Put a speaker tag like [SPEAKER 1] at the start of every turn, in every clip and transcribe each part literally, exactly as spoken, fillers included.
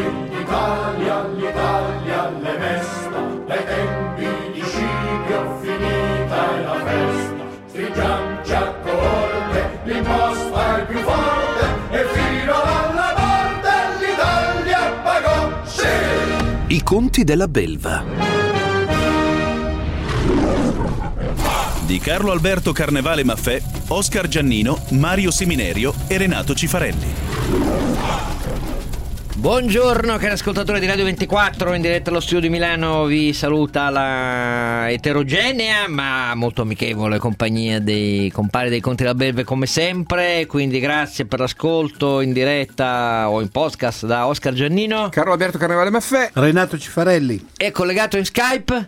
[SPEAKER 1] l'Italia, l'Italia le mesta, dai tempi di Scipio finita è la festa. Stringiamoci a corte, l'imposta è più forte e fino alla morte l'Italia pagò, sì!
[SPEAKER 2] I conti della belva di Carlo Alberto Carnevale Maffè, Oscar Giannino, Mario Seminerio e Renato Cifarelli.
[SPEAKER 3] Buongiorno cari ascoltatori di Radio ventiquattro, in diretta allo studio di Milano vi saluta la eterogenea ma molto amichevole compagnia dei compari dei Conti della Belve come sempre, quindi grazie per l'ascolto in diretta o in podcast da Oscar Giannino,
[SPEAKER 4] Carlo Alberto Carnevale Maffè,
[SPEAKER 5] Renato Cifarelli
[SPEAKER 3] e collegato in Skype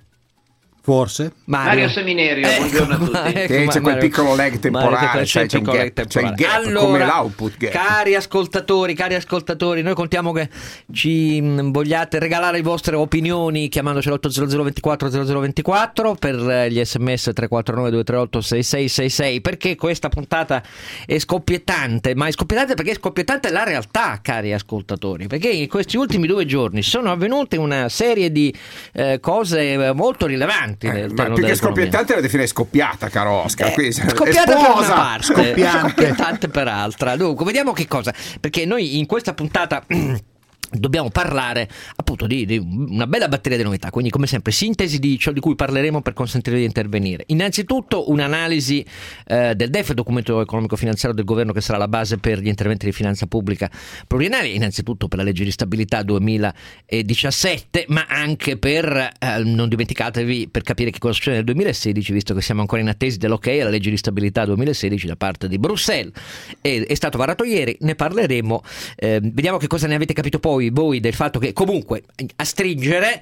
[SPEAKER 5] forse
[SPEAKER 3] Mario,
[SPEAKER 6] Mario Seminerio,
[SPEAKER 3] ecco,
[SPEAKER 6] buongiorno a tutti.
[SPEAKER 3] Ecco,
[SPEAKER 4] che c'è quel
[SPEAKER 3] Mario,
[SPEAKER 4] piccolo lag temporale,
[SPEAKER 3] c'è,
[SPEAKER 4] c'è,
[SPEAKER 3] il
[SPEAKER 4] un gap, c'è il gap
[SPEAKER 3] allora,
[SPEAKER 4] come l'output gap.
[SPEAKER 3] Cari ascoltatori, cari ascoltatori, noi contiamo che ci mh, vogliate regalare le vostre opinioni chiamandoci all'otto zero zero ventiquattro zero zero ventiquattro, per gli sms tre quattro nove due tre otto sei sei sei sei, perché questa puntata è scoppiettante, ma è scoppiettante perché è scoppiettante la realtà, cari ascoltatori, perché in questi ultimi due giorni sono avvenute una serie di eh, cose molto rilevanti
[SPEAKER 4] Eh,
[SPEAKER 3] all'interno
[SPEAKER 4] ma più che
[SPEAKER 3] dell'economia.
[SPEAKER 4] scoppietante la definirei scoppiata, caro Oscar.
[SPEAKER 3] Eh,
[SPEAKER 4] Quindi,
[SPEAKER 3] scoppiata per una parte,
[SPEAKER 5] scoppiante.
[SPEAKER 3] scoppiante per altra. Dunque, vediamo che cosa, perché noi in questa puntata dobbiamo parlare appunto di, di una bella batteria di novità, quindi come sempre sintesi di ciò di cui parleremo per consentire di intervenire. Innanzitutto un'analisi eh, del D E F, documento economico finanziario del governo che sarà la base per gli interventi di finanza pubblica pluriennali, innanzitutto per la legge di stabilità duemiladiciassette, ma anche per, eh, non dimenticatevi, per capire che cosa succede nel duemilasedici, visto che siamo ancora in attesa dell'ok alla legge di stabilità duemilasedici da parte di Bruxelles. È, è stato varato ieri, ne parleremo, eh, vediamo che cosa ne avete capito poi voi del fatto che comunque a stringere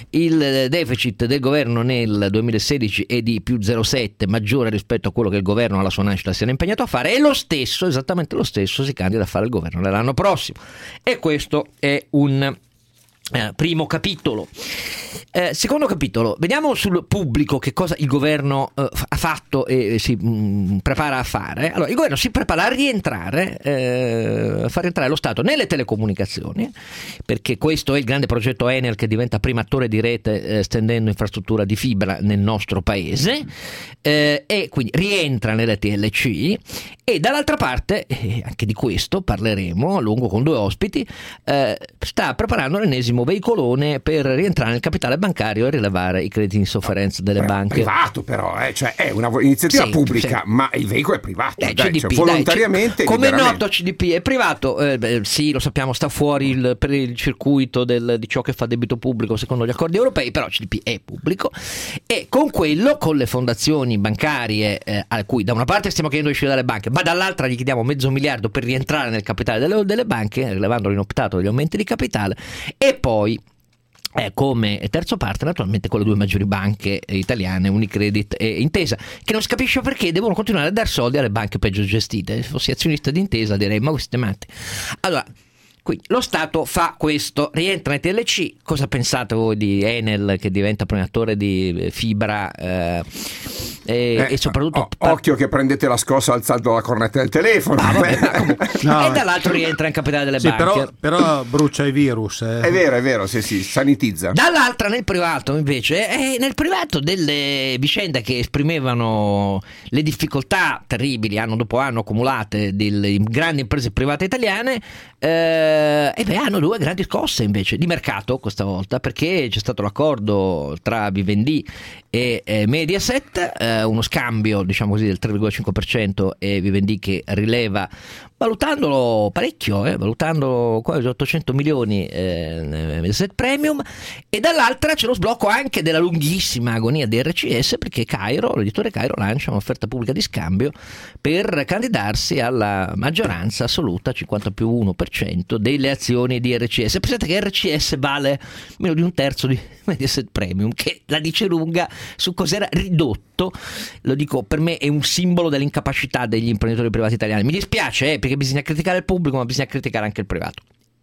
[SPEAKER 3] il deficit del governo nel duemilasedici è di più zero virgola sette, maggiore rispetto a quello che il governo alla sua nascita si era impegnato a fare, e lo stesso, esattamente lo stesso, si candida a fare il governo nell'anno prossimo, e questo è un Eh, primo capitolo. Eh, secondo capitolo, vediamo sul pubblico che cosa il governo eh, ha fatto e eh, si mh, prepara a fare. Allora, il governo si prepara a rientrare, eh, a far rientrare lo Stato nelle telecomunicazioni, perché questo è il grande progetto Enel che diventa primo attore di rete eh, stendendo infrastruttura di fibra nel nostro paese, eh, e quindi rientra nelle T L C, e dall'altra parte, eh, anche di questo parleremo a lungo con due ospiti, eh, sta preparando l'ennesimo veicolone per rientrare nel capitale bancario e rilevare i crediti in sofferenza delle
[SPEAKER 4] Beh,
[SPEAKER 3] banche.
[SPEAKER 4] Privato però, eh? Cioè è una iniziativa
[SPEAKER 3] Sì,
[SPEAKER 4] pubblica,
[SPEAKER 3] sì.
[SPEAKER 4] ma il veicolo è privato,
[SPEAKER 3] Eh,
[SPEAKER 4] dai,
[SPEAKER 3] C D P,
[SPEAKER 4] cioè,
[SPEAKER 3] dai,
[SPEAKER 4] volontariamente.
[SPEAKER 3] c- come è
[SPEAKER 4] liberamente.
[SPEAKER 3] noto C D P è privato, eh, beh, sì, lo sappiamo, sta fuori il, per il circuito del, di ciò che fa debito pubblico secondo gli accordi europei, però C D P è pubblico, e con quello, con le fondazioni bancarie eh, a cui da una parte stiamo chiedendo di uscire dalle banche, ma dall'altra gli chiediamo mezzo miliardo per rientrare nel capitale delle, delle banche, rilevando l'inoptato degli aumenti di capitale, e poi Eh, come terzo parte naturalmente con le due maggiori banche italiane, Unicredit e Intesa, che non si capisce perché devono continuare a dar soldi alle banche peggio gestite. Se fossi azionista di Intesa direi ma voi siete matti. Allora, quindi lo Stato fa questo, rientra nei T L C. Cosa pensate voi di Enel che diventa primo attore di fibra eh, e,
[SPEAKER 4] Eh,
[SPEAKER 3] e soprattutto
[SPEAKER 4] o- occhio che prendete la scossa alzando la cornetta del telefono.
[SPEAKER 3] Ah, vabbè, ma comunque-
[SPEAKER 5] No,
[SPEAKER 3] e dall'altro rientra in capitale delle
[SPEAKER 5] sì,
[SPEAKER 3] banche.
[SPEAKER 5] però, però brucia i virus, eh.
[SPEAKER 4] È vero, è vero, sì, sì, sanitizza.
[SPEAKER 3] Dall'altra nel privato invece, eh, nel privato delle vicende che esprimevano le difficoltà terribili anno dopo anno accumulate delle grandi imprese private italiane, eh, e beh, hanno due grandi scosse invece di mercato questa volta, perché c'è stato l'accordo tra Vivendi e eh, Mediaset, eh, uno scambio diciamo così del tre virgola cinque per cento, e Vivendi che rileva, valutandolo parecchio, eh, valutando quasi ottocento milioni eh, Mediaset Premium, e dall'altra c'è lo sblocco anche della lunghissima agonia di R C S, perché Cairo, l'editore Cairo lancia un'offerta pubblica di scambio per candidarsi alla maggioranza assoluta, cinquanta più uno per cento delle azioni di R C S. Pensate che R C S vale meno di un terzo di Mediaset Premium, che la dice lunga su cos'era ridotto. Lo dico, per me è un simbolo dell'incapacità degli imprenditori privati italiani. Mi dispiace, eh, perché bisogna criticare il pubblico, ma bisogna criticare anche il privato.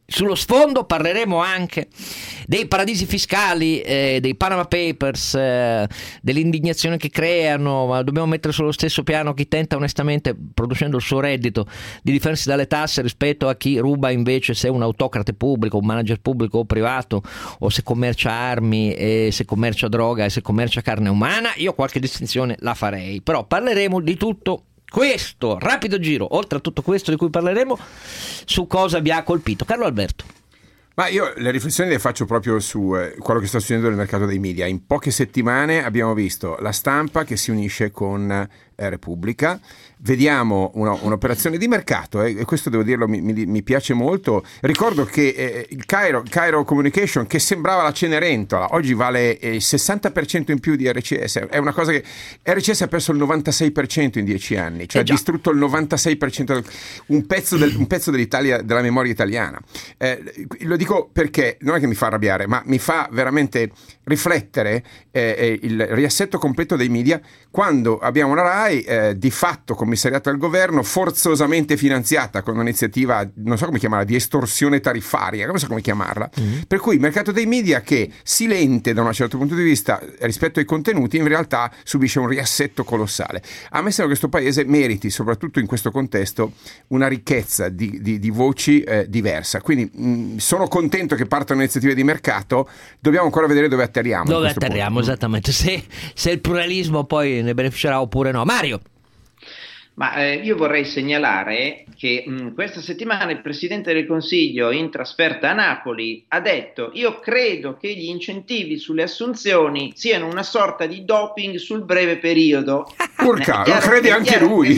[SPEAKER 3] Sullo sfondo parleremo anche dei paradisi fiscali, eh, dei Panama Papers, eh, dell'indignazione che creano, ma dobbiamo mettere sullo stesso piano chi tenta onestamente, producendo il suo reddito, di difendersi dalle tasse rispetto a chi ruba invece, se è un autocrate pubblico, un manager pubblico o privato, o se commercia armi, e se commercia droga e se commercia carne umana. Io qualche distinzione la farei, però parleremo di tutto questo, rapido giro, oltre a tutto questo di cui parleremo, su cosa vi ha colpito. Carlo Alberto.
[SPEAKER 4] Ma io le riflessioni le faccio proprio su eh, quello che sta succedendo nel mercato dei media. In poche settimane abbiamo visto La Stampa che si unisce con eh, Repubblica. Vediamo una, un'operazione di mercato, eh, e questo devo dirlo, mi, mi, mi piace molto. Ricordo che eh, il Cairo, Cairo Communication, che sembrava la Cenerentola, oggi vale eh, il sessanta per cento in più di R C S. È una cosa che R C S ha perso il novantasei per cento in dieci anni, cioè ha
[SPEAKER 3] eh
[SPEAKER 4] distrutto il novantasei per cento del, un pezzo del, un pezzo dell'Italia, della memoria italiana. Eh, lo dico perché non è che mi fa arrabbiare, ma mi fa veramente riflettere eh, il riassetto completo dei media, quando abbiamo una RAI eh, di fatto commissariata al governo, forzosamente finanziata con un'iniziativa, non so come chiamarla, di estorsione tariffaria, non so come chiamarla, mm-hmm. per cui il mercato dei media, che silente da un certo punto di vista rispetto ai contenuti, in realtà subisce un riassetto colossale. A me sembra che questo paese meriti, soprattutto in questo contesto, una ricchezza di, di, di voci eh, diversa, quindi mh, sono contento che partano iniziative di mercato, dobbiamo ancora vedere dove atterriamo.
[SPEAKER 3] Dove atterriamo, punto. Esattamente, se, se il pluralismo poi ne beneficerà oppure no. Mario.
[SPEAKER 6] Ma eh, io vorrei segnalare che mh, questa settimana il Presidente del Consiglio, in trasferta a Napoli, ha detto: io credo che gli incentivi sulle assunzioni siano una sorta di doping sul breve periodo.
[SPEAKER 4] Urca, lo crede anche lui.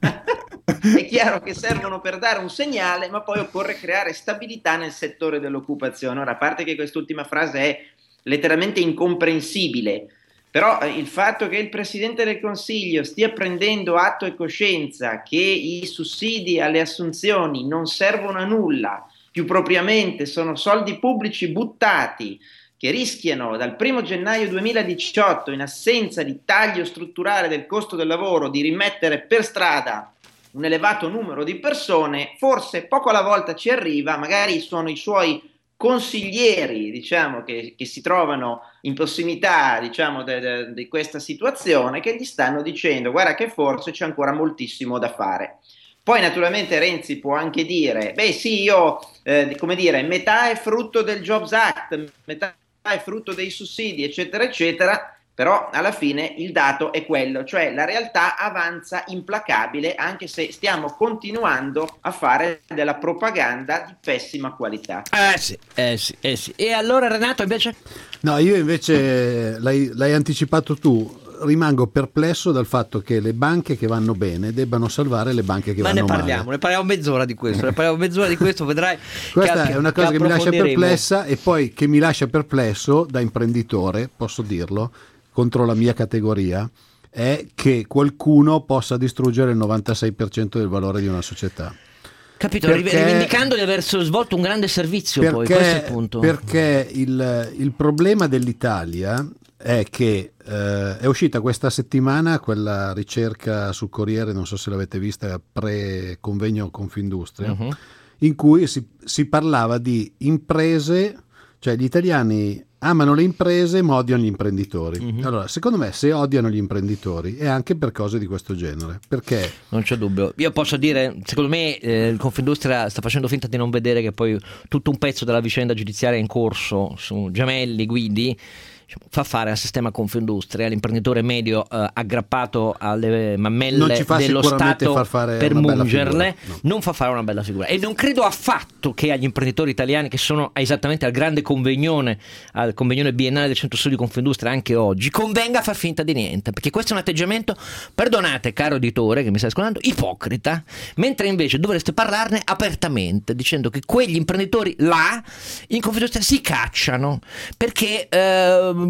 [SPEAKER 6] È chiaro che servono per dare un segnale, ma poi occorre creare stabilità nel settore dell'occupazione. Ora, a parte che quest'ultima frase è letteralmente incomprensibile, però il fatto che il Presidente del Consiglio stia prendendo atto e coscienza che i sussidi alle assunzioni non servono a nulla, più propriamente sono soldi pubblici buttati che rischiano dal primo gennaio duemiladiciotto, in assenza di taglio strutturale del costo del lavoro, di rimettere per strada un elevato numero di persone, forse poco alla volta ci arriva, magari sono i suoi consiglieri, diciamo, che, che si trovano in prossimità, diciamo, di de, de questa situazione, che gli stanno dicendo: guarda che forse c'è ancora moltissimo da fare. Poi naturalmente Renzi può anche dire: beh sì, io, eh, come dire, metà è frutto del Jobs Act, metà è frutto dei sussidi, eccetera, eccetera. Però alla fine il dato è quello, cioè la realtà avanza implacabile, anche se stiamo continuando a fare della propaganda di pessima qualità.
[SPEAKER 3] Eh sì, eh sì, eh sì. E allora Renato invece?
[SPEAKER 5] No, io invece l'hai, l'hai anticipato tu. Rimango perplesso dal fatto che le banche che vanno bene debbano salvare le banche che
[SPEAKER 3] Ma
[SPEAKER 5] vanno
[SPEAKER 3] ne parliamo,
[SPEAKER 5] male.
[SPEAKER 3] ne parliamo mezz'ora di questo, ne parliamo mezz'ora di questo, vedrai.
[SPEAKER 5] Questa
[SPEAKER 3] che,
[SPEAKER 5] è una cosa che, che mi lascia perplessa, e poi che mi lascia perplesso da imprenditore, posso dirlo, contro la mia categoria, è che qualcuno possa distruggere il novantasei per cento del valore di una società.
[SPEAKER 3] Capito,
[SPEAKER 5] perché,
[SPEAKER 3] rivendicando di aver svolto un grande servizio,
[SPEAKER 5] perché,
[SPEAKER 3] poi questo è il punto.
[SPEAKER 5] Perché il, il problema dell'Italia è che eh, è uscita questa settimana quella ricerca sul Corriere, non so se l'avete vista, pre-convegno Confindustria, uh-huh. in cui si, si parlava di imprese, cioè gli italiani amano le imprese ma odiano gli imprenditori. Uh-huh. Allora, secondo me, se odiano gli imprenditori è anche per cose di questo genere. Perché?
[SPEAKER 3] Non c'è dubbio. Io posso dire, secondo me eh, il Confindustria sta facendo finta di non vedere che poi tutto un pezzo della vicenda giudiziaria in corso su Gemelli, Guidi, fa fare al sistema Confindustria, l'imprenditore medio eh, aggrappato alle mammelle dello Stato
[SPEAKER 5] far fare
[SPEAKER 3] per mungerle,
[SPEAKER 5] no.
[SPEAKER 3] non fa fare una bella figura. E non credo affatto che agli imprenditori italiani, che sono esattamente al grande convegnone, al convegnone biennale del Centro Studi Confindustria anche oggi, convenga far finta di niente, perché questo è un atteggiamento, perdonate caro editore che mi stai ascoltando, ipocrita, mentre invece dovreste parlarne apertamente, dicendo che quegli imprenditori là in Confindustria si cacciano, perché eh,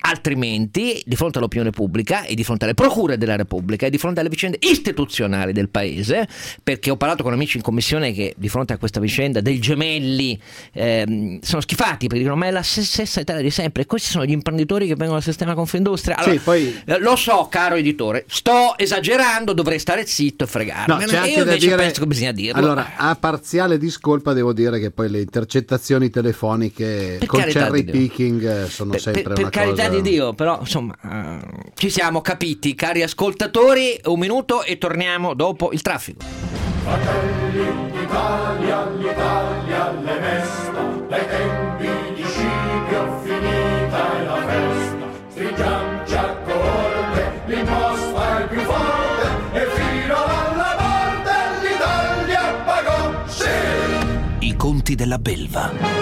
[SPEAKER 3] Altrimenti, di fronte all'opinione pubblica e di fronte alle procure della Repubblica e di fronte alle vicende istituzionali del paese, perché ho parlato con amici in commissione che di fronte a questa vicenda dei gemelli ehm, sono schifati, perché dicono ma è la stessa Italia di sempre, e questi sono gli imprenditori che vengono al sistema Confindustria. Allora,
[SPEAKER 5] sì, poi...
[SPEAKER 3] eh, lo so, caro editore, sto esagerando, dovrei stare zitto e fregarmi.
[SPEAKER 5] No, c'è anche
[SPEAKER 3] io
[SPEAKER 5] da
[SPEAKER 3] invece
[SPEAKER 5] dire...
[SPEAKER 3] penso che bisogna dirlo.
[SPEAKER 5] Allora, a parziale discolpa devo dire che poi le intercettazioni telefoniche
[SPEAKER 3] Per
[SPEAKER 5] con
[SPEAKER 3] carità
[SPEAKER 5] cherry
[SPEAKER 3] di Dio.
[SPEAKER 5] picking sono
[SPEAKER 3] Per,
[SPEAKER 5] sempre
[SPEAKER 3] per, per
[SPEAKER 5] una
[SPEAKER 3] carità
[SPEAKER 5] cosa...
[SPEAKER 3] di Dio, però insomma uh, ci siamo capiti, cari ascoltatori. Un minuto e torniamo dopo il traffico.
[SPEAKER 1] Fratelli d'Italia, l'Italia le mesta, dai tempi di Scipio finita è la festa. Stringiamoci a coorte, l'imposta è più forte e fino alla morte l'Italia pagò, sì!
[SPEAKER 2] I conti della belva.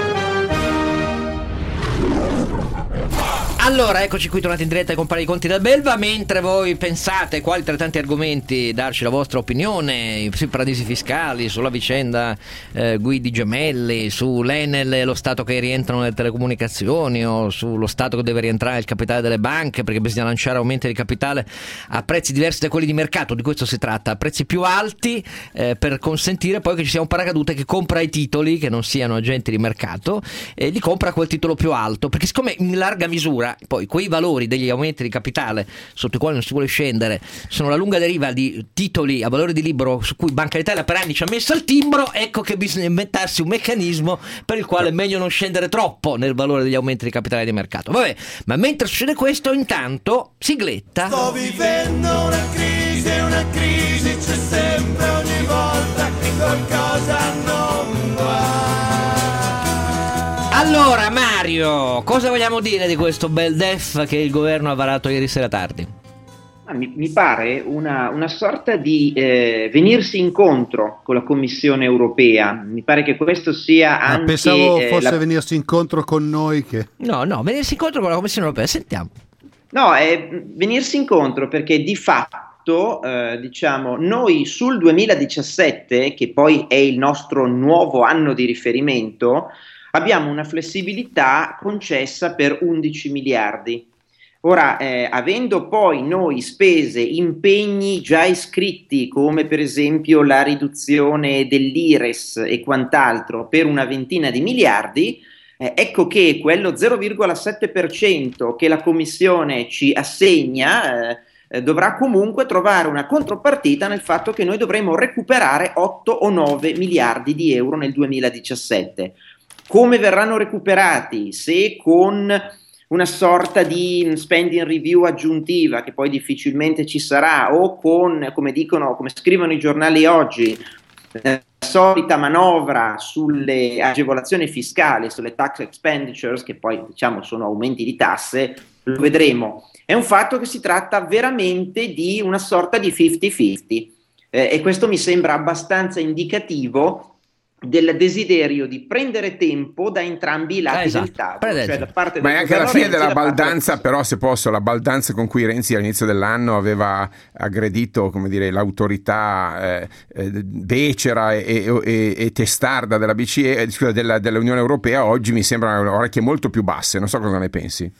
[SPEAKER 3] Allora, eccoci qui tornati in diretta ai compari i conti della belva. Mentre voi pensate quali tra tanti argomenti darci la vostra opinione sui paradisi fiscali, sulla vicenda eh, Guidi Gemelli, sull'Enel e lo Stato che rientrano nelle telecomunicazioni, o sullo Stato che deve rientrare il capitale delle banche perché bisogna lanciare aumenti di capitale a prezzi diversi da quelli di mercato, di questo si tratta, a prezzi più alti eh, per consentire poi che ci sia un paracadute che compra i titoli che non siano agenti di mercato e li compra a quel titolo più alto, perché siccome in larga misura poi quei valori degli aumenti di capitale sotto i quali non si vuole scendere sono la lunga deriva di titoli a valore di libero su cui Banca d'Italia per anni ci ha messo il timbro, ecco che bisogna inventarsi un meccanismo per il quale è meglio non scendere troppo nel valore degli aumenti di capitale di mercato. Vabbè, ma mentre succede questo, intanto sigletta.
[SPEAKER 7] Sto vivendo una crisi, una crisi c'è sempre ogni volta che qualcosa non va.
[SPEAKER 3] Allora Mario, cosa vogliamo dire di questo bel D E F che il governo ha varato ieri sera tardi?
[SPEAKER 6] Ah, mi, mi pare una, una sorta di eh, venirsi incontro con la Commissione europea. Mi pare che questo sia
[SPEAKER 5] Ma
[SPEAKER 6] anche...
[SPEAKER 5] pensavo
[SPEAKER 6] eh,
[SPEAKER 5] fosse
[SPEAKER 6] la...
[SPEAKER 5] venirsi incontro con noi che...
[SPEAKER 3] No, no, venirsi incontro con la Commissione europea, sentiamo.
[SPEAKER 6] No, è venirsi incontro perché di fatto, eh, diciamo, noi sul duemiladiciassette, che poi è il nostro nuovo anno di riferimento, abbiamo una flessibilità concessa per undici miliardi. Ora, eh, avendo poi noi spese, impegni già iscritti, come per esempio la riduzione dell'I R E S e quant'altro, per una ventina di miliardi, eh, ecco che quello zero virgola sette per cento che la Commissione ci assegna eh, eh, dovrà comunque trovare una contropartita nel fatto che noi dovremo recuperare otto o nove miliardi di euro nel duemiladiciassette. Come verranno recuperati? Se con una sorta di spending review aggiuntiva, che poi difficilmente ci sarà, o con, come dicono, come scrivono i giornali oggi, la solita manovra sulle agevolazioni fiscali, sulle tax expenditures, che poi diciamo sono aumenti di tasse, lo vedremo. È un fatto che si tratta veramente di una sorta di cinquanta cinquanta eh, e questo mi sembra abbastanza indicativo del desiderio di prendere tempo da entrambi i lati
[SPEAKER 3] eh, esatto.
[SPEAKER 6] del tavolo, cioè da parte
[SPEAKER 4] ma
[SPEAKER 6] del
[SPEAKER 4] è anche la
[SPEAKER 6] governo
[SPEAKER 4] fine
[SPEAKER 6] Renzi,
[SPEAKER 4] della
[SPEAKER 6] da parte
[SPEAKER 4] baldanza,
[SPEAKER 6] del...
[SPEAKER 4] però se posso, la baldanza con cui Renzi all'inizio dell'anno aveva aggredito, come dire, l'autorità eh, eh, becera e, e, e testarda della B C E, eh, scusa, della, dell'Unione Europea, oggi mi sembrano orecchie molto più basse. Non so cosa ne pensi.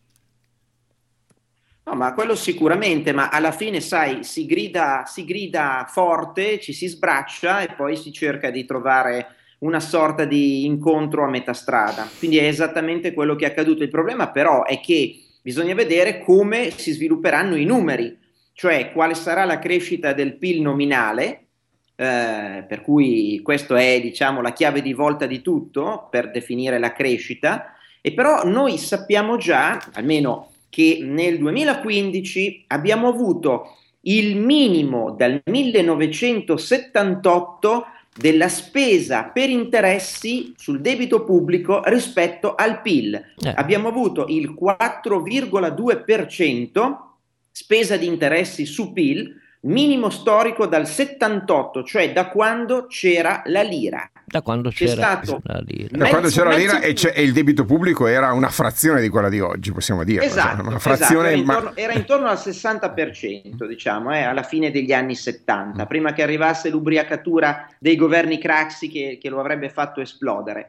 [SPEAKER 6] No, ma quello sicuramente, ma alla fine, sai, si grida, si grida forte, ci si sbraccia e poi si cerca di trovare una sorta di incontro a metà strada. Quindi è esattamente quello che è accaduto. Il problema però è che bisogna vedere come si svilupperanno i numeri, cioè quale sarà la crescita del P I L nominale, eh, per cui questo è, diciamo, la chiave di volta di tutto per definire la crescita. E però noi sappiamo già, almeno che nel duemilaquindici abbiamo avuto il minimo dal millenovecentosettantotto della spesa per interessi sul debito pubblico rispetto al P I L. Eh. Abbiamo avuto il quattro virgola due per cento spesa di interessi su P I L, minimo storico dal settantotto, cioè da quando c'era la lira.
[SPEAKER 3] Da quando
[SPEAKER 6] C'è
[SPEAKER 3] c'era
[SPEAKER 6] stato
[SPEAKER 3] la lira.
[SPEAKER 4] Da quando
[SPEAKER 6] mezzo,
[SPEAKER 4] c'era la lira
[SPEAKER 6] mezzo...
[SPEAKER 4] e, c'è, e il debito pubblico era una frazione di quella di oggi, possiamo dire.
[SPEAKER 6] Esatto,
[SPEAKER 4] una frazione,
[SPEAKER 6] esatto. Era,
[SPEAKER 4] ma...
[SPEAKER 6] intorno, era intorno al sessanta per cento, diciamo, eh, alla fine degli anni settanta, prima che arrivasse l'ubriacatura dei governi Craxi che, che lo avrebbe fatto esplodere.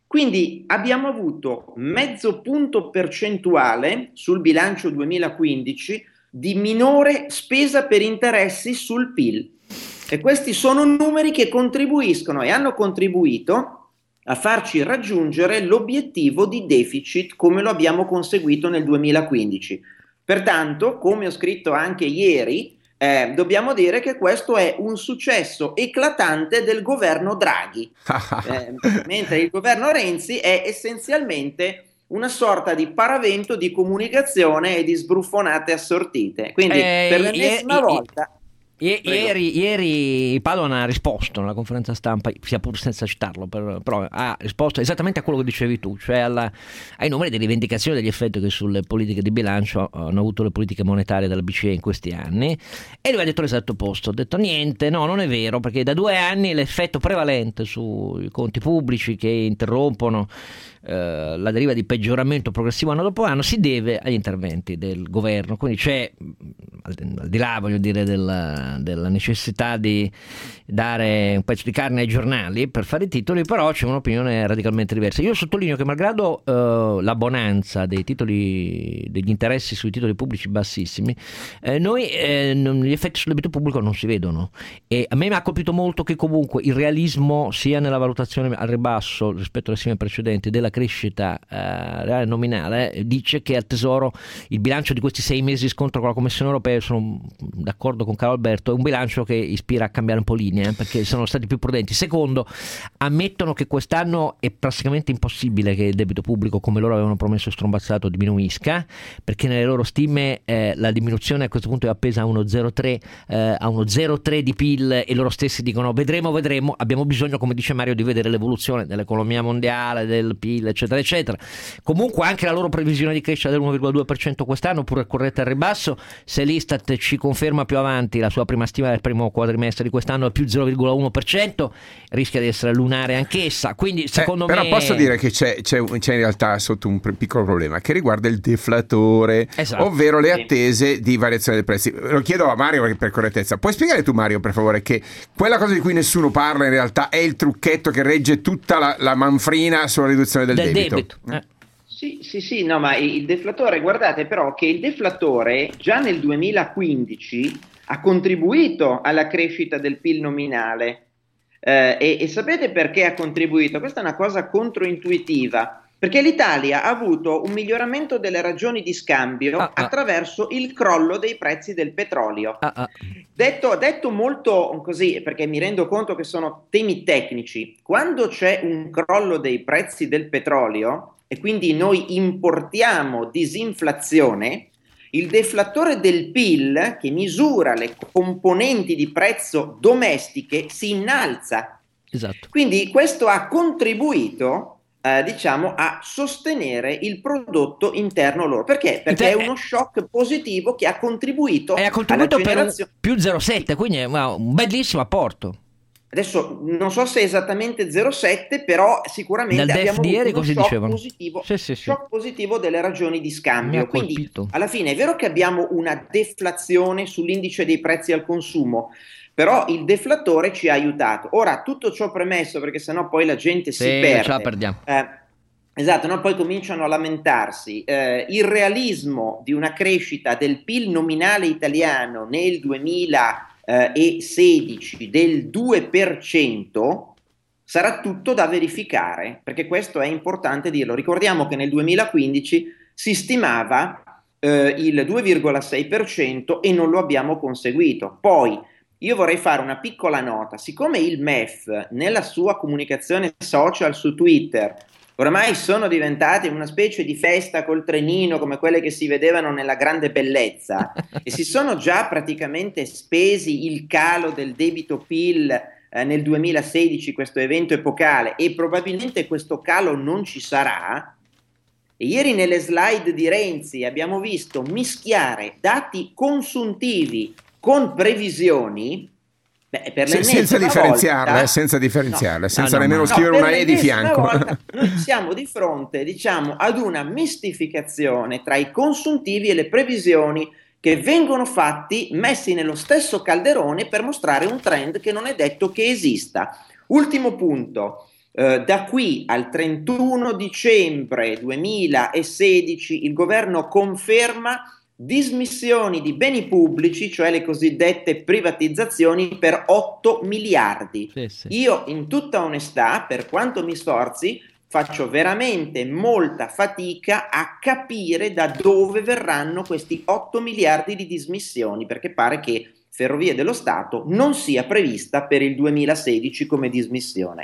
[SPEAKER 6] Quindi abbiamo avuto mezzo punto percentuale sul bilancio duemilaquindici di minore spesa per interessi sul P I L. E questi sono numeri che contribuiscono e hanno contribuito a farci raggiungere l'obiettivo di deficit come lo abbiamo conseguito nel duemilaquindici. Pertanto, come ho scritto anche ieri, eh, dobbiamo dire che questo è un successo eclatante del governo Draghi, eh, mentre il governo Renzi è essenzialmente una sorta di paravento di comunicazione e di sbruffonate assortite. Quindi
[SPEAKER 3] Eh,
[SPEAKER 6] per l'ennesima
[SPEAKER 3] i- i-
[SPEAKER 6] volta...
[SPEAKER 3] I-
[SPEAKER 6] Prego.
[SPEAKER 3] Ieri, ieri Padoan ha risposto nella conferenza stampa, sia pur senza citarlo, per- però ha risposto esattamente a quello che dicevi tu, cioè alla- ai numeri di rivendicazione degli effetti che sulle politiche di bilancio hanno avuto le politiche monetarie della B C E in questi anni, e lui ha detto l'esatto opposto, ha detto niente, no, non è vero, perché da due anni l'effetto prevalente sui conti pubblici che interrompono eh, la deriva di peggioramento progressivo anno dopo anno si deve agli interventi del governo, quindi c'è, al al di là voglio dire della, della necessità di dare un pezzo di carne ai giornali per fare i titoli, però c'è un'opinione radicalmente diversa. Io sottolineo che malgrado eh, la bonanza dei titoli, degli interessi sui titoli pubblici bassissimi, eh, noi eh, non- gli effetti sul debito pubblico non si vedono, e a me mi ha colpito molto che comunque il realismo sia nella valutazione al ribasso rispetto alle stime precedenti della crescita eh, reale nominale eh, dice che al Tesoro il bilancio di questi sei mesi di scontro con la Commissione europea, sono d'accordo con Carlo Alberto, è un bilancio che ispira a cambiare un po' linea eh, perché sono stati più prudenti. Secondo, ammettono che quest'anno è praticamente impossibile che il debito pubblico, come loro avevano promesso e strombazzato, diminuisca, perché nelle loro stime eh, la diminuzione a questo punto è appesa a uno zero virgola tre eh, a uno zero virgola tre di P I L, e loro stessi dicono vedremo vedremo, abbiamo bisogno, come dice Mario, di vedere l'evoluzione dell'economia mondiale, del P I L eccetera eccetera. Comunque anche la loro previsione di crescita del uno virgola due per cento quest'anno, pur corretta al ribasso, se l'Istat ci conferma più avanti la sua prima stima del primo quadrimestre di quest'anno è più zero virgola uno per cento, rischia di essere lunare anch'essa, quindi secondo
[SPEAKER 4] Eh, però
[SPEAKER 3] me
[SPEAKER 4] posso dire che c'è, c'è, un- c'è in realtà sotto un pr- piccolo problema che riguarda il deflatore,
[SPEAKER 3] Esatto.
[SPEAKER 4] ovvero le
[SPEAKER 6] Sì.
[SPEAKER 4] attese di variazione dei prezzi. Lo chiedo a Mario perché- per correttezza. Puoi spiegare tu, Mario, per favore, che quella cosa di cui nessuno parla in realtà è il trucchetto che regge tutta la, la manfrina sulla riduzione del,
[SPEAKER 3] del
[SPEAKER 4] debito?
[SPEAKER 3] debito, eh.
[SPEAKER 6] Sì, sì, sì, no, ma il deflatore, guardate però che il deflatore già nel duemilaquindici ha contribuito alla crescita del P I L nominale. Eh, e, e sapete perché ha contribuito? Questa è una cosa controintuitiva, perché l'Italia ha avuto un miglioramento delle ragioni di scambio
[SPEAKER 3] Ah, ah.
[SPEAKER 6] attraverso il crollo dei prezzi del petrolio.
[SPEAKER 3] Ah, ah.
[SPEAKER 6] Detto, detto molto così, perché mi rendo conto che sono temi tecnici, quando c'è un crollo dei prezzi del petrolio e quindi noi importiamo disinflazione, il deflatore del P I L, che misura le componenti di prezzo domestiche, si innalza.
[SPEAKER 3] Esatto.
[SPEAKER 6] Quindi questo ha contribuito, eh, diciamo, a sostenere il prodotto interno loro. Perché? Perché è
[SPEAKER 3] Inter-
[SPEAKER 6] uno shock positivo che ha contribuito,
[SPEAKER 3] E ha contribuito
[SPEAKER 6] alla
[SPEAKER 3] per un
[SPEAKER 6] generazione.
[SPEAKER 3] più zero virgola sette, quindi è wow, un bellissimo apporto.
[SPEAKER 6] Adesso non so se è esattamente zero virgola sette, però sicuramente
[SPEAKER 3] Dal D E F
[SPEAKER 6] abbiamo
[SPEAKER 3] di
[SPEAKER 6] avuto
[SPEAKER 3] ieri
[SPEAKER 6] uno
[SPEAKER 3] così
[SPEAKER 6] shock
[SPEAKER 3] dicevano.
[SPEAKER 6] positivo,
[SPEAKER 3] Sì, sì, sì.
[SPEAKER 6] shock positivo delle ragioni di
[SPEAKER 3] Mi
[SPEAKER 6] scambio.
[SPEAKER 3] ha
[SPEAKER 6] Quindi
[SPEAKER 3] colpito.
[SPEAKER 6] alla fine è vero che abbiamo una deflazione sull'indice dei prezzi al consumo, però il deflatore ci ha aiutato. Ora, tutto ciò premesso, perché sennò poi la gente si
[SPEAKER 3] Sì,
[SPEAKER 6] perde.
[SPEAKER 3] ce la perdiamo.
[SPEAKER 6] Eh, esatto, no? Poi cominciano a lamentarsi. Eh, il realismo di una crescita del P I L nominale italiano nel duemilasedici del due per cento sarà tutto da verificare, perché questo è importante dirlo. Ricordiamo che nel duemilaquindici si stimava eh, il due virgola sei per cento e non lo abbiamo conseguito. Poi io vorrei fare una piccola nota, siccome il M E F nella sua comunicazione social su Twitter ormai sono diventati una specie di festa col trenino come quelle che si vedevano nella Grande Bellezza e si sono già praticamente spesi il calo del debito P I L eh, nel duemilasedici, questo evento epocale, e probabilmente questo calo non ci sarà. E ieri nelle slide di Renzi abbiamo visto mischiare dati consuntivi con previsioni. Beh, per
[SPEAKER 4] Se- senza
[SPEAKER 6] l'ennesima
[SPEAKER 4] differenziarle,
[SPEAKER 6] volta-
[SPEAKER 4] eh, senza differenziarle,
[SPEAKER 6] No,
[SPEAKER 4] senza
[SPEAKER 3] no, no,
[SPEAKER 4] nemmeno
[SPEAKER 3] ma-
[SPEAKER 4] scrivere
[SPEAKER 6] per
[SPEAKER 4] una E di
[SPEAKER 6] l'ennesima
[SPEAKER 4] fianco.
[SPEAKER 6] volta noi siamo di fronte, diciamo, ad una mistificazione tra i consuntivi e le previsioni che vengono fatti, messi nello stesso calderone per mostrare un trend che non è detto che esista. Ultimo punto. Uh, da qui al trentuno dicembre duemilasedici il governo conferma dismissioni di beni pubblici, cioè le cosiddette privatizzazioni, per otto miliardi.
[SPEAKER 3] Sì, sì.
[SPEAKER 6] Io, in tutta onestà, per quanto mi sforzi, faccio veramente molta fatica a capire da dove verranno questi otto miliardi di dismissioni, perché pare che Ferrovie dello Stato non sia prevista per il duemilasedici come dismissione.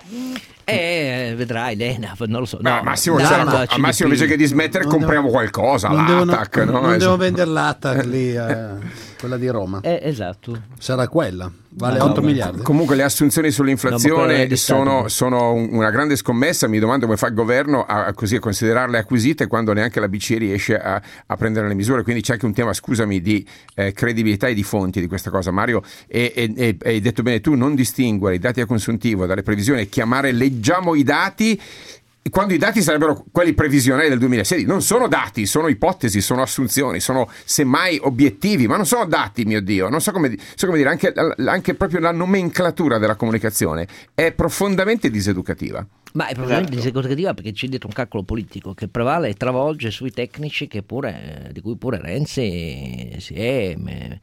[SPEAKER 3] Eh, vedrai, Lena, non lo so.
[SPEAKER 4] No,
[SPEAKER 3] No,
[SPEAKER 4] al massimo,
[SPEAKER 3] no,
[SPEAKER 4] c'era-
[SPEAKER 3] no,
[SPEAKER 4] al massimo invece che dismettere
[SPEAKER 5] Non
[SPEAKER 4] compriamo
[SPEAKER 5] devo-
[SPEAKER 4] qualcosa,
[SPEAKER 5] non devono,
[SPEAKER 4] l'A T A C, no?
[SPEAKER 5] non
[SPEAKER 4] Esatto.
[SPEAKER 5] devo vendere l'A T A C lì, eh, quella di Roma.
[SPEAKER 3] Eh, esatto.
[SPEAKER 5] Sarà quella, vale
[SPEAKER 3] No,
[SPEAKER 5] otto
[SPEAKER 3] no,
[SPEAKER 5] miliardi.
[SPEAKER 4] Comunque le assunzioni
[SPEAKER 3] No, ma
[SPEAKER 4] sull'inflazione
[SPEAKER 3] quella di Stato.
[SPEAKER 4] sono, sono un- una grande scommessa. Mi domando come fa il governo a, a così a considerarle acquisite quando neanche la B C E riesce a, a prendere le misure. Quindi c'è anche un tema, scusami, di eh, credibilità e di fonti di questa cosa, Mario. E, e- e- e hai detto bene tu, non distinguere i dati a consuntivo dalle previsioni e chiamare leggiamo i dati, quando i dati sarebbero quelli previsionali del duemilasedici. Non sono dati, sono ipotesi, sono assunzioni, sono semmai obiettivi, ma non sono dati, mio Dio. Non so come, di- so come dire, anche, anche proprio la nomenclatura della comunicazione è profondamente diseducativa.
[SPEAKER 3] Ma è probabilmente
[SPEAKER 6] Esatto.
[SPEAKER 3] disecomunicativa perché c'è dietro un calcolo politico che prevale e travolge sui tecnici che pure, di cui pure Renzi si è me-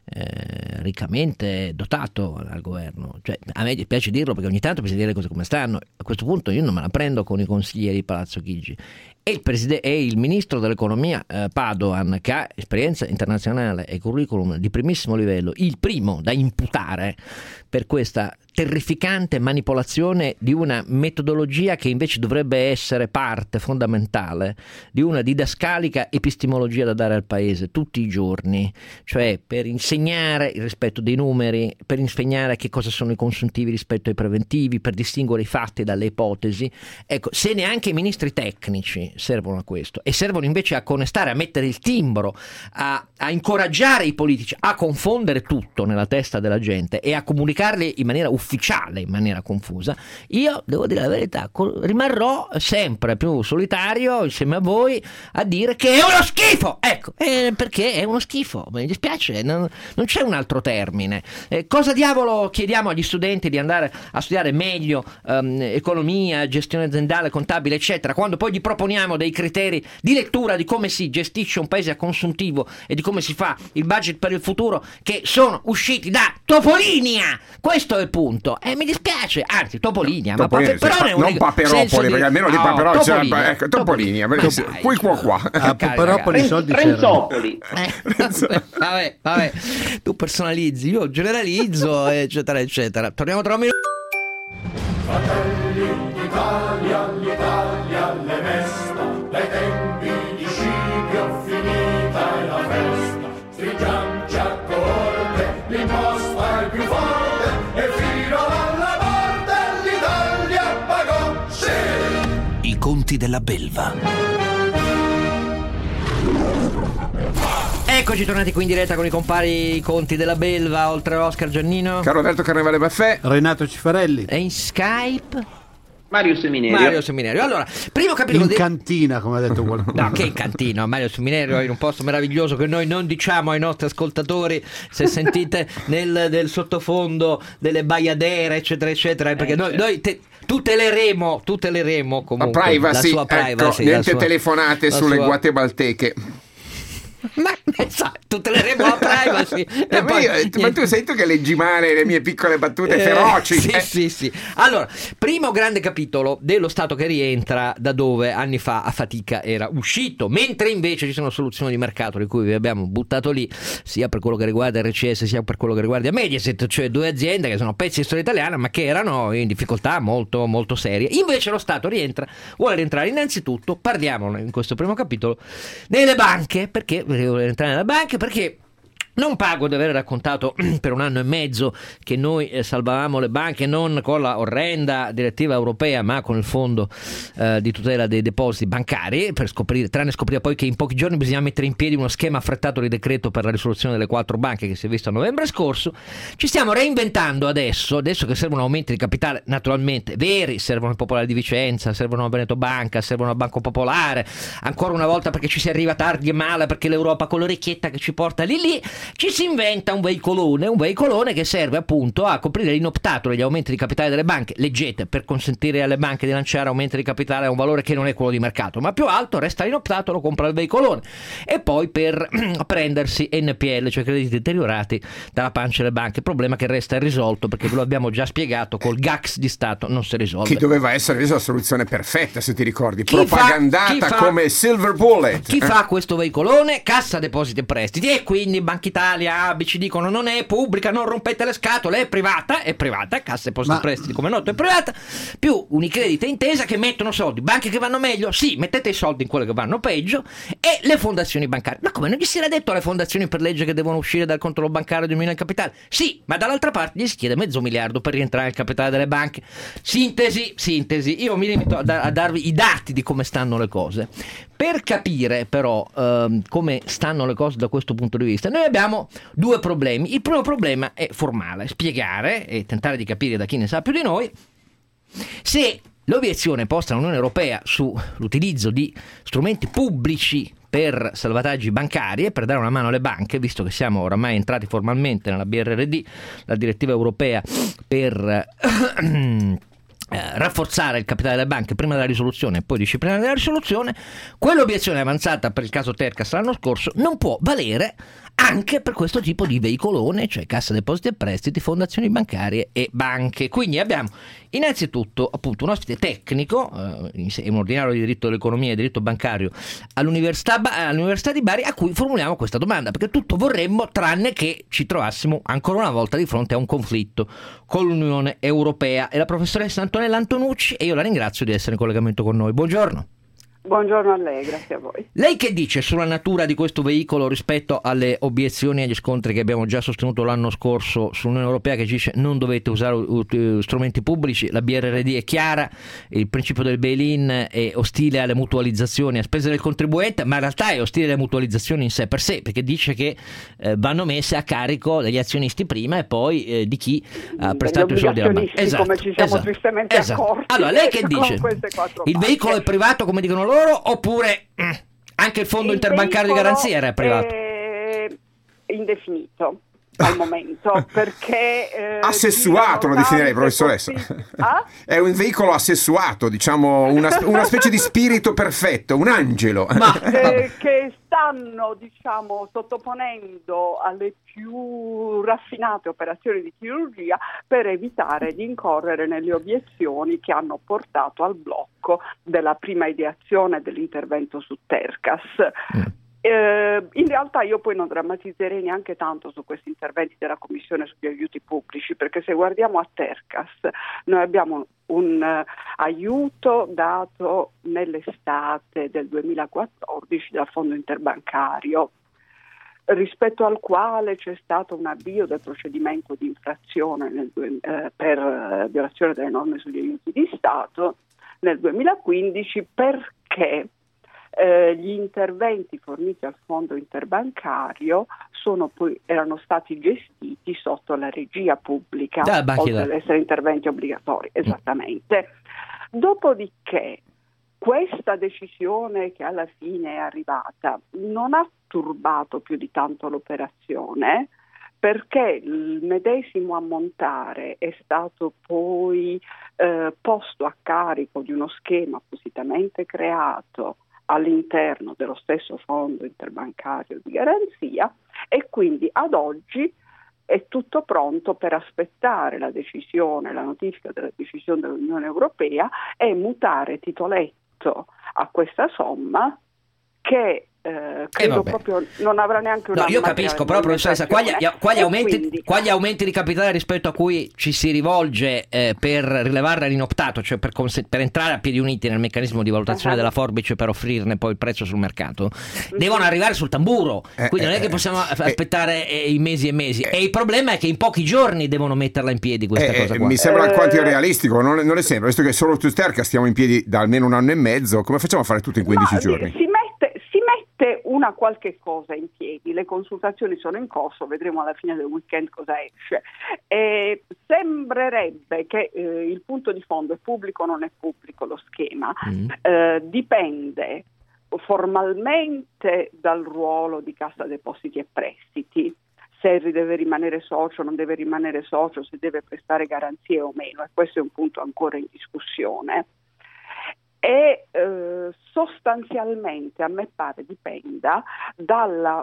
[SPEAKER 3] eh, riccamente dotato al governo. Cioè, a me dispiace dirlo perché ogni tanto bisogna dire le cose come stanno. A questo punto io non me la prendo con i consiglieri di Palazzo Chigi. E il, preside- e il ministro dell'economia eh, Padoan, che ha esperienza internazionale e curriculum di primissimo livello, il primo da imputare per questa terrificante manipolazione di una metodologia che invece dovrebbe essere parte fondamentale di una didascalica epistemologia da dare al paese tutti i giorni, cioè per insegnare il rispetto dei numeri, per insegnare che cosa sono i consuntivi rispetto ai preventivi, per distinguere i fatti dalle ipotesi. Ecco, se neanche i ministri tecnici servono a questo e servono invece a connestare, a mettere il timbro, a, a incoraggiare i politici a confondere tutto nella testa della gente e a comunicarli in maniera ufficiale, in maniera confusa, io devo dire la verità, co- rimarrò sempre più solitario insieme a voi a dire che è uno schifo, ecco, eh, perché è uno schifo, mi dispiace, non, non c'è un altro termine. Eh, cosa diavolo chiediamo agli studenti di andare a studiare meglio ehm, economia, gestione aziendale, contabile, eccetera, quando poi gli proponiamo dei criteri di lettura di come si gestisce un paese a consuntivo e di come si fa il budget per il futuro che sono usciti da Topolinia? Questo è il punto. E mi dispiace, anzi, Topolinia, ma
[SPEAKER 4] Topolinia,
[SPEAKER 3] Paperone
[SPEAKER 4] sì,
[SPEAKER 3] è un
[SPEAKER 4] non Paperopoli,
[SPEAKER 3] senso di-
[SPEAKER 4] perché almeno di
[SPEAKER 3] No,
[SPEAKER 4] Paperone c'era-
[SPEAKER 3] Topolinia,
[SPEAKER 4] ecco, Topolinia,
[SPEAKER 3] Topolinia.
[SPEAKER 4] beh, qui qua qua.
[SPEAKER 5] A
[SPEAKER 3] Carica,
[SPEAKER 5] Paperopoli i
[SPEAKER 6] Ren-
[SPEAKER 5] soldi c'erano.
[SPEAKER 6] Renzopoli.
[SPEAKER 3] Eh, vabbè, vabbè, tu personalizzi, io generalizzo, eccetera, eccetera. Torniamo tra un minuto.
[SPEAKER 1] Fratelli d'Italia, l'Italia le mesta, dai tempi di Scipio finita è la festa. Stringiamoci a coorte, l'imposta è più forte e fino alla morte l'Italia pagò, sì!
[SPEAKER 2] I conti della belva.
[SPEAKER 3] Eccoci tornati qui in diretta con i compari i conti della belva, oltre a Oscar Giannino.
[SPEAKER 4] Carlo Alberto Carnevale Maffè.
[SPEAKER 5] Renato Cifarelli.
[SPEAKER 3] È in Skype
[SPEAKER 6] Mario Seminerio.
[SPEAKER 3] Mario Seminerio. Allora, primo capitolo
[SPEAKER 5] In
[SPEAKER 3] di...
[SPEAKER 5] cantina, come ha detto qualcuno.
[SPEAKER 3] No, che in cantina, Mario Seminerio in un posto meraviglioso che noi non diciamo ai nostri ascoltatori, se sentite nel, nel sottofondo delle baiadere, eccetera, eccetera, perché
[SPEAKER 6] Eh,
[SPEAKER 3] noi,
[SPEAKER 6] certo.
[SPEAKER 3] noi te, tuteleremo, tuteleremo
[SPEAKER 4] La
[SPEAKER 3] comunque
[SPEAKER 4] privacy,
[SPEAKER 3] la sua privacy,
[SPEAKER 4] ecco,
[SPEAKER 3] la
[SPEAKER 4] niente
[SPEAKER 3] sua-
[SPEAKER 4] telefonate
[SPEAKER 3] la
[SPEAKER 4] sulle
[SPEAKER 3] sua-
[SPEAKER 4] guatemalteche.
[SPEAKER 3] Ma sa, tuteleremo la privacy.
[SPEAKER 4] Eh,
[SPEAKER 3] E
[SPEAKER 4] ma,
[SPEAKER 3] poi-
[SPEAKER 4] io- ma tu sei tu che leggi male le mie piccole battute
[SPEAKER 3] Eh,
[SPEAKER 4] feroci.
[SPEAKER 3] Sì,
[SPEAKER 4] eh.
[SPEAKER 3] sì, sì. Allora, primo grande capitolo dello Stato che rientra da dove anni fa a fatica era uscito, mentre invece ci sono soluzioni di mercato di cui vi abbiamo buttato lì, sia per quello che riguarda R C S sia per quello che riguarda Mediaset, cioè due aziende che sono pezzi di storia italiana ma che erano in difficoltà molto molto serie. Invece lo Stato rientra, vuole rientrare innanzitutto, parliamone in questo primo capitolo, nelle banche, perché vuole entrare nelle banche perché non pago di aver raccontato per un anno e mezzo che noi eh, salvavamo le banche non con la orrenda direttiva europea ma con il fondo eh, di tutela dei depositi bancari, per scoprire, tranne scoprire poi che in pochi giorni bisogna mettere in piedi uno schema affrettato di decreto per la risoluzione delle quattro banche che si è visto a novembre scorso. Ci stiamo reinventando adesso, adesso che servono aumenti di capitale naturalmente veri, servono il Popolare di Vicenza, servono a Veneto Banca, servono a Banco Popolare, ancora una volta perché ci si arriva tardi e male perché l'Europa con l'orecchietta che ci porta lì lì. ci si inventa un veicolone, un veicolone che serve appunto a coprire l'inoptato degli aumenti di capitale delle banche. Leggete, per consentire alle banche di lanciare aumenti di capitale a un valore che non è quello di mercato, ma più alto, resta l'inoptato, lo compra il veicolone. E poi per prendersi N P L, cioè crediti deteriorati dalla pancia delle banche, problema che resta irrisolto perché ve lo abbiamo già spiegato, col G A C S di Stato non si risolve.
[SPEAKER 4] Che doveva essere la soluzione perfetta, se ti ricordi,
[SPEAKER 3] Chi
[SPEAKER 4] propagandata
[SPEAKER 3] fa, fa,
[SPEAKER 4] come Silver Bullet.
[SPEAKER 3] Chi eh? fa questo veicolone? Cassa Depositi e Prestiti, e quindi Banca Italia, A B C dicono non è pubblica, non rompete le scatole, è privata, è privata, Cassa Depositi e Prestiti come noto è privata, più Unicredit e Intesa che mettono soldi, banche che vanno meglio, sì, mettete i soldi in quelle che vanno peggio, e le fondazioni bancarie. Ma come, non gli si era detto alle fondazioni per legge che devono uscire dal controllo bancario di un milione di capitale? Sì, ma dall'altra parte gli si chiede mezzo miliardo per rientrare nel capitale delle banche. Sintesi, sintesi, io mi limito a, da- a darvi i dati di come stanno le cose. Per capire però ehm, come stanno le cose da questo punto di vista, noi abbiamo due problemi. Il primo problema è formale, spiegare e tentare di capire da chi ne sa più di noi se l'obiezione posta dall'Unione Europea sull'utilizzo di strumenti pubblici per salvataggi bancari e per dare una mano alle banche, visto che siamo oramai entrati formalmente nella B R R D, la direttiva europea per Eh, rafforzare il capitale delle banche prima della risoluzione e poi disciplinare la risoluzione, quell'obiezione avanzata per il caso Tercas l'anno scorso non può valere anche per questo tipo di veicolone, cioè Cassa Depositi e Prestiti, fondazioni bancarie e banche. Quindi abbiamo innanzitutto appunto un ospite tecnico, eh, un ordinario di diritto dell'economia e diritto bancario all'università, all'università di Bari, a cui formuliamo questa domanda, perché tutto vorremmo tranne che ci trovassimo ancora una volta di fronte a un conflitto con l'Unione Europea. E la professoressa Antonella Antonucci, e io la ringrazio di essere in collegamento con noi. Buongiorno.
[SPEAKER 8] Buongiorno a lei, grazie a voi.
[SPEAKER 3] Lei che dice sulla natura di questo veicolo rispetto alle obiezioni e agli scontri che abbiamo già sostenuto l'anno scorso sull'Unione Europea, che dice non dovete usare uh, strumenti pubblici, la B R R D è chiara, il principio del bail-in è ostile alle mutualizzazioni a spese del contribuente, ma in realtà è ostile alle mutualizzazioni in sé per sé, perché dice che eh, vanno messe a carico degli azionisti prima e poi eh, di chi ha prestato i soldi alla banca.
[SPEAKER 8] Esatto, come ci siamo
[SPEAKER 3] esatto,
[SPEAKER 8] tristemente
[SPEAKER 3] esatto.
[SPEAKER 8] accorti.
[SPEAKER 3] Allora, lei che dice? Il veicolo è privato come dicono loro, oppure mm, anche il fondo
[SPEAKER 8] il
[SPEAKER 3] interbancario di garanzia era privato?
[SPEAKER 8] È indefinito al momento, perché eh,
[SPEAKER 4] assessuato lo definirei, professoressa.
[SPEAKER 8] Ah?
[SPEAKER 4] È un veicolo assessuato, diciamo, una, una specie di spirito perfetto, un angelo.
[SPEAKER 3] Ma
[SPEAKER 8] eh, che stanno, diciamo, sottoponendo alle più raffinate operazioni di chirurgia per evitare di incorrere nelle obiezioni che hanno portato al blocco della prima ideazione dell'intervento su Tercas. Mm. Eh, in realtà io poi non drammatizzerei neanche tanto su questi interventi della Commissione sugli aiuti pubblici, perché se guardiamo a Tercas noi abbiamo un uh, aiuto dato nell'estate del duemilaquattordici dal Fondo Interbancario, rispetto al quale c'è stato un avvio del procedimento di infrazione nel, eh, per uh, violazione delle norme sugli aiuti di Stato nel duemilaquindici, perché Eh, gli interventi forniti al fondo interbancario sono poi, erano stati gestiti sotto la regia pubblica, oltre ad essere interventi obbligatori, esattamente. Mm. Dopodiché questa decisione che alla fine è arrivata non ha turbato più di tanto l'operazione, perché il medesimo ammontare è stato poi eh, posto a carico di uno schema appositamente creato all'interno dello stesso fondo interbancario di garanzia, e quindi ad oggi è tutto pronto per aspettare la decisione, la notifica della decisione dell'Unione Europea e mutare titoletto a questa somma che eh, credo
[SPEAKER 3] eh
[SPEAKER 8] proprio non avrà neanche una.
[SPEAKER 3] No, io capisco, però professoressa, quali, quali, aumenti, quindi... quali aumenti di capitale rispetto a cui ci si rivolge eh, per rilevarla l'inoptato, cioè per, cons- per entrare a piedi uniti nel meccanismo di valutazione uh-huh. della forbice per offrirne poi il prezzo sul mercato, uh-huh. devono arrivare sul tamburo, eh, quindi non è che possiamo eh, aspettare eh, mesi e mesi, eh, e il problema è che in pochi giorni devono metterla in piedi questa
[SPEAKER 4] eh,
[SPEAKER 3] cosa qua.
[SPEAKER 4] Mi sembra alquanto irrealistico, non, non le sembra, visto che solo tu Tercas stiamo in piedi da almeno un anno e mezzo, come facciamo a fare tutto in quindici
[SPEAKER 8] no,
[SPEAKER 4] giorni?
[SPEAKER 8] Si mette, si mette una qualche cosa in piedi, le consultazioni sono in corso, vedremo alla fine del weekend cosa esce. E sembrerebbe che eh, il punto di fondo è pubblico o non è pubblico lo schema, mm. eh, dipende formalmente dal ruolo di Cassa Depositi e Prestiti, se deve rimanere socio, non deve rimanere socio, se deve prestare garanzie o meno, e questo è un punto ancora in discussione. E eh, sostanzialmente a me pare dipenda dalla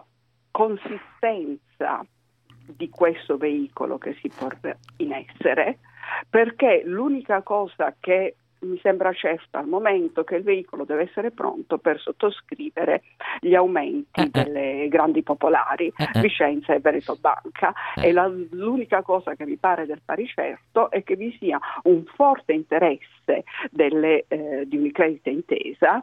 [SPEAKER 8] consistenza di questo veicolo che si porrà in essere, perché l'unica cosa che mi sembra certa al momento è che il veicolo deve essere pronto per sottoscrivere gli aumenti
[SPEAKER 3] eh,
[SPEAKER 8] delle grandi popolari,
[SPEAKER 3] eh,
[SPEAKER 8] Vicenza e Veneto Banca,
[SPEAKER 3] eh.
[SPEAKER 8] e la, l'unica cosa che mi pare del pari certo è che vi sia un forte interesse delle, eh, di Unicredit e Intesa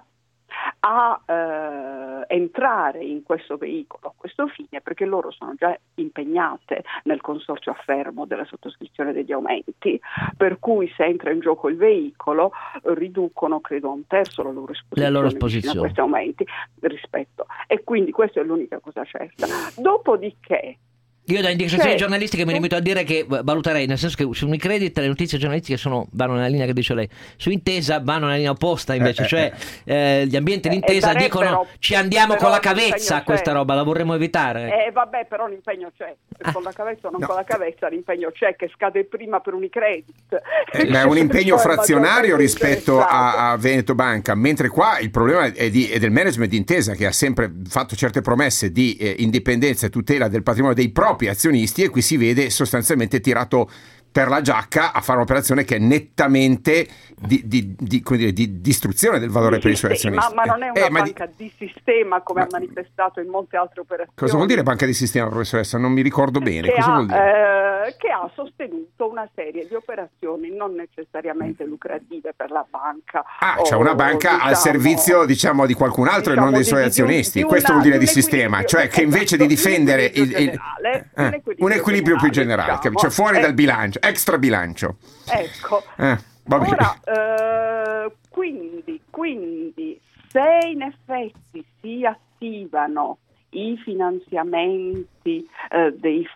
[SPEAKER 8] a eh, entrare in questo veicolo a questo fine, perché loro sono già impegnate nel consorzio a fermo della sottoscrizione degli aumenti, per cui se entra in gioco il veicolo riducono credo a un terzo la loro esposizione,
[SPEAKER 3] la loro
[SPEAKER 8] a
[SPEAKER 3] esposizione.
[SPEAKER 8] questi aumenti rispetto, e quindi questa è l'unica cosa certa. Dopodiché
[SPEAKER 3] Io da indicazioni
[SPEAKER 8] Cioè,
[SPEAKER 3] giornalistiche mi limito a dire che valuterei, nel senso che su Unicredit le notizie giornalistiche sono, vanno nella linea che dice lei, su Intesa vanno nella linea opposta invece,
[SPEAKER 4] Eh,
[SPEAKER 3] cioè eh, gli ambienti di
[SPEAKER 8] eh,
[SPEAKER 3] Intesa
[SPEAKER 8] sarebbero-
[SPEAKER 3] dicono ci andiamo
[SPEAKER 8] però
[SPEAKER 3] con la
[SPEAKER 8] l'impegno
[SPEAKER 3] cavezza a
[SPEAKER 8] c'è.
[SPEAKER 3] questa roba, la vorremmo evitare.
[SPEAKER 8] Eh vabbè, però l'impegno c'è, con la cavezza o non
[SPEAKER 4] No.
[SPEAKER 8] con la cavezza, l'impegno c'è, che scade prima per Unicredit.
[SPEAKER 4] Eh, ma è un impegno
[SPEAKER 8] Cioè,
[SPEAKER 4] frazionario
[SPEAKER 8] maggiormente
[SPEAKER 4] rispetto a,
[SPEAKER 8] interessato.
[SPEAKER 4] a Veneto Banca, mentre qua il problema è, di, è del management di Intesa, che ha sempre fatto certe promesse di eh, indipendenza e tutela del patrimonio dei propri azionisti, e qui si vede sostanzialmente tirato per la giacca a fare un'operazione che è nettamente di, di, di, come dire, di distruzione del valore
[SPEAKER 8] Di
[SPEAKER 4] per i suoi
[SPEAKER 8] sistema,
[SPEAKER 4] azionisti.
[SPEAKER 8] ma non è una
[SPEAKER 4] Eh, ma di-
[SPEAKER 8] banca di, sistema come
[SPEAKER 4] Ma-
[SPEAKER 8] ha manifestato in molte altre operazioni.
[SPEAKER 4] Cosa vuol dire banca di sistema, professoressa? Non mi ricordo bene.
[SPEAKER 8] Che
[SPEAKER 4] Cosa
[SPEAKER 8] ha,
[SPEAKER 4] vuol dire?
[SPEAKER 8] eh, che ha sostenuto una serie di operazioni non necessariamente lucrative per la banca.
[SPEAKER 4] Ah,
[SPEAKER 8] o,
[SPEAKER 4] c'è una banca al
[SPEAKER 8] diciamo,
[SPEAKER 4] servizio, diciamo, di qualcun altro e
[SPEAKER 8] diciamo,
[SPEAKER 4] non dei
[SPEAKER 8] di-
[SPEAKER 4] suoi
[SPEAKER 8] di- di un-
[SPEAKER 4] azionisti.
[SPEAKER 8] di
[SPEAKER 4] Questo
[SPEAKER 8] una-
[SPEAKER 4] vuol dire
[SPEAKER 8] di
[SPEAKER 4] di
[SPEAKER 8] un
[SPEAKER 4] sistema,
[SPEAKER 8] equilibrio-
[SPEAKER 4] cioè che invece di
[SPEAKER 8] esatto,
[SPEAKER 4] difendere
[SPEAKER 8] un
[SPEAKER 4] il, il-
[SPEAKER 8] equilibrio generale,
[SPEAKER 4] eh,
[SPEAKER 8] un equilibrio
[SPEAKER 4] un equilibrio più
[SPEAKER 8] generale,
[SPEAKER 4] generale,
[SPEAKER 8] diciamo.
[SPEAKER 4] cioè fuori
[SPEAKER 8] Eh,
[SPEAKER 4] dal bilancio, extra bilancio.
[SPEAKER 8] Ecco.
[SPEAKER 4] Eh, va bene.
[SPEAKER 8] Ora, eh, quindi, quindi, se in effetti si attivano i finanziamenti eh, dei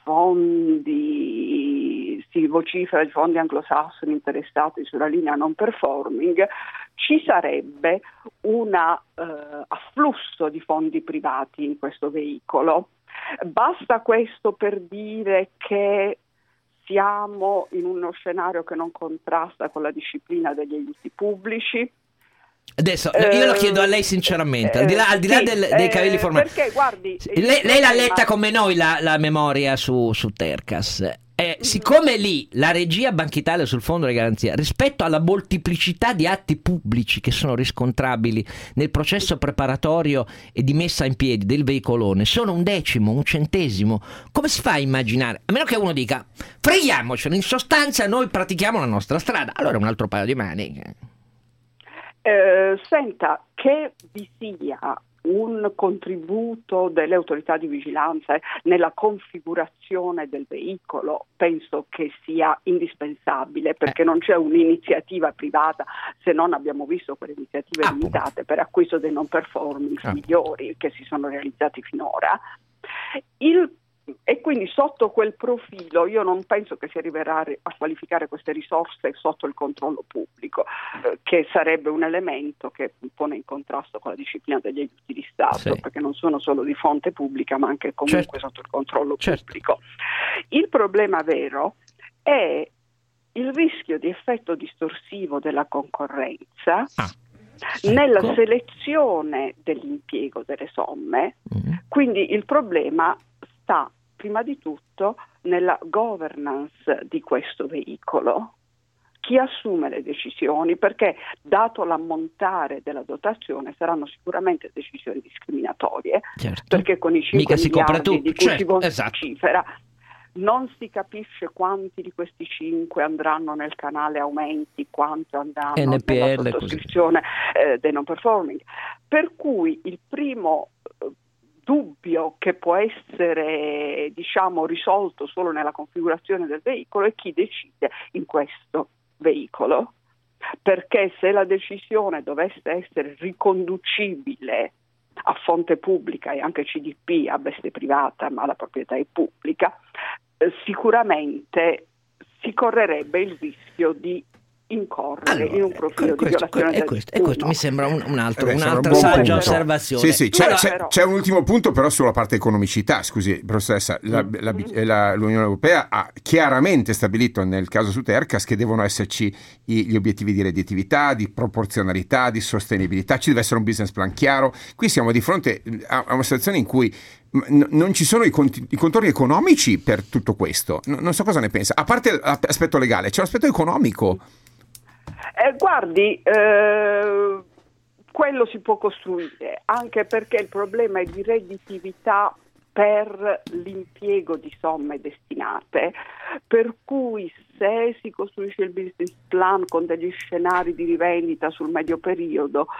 [SPEAKER 8] fondi, si vocifera di fondi anglosassoni interessati sulla linea non performing, ci sarebbe un eh, afflusso di fondi privati in questo veicolo. Basta questo per dire che siamo in uno scenario che non contrasta con la disciplina degli aiuti pubblici.
[SPEAKER 3] Adesso io lo
[SPEAKER 8] Eh,
[SPEAKER 3] chiedo a lei sinceramente, al di là, al di là
[SPEAKER 8] sì,
[SPEAKER 3] del- dei
[SPEAKER 8] eh,
[SPEAKER 3] cavilli formali.
[SPEAKER 8] perché guardi,
[SPEAKER 3] Sì,
[SPEAKER 8] il
[SPEAKER 3] lei, lei l'ha
[SPEAKER 8] problema-
[SPEAKER 3] letta come noi la, la memoria su, su Tercas. Eh, siccome lì la regia Banca Italia sul fondo di garanzia, rispetto alla moltiplicità di atti pubblici che sono riscontrabili nel processo preparatorio e di messa in piedi del veicolone, sono un decimo, un centesimo, come si fa a immaginare? A meno che uno dica freghiamocene, in sostanza noi pratichiamo la nostra strada, allora è un altro paio di maniche.
[SPEAKER 8] Eh, senta, che vi sia un contributo delle autorità di vigilanza nella configurazione del veicolo penso che sia indispensabile, perché non c'è un'iniziativa privata, se non abbiamo visto quelle iniziative
[SPEAKER 3] Ah,
[SPEAKER 8] limitate per acquisto dei non performing
[SPEAKER 3] Ah.
[SPEAKER 8] migliori che si sono realizzati finora. Il E quindi sotto quel profilo io non penso che si arriverà a qualificare queste risorse sotto il controllo pubblico, eh, che sarebbe un elemento che pone in contrasto con la disciplina degli aiuti di Stato,
[SPEAKER 3] Sì.
[SPEAKER 8] perché non sono solo di fonte pubblica ma anche comunque
[SPEAKER 3] Certo.
[SPEAKER 8] sotto il controllo
[SPEAKER 3] Certo.
[SPEAKER 8] pubblico. Il problema vero è il rischio di effetto distorsivo della concorrenza
[SPEAKER 3] Ah.
[SPEAKER 8] nella
[SPEAKER 3] Ecco.
[SPEAKER 8] selezione dell'impiego delle somme.
[SPEAKER 3] Mm.
[SPEAKER 8] Quindi il problema sta prima di tutto nella governance di questo veicolo. Chi assume le decisioni, perché dato l'ammontare della dotazione saranno sicuramente decisioni discriminatorie,
[SPEAKER 3] Certo.
[SPEAKER 8] perché con i cinque
[SPEAKER 3] Mica si copre
[SPEAKER 8] miliardi di
[SPEAKER 3] tutto,
[SPEAKER 8] cui si
[SPEAKER 3] certo, esatto.
[SPEAKER 8] vocifera non si capisce quanti di questi cinque andranno nel canale aumenti, quanto andranno
[SPEAKER 3] N P L,
[SPEAKER 8] nella
[SPEAKER 3] così.
[SPEAKER 8] sottoscrizione eh, dei non performing. Per cui il primo eh, dubbio che può essere, diciamo, risolto solo nella configurazione del veicolo è chi decide in questo veicolo, perché se la decisione dovesse essere riconducibile a fonte pubblica e anche C D P a veste privata ma la proprietà è pubblica, eh, sicuramente si correrebbe il rischio di incorrere
[SPEAKER 3] Allora,
[SPEAKER 8] in un profilo
[SPEAKER 3] questo,
[SPEAKER 8] di violazione
[SPEAKER 3] e
[SPEAKER 8] del
[SPEAKER 3] questo, e questo
[SPEAKER 8] uno.
[SPEAKER 3] mi sembra un, un altro,
[SPEAKER 4] Eh beh, sembra
[SPEAKER 3] un'altra
[SPEAKER 4] un buon
[SPEAKER 3] saggia
[SPEAKER 4] punto.
[SPEAKER 3] osservazione.
[SPEAKER 4] Sì, sì, c'è,
[SPEAKER 3] Allora,
[SPEAKER 4] c'è- c'è un ultimo punto però sulla parte economicità, scusi professoressa, la- la- la- l'Unione Europea ha chiaramente stabilito nel caso su Tercas che devono esserci i- gli obiettivi di redditività, di proporzionalità, di sostenibilità, ci deve essere un business plan chiaro. Qui siamo di fronte a, a una situazione in cui n- non ci sono i, conti- i contorni economici per tutto questo. N- non so cosa ne pensa, a parte l'aspetto legale, c'è l'aspetto economico.
[SPEAKER 8] Eh, guardi, eh, quello si può costruire, anche perché il problema è di redditività per l'impiego di somme destinate, per cui se si costruisce il business plan con degli scenari di rivendita sul medio periodo,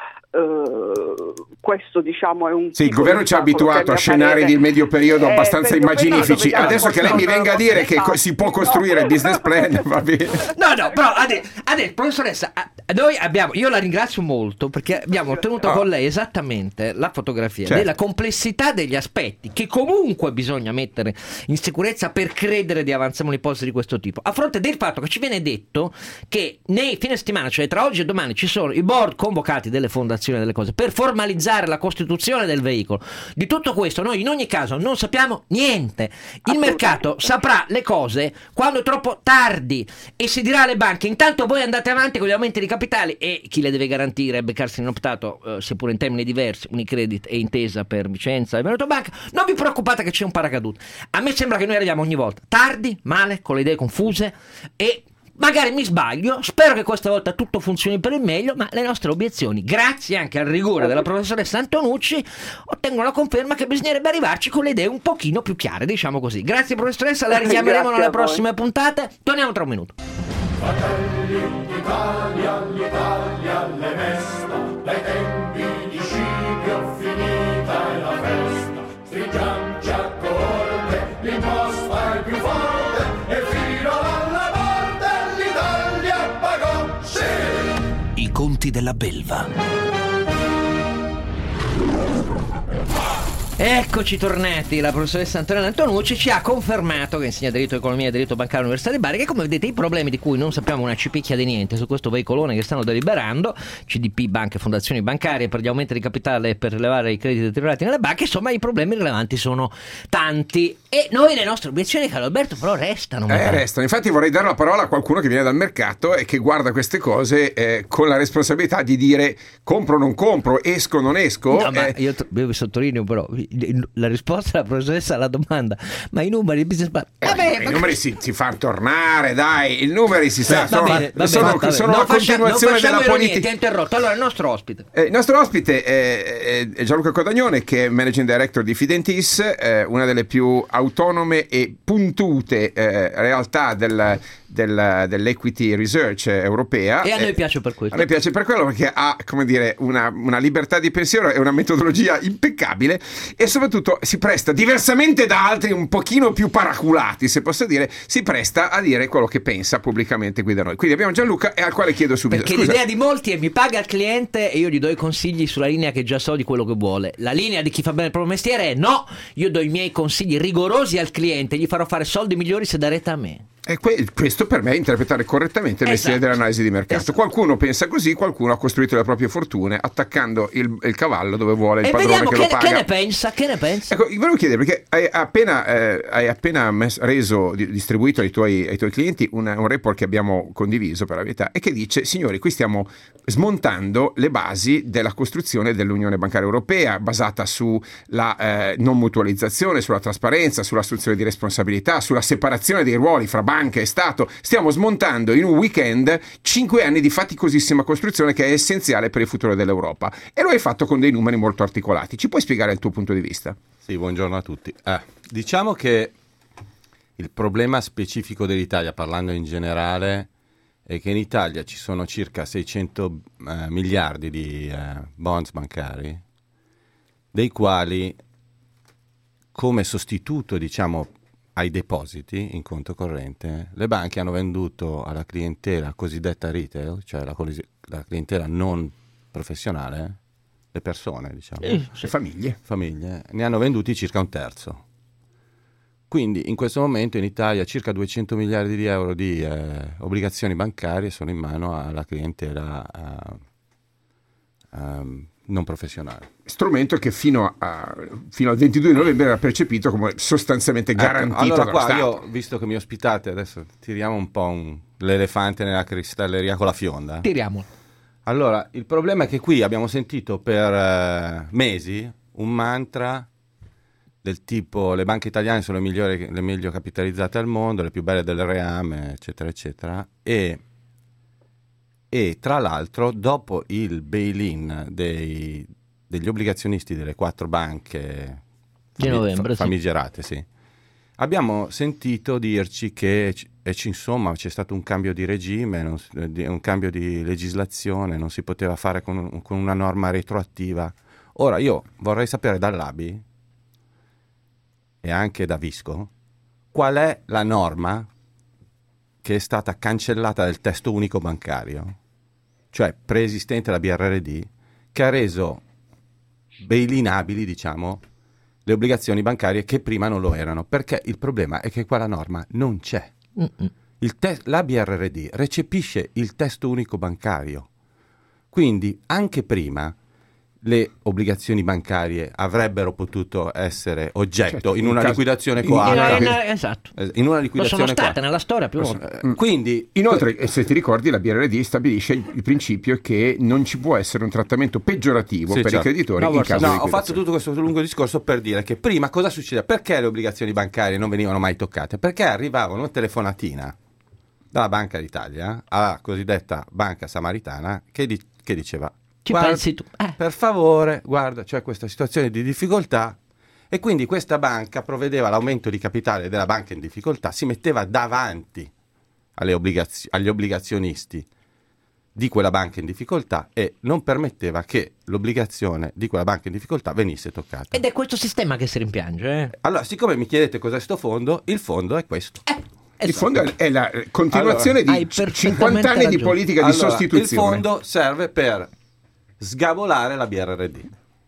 [SPEAKER 8] eh, questo diciamo è un
[SPEAKER 4] Sì, il
[SPEAKER 8] tipo
[SPEAKER 4] governo
[SPEAKER 8] di
[SPEAKER 4] ci ha
[SPEAKER 8] ostacolo
[SPEAKER 4] abituato
[SPEAKER 8] che
[SPEAKER 4] a
[SPEAKER 8] mio
[SPEAKER 4] scenari
[SPEAKER 8] parere-
[SPEAKER 4] di medio periodo
[SPEAKER 8] Eh,
[SPEAKER 4] abbastanza
[SPEAKER 8] medio
[SPEAKER 4] immaginifici.
[SPEAKER 8] periodo,
[SPEAKER 4] Adesso che lei mi venga a dire che co- si può costruire il business plan, va bene.
[SPEAKER 3] No, no, però adesso, adesso professoressa, a- noi abbiamo, io la ringrazio molto perché abbiamo ottenuto
[SPEAKER 4] Ah.
[SPEAKER 3] con lei esattamente la fotografia
[SPEAKER 4] Certo.
[SPEAKER 3] della complessità degli aspetti che comunque bisogna mettere in sicurezza per credere di avanzare un'ipotesi di questo tipo, a fronte del fatto che ci viene detto che nei fine settimana, cioè tra oggi e domani, ci sono i board convocati delle fondazioni, delle cose, per formalizzare la costituzione del veicolo. Di tutto questo noi in ogni caso non sappiamo niente. Il mercato saprà le cose quando è troppo tardi e si dirà alle banche: intanto voi andate avanti con gli aumenti di capitali, e chi le deve garantire e beccarsi in optato, eh, seppur in termini diversi, Unicredit e Intesa per Vicenza e Veneto Banca. Non vi preoccupate che c'è un paracadute. A me sembra che noi arriviamo ogni volta tardi, male, con le idee confuse, e magari mi sbaglio, spero che questa volta tutto funzioni per il meglio, ma le nostre obiezioni, grazie anche al rigore della professoressa Antonucci, ottengono la conferma che bisognerebbe arrivarci con le idee un pochino più chiare, diciamo così. Grazie professoressa, la richiameremo
[SPEAKER 8] Grazie
[SPEAKER 3] nelle
[SPEAKER 8] a voi.
[SPEAKER 3] prossime puntate. Torniamo tra un minuto.
[SPEAKER 1] Fratelli d'Italia, l'Italia l'è mesta, dai tempi di Scipio finita è la festa. Stringiamoci a coorte, l'imposta è più forte, e fino alla morte l'Italia pagò, sì!
[SPEAKER 2] I conti della belva.
[SPEAKER 3] Eccoci tornati, la professoressa Antonella Antonucci ci ha confermato, che insegna diritto economia e diritto bancario all'Università di Bari, che come vedete i problemi di cui non sappiamo una cipicchia di niente su questo veicolone che stanno deliberando, C D P, banche, fondazioni bancarie, per gli aumenti di capitale e per rilevare i crediti deteriorati nelle banche, insomma i problemi rilevanti sono tanti. E noi le nostre obiezioni, caro Alberto, però restano. mi
[SPEAKER 4] Eh,
[SPEAKER 3] pare.
[SPEAKER 4] restano. Infatti vorrei dare la parola a qualcuno che viene dal mercato e che guarda queste cose eh, con la responsabilità di dire compro o non compro, esco o non esco.
[SPEAKER 3] No, ma
[SPEAKER 4] eh,
[SPEAKER 3] io, io vi sottolineo però la risposta della professoressa alla domanda: ma i numeri, il business plan,
[SPEAKER 4] eh,
[SPEAKER 3] vabbè,
[SPEAKER 4] I
[SPEAKER 3] ma-
[SPEAKER 4] numeri si, si fanno tornare, dai, i numeri si sa,
[SPEAKER 3] Va
[SPEAKER 4] sono,
[SPEAKER 3] bene, va
[SPEAKER 4] sono,
[SPEAKER 3] bene, va bene.
[SPEAKER 4] sono
[SPEAKER 3] Non
[SPEAKER 4] la
[SPEAKER 3] facciamo-
[SPEAKER 4] continuazione
[SPEAKER 3] non facciamo
[SPEAKER 4] della
[SPEAKER 3] ironia,
[SPEAKER 4] politica.
[SPEAKER 3] ti ha interrotto. Allora, il nostro ospite.
[SPEAKER 4] Eh, il nostro ospite è, è Gianluca Codagnone, che è Managing Director di Fidentis, eh, una delle più autonome e puntute eh, realtà del, del, dell'equity research europea.
[SPEAKER 3] E a noi
[SPEAKER 4] Eh,
[SPEAKER 3] piace per questo.
[SPEAKER 4] A me piace per quello perché ha, come dire, una, una libertà di pensiero e una metodologia impeccabile, e soprattutto si presta, diversamente da altri un pochino più paraculati, se posso dire, si presta a dire quello che pensa pubblicamente qui da noi. Quindi abbiamo Gianluca, e al quale chiedo subito:
[SPEAKER 3] Perché
[SPEAKER 4] scusa,
[SPEAKER 3] l'idea di molti è: mi paga il cliente e io gli do i consigli sulla linea che già so di quello che vuole. La linea di chi fa bene il proprio mestiere è: no, io do i miei consigli rigorosi al cliente, gli farò fare soldi migliori se dà retta a me.
[SPEAKER 4] E que- questo per me è interpretare correttamente il mestiere
[SPEAKER 3] Esatto.
[SPEAKER 4] dell'analisi di mercato.
[SPEAKER 3] Esatto.
[SPEAKER 4] Qualcuno pensa così, qualcuno ha costruito le proprie fortune attaccando il, il cavallo dove vuole il
[SPEAKER 3] E
[SPEAKER 4] padrone
[SPEAKER 3] vediamo
[SPEAKER 4] che
[SPEAKER 3] che,
[SPEAKER 4] lo paga.
[SPEAKER 3] che ne pensa, che ne pensa.
[SPEAKER 4] Ecco, vi volevo chiedere, perché hai appena, eh, hai appena messo- reso, di- distribuito ai tuoi, ai tuoi clienti una- un report che abbiamo condiviso, per la verità, e che dice: signori, qui stiamo smontando le basi della costruzione dell'Unione Bancaria Europea, basata sulla eh, non mutualizzazione, sulla trasparenza, sull'assunzione di responsabilità, sulla separazione dei ruoli fra banche e Stato. Stiamo smontando in un weekend cinque anni di faticosissima costruzione che è essenziale per il futuro dell'Europa, e lo hai fatto con dei numeri molto articolati. Ci puoi spiegare il tuo punto di vista?
[SPEAKER 9] Sì, buongiorno a tutti. Eh, diciamo che il problema specifico dell'Italia, parlando in generale, è che in Italia ci sono circa seicento eh, miliardi di eh, bonds bancari, dei quali, come sostituto, diciamo, ai depositi in conto corrente, le banche hanno venduto alla clientela cosiddetta retail, cioè la, cosi- la clientela non professionale, le persone, diciamo,
[SPEAKER 3] Eh,
[SPEAKER 4] Le famiglie.
[SPEAKER 9] famiglie, ne hanno venduti circa un terzo. Quindi in questo momento in Italia circa duecento miliardi di euro di eh, obbligazioni bancarie sono in mano alla clientela uh, uh, non professionale.
[SPEAKER 4] Strumento che fino, a, fino al ventidue di novembre era percepito come sostanzialmente garantito
[SPEAKER 9] ecco, allora
[SPEAKER 4] dallo
[SPEAKER 9] qua
[SPEAKER 4] Stato.
[SPEAKER 9] io, visto che mi ospitate, adesso tiriamo un po' un, l'elefante nella cristalleria con la fionda.
[SPEAKER 3] Tiriamolo.
[SPEAKER 9] Allora, il problema è che qui abbiamo sentito per uh, mesi un mantra del tipo le banche italiane sono le migliori, le meglio capitalizzate al mondo, le più belle del reame, eccetera, eccetera. E, e tra l'altro, dopo il bail-in dei, degli obbligazionisti delle quattro banche
[SPEAKER 3] di novembre,
[SPEAKER 9] fa, famigerate, sì. sì, abbiamo sentito dirci che e c- insomma c'è stato un cambio di regime, non, un cambio di legislazione, non si poteva fare con, con una norma retroattiva. Ora io vorrei sapere dall'A B I e anche da Visco qual è la norma che è stata cancellata del testo unico bancario, cioè preesistente alla B R R D, che ha reso bailinabili, diciamo, le obbligazioni bancarie che prima non lo erano, perché il problema è che quella norma non c'è. Il te- la B R R D recepisce il testo unico bancario, quindi anche prima le obbligazioni bancarie avrebbero potuto essere oggetto
[SPEAKER 4] certo,
[SPEAKER 9] in una
[SPEAKER 4] in
[SPEAKER 9] liquidazione
[SPEAKER 4] caso,
[SPEAKER 9] coatta.
[SPEAKER 3] In, in, esatto.
[SPEAKER 9] In una
[SPEAKER 3] Lo
[SPEAKER 9] liquidazione
[SPEAKER 3] sono state
[SPEAKER 9] coatta.
[SPEAKER 3] nella storia più volte.
[SPEAKER 9] Eh, Quindi,
[SPEAKER 4] Inoltre, se ti ricordi, la B R R D stabilisce il, il principio che non ci può essere un trattamento peggiorativo
[SPEAKER 9] Sì,
[SPEAKER 4] per
[SPEAKER 9] certo.
[SPEAKER 4] i creditori
[SPEAKER 3] No,
[SPEAKER 4] in caso
[SPEAKER 9] no,
[SPEAKER 4] di
[SPEAKER 9] ho fatto tutto questo lungo discorso per dire che prima cosa succedeva? Perché le obbligazioni bancarie non venivano mai toccate? Perché arrivava una telefonatina dalla Banca d'Italia alla cosiddetta Banca Samaritana che, di- che diceva
[SPEAKER 3] Ci
[SPEAKER 9] "Guarda,
[SPEAKER 3] pensi tu?" Eh.
[SPEAKER 9] per favore, guarda, c'è questa situazione di difficoltà, e quindi questa banca provvedeva all'aumento di capitale della banca in difficoltà, si metteva davanti alle obbligazio- agli obbligazionisti di quella banca in difficoltà e non permetteva che l'obbligazione di quella banca in difficoltà venisse toccata.
[SPEAKER 3] Ed è questo sistema che si rimpiange. Eh?
[SPEAKER 9] Allora, siccome mi chiedete cos'è sto fondo, il fondo è questo.
[SPEAKER 4] Il fondo è- è la continuazione
[SPEAKER 3] Allora, hai
[SPEAKER 4] di c-
[SPEAKER 3] perfettamente
[SPEAKER 4] cinquanta anni di
[SPEAKER 3] ragione.
[SPEAKER 4] politica
[SPEAKER 9] Allora,
[SPEAKER 4] di sostituzione.
[SPEAKER 9] il fondo serve per sgavolare la B R R D.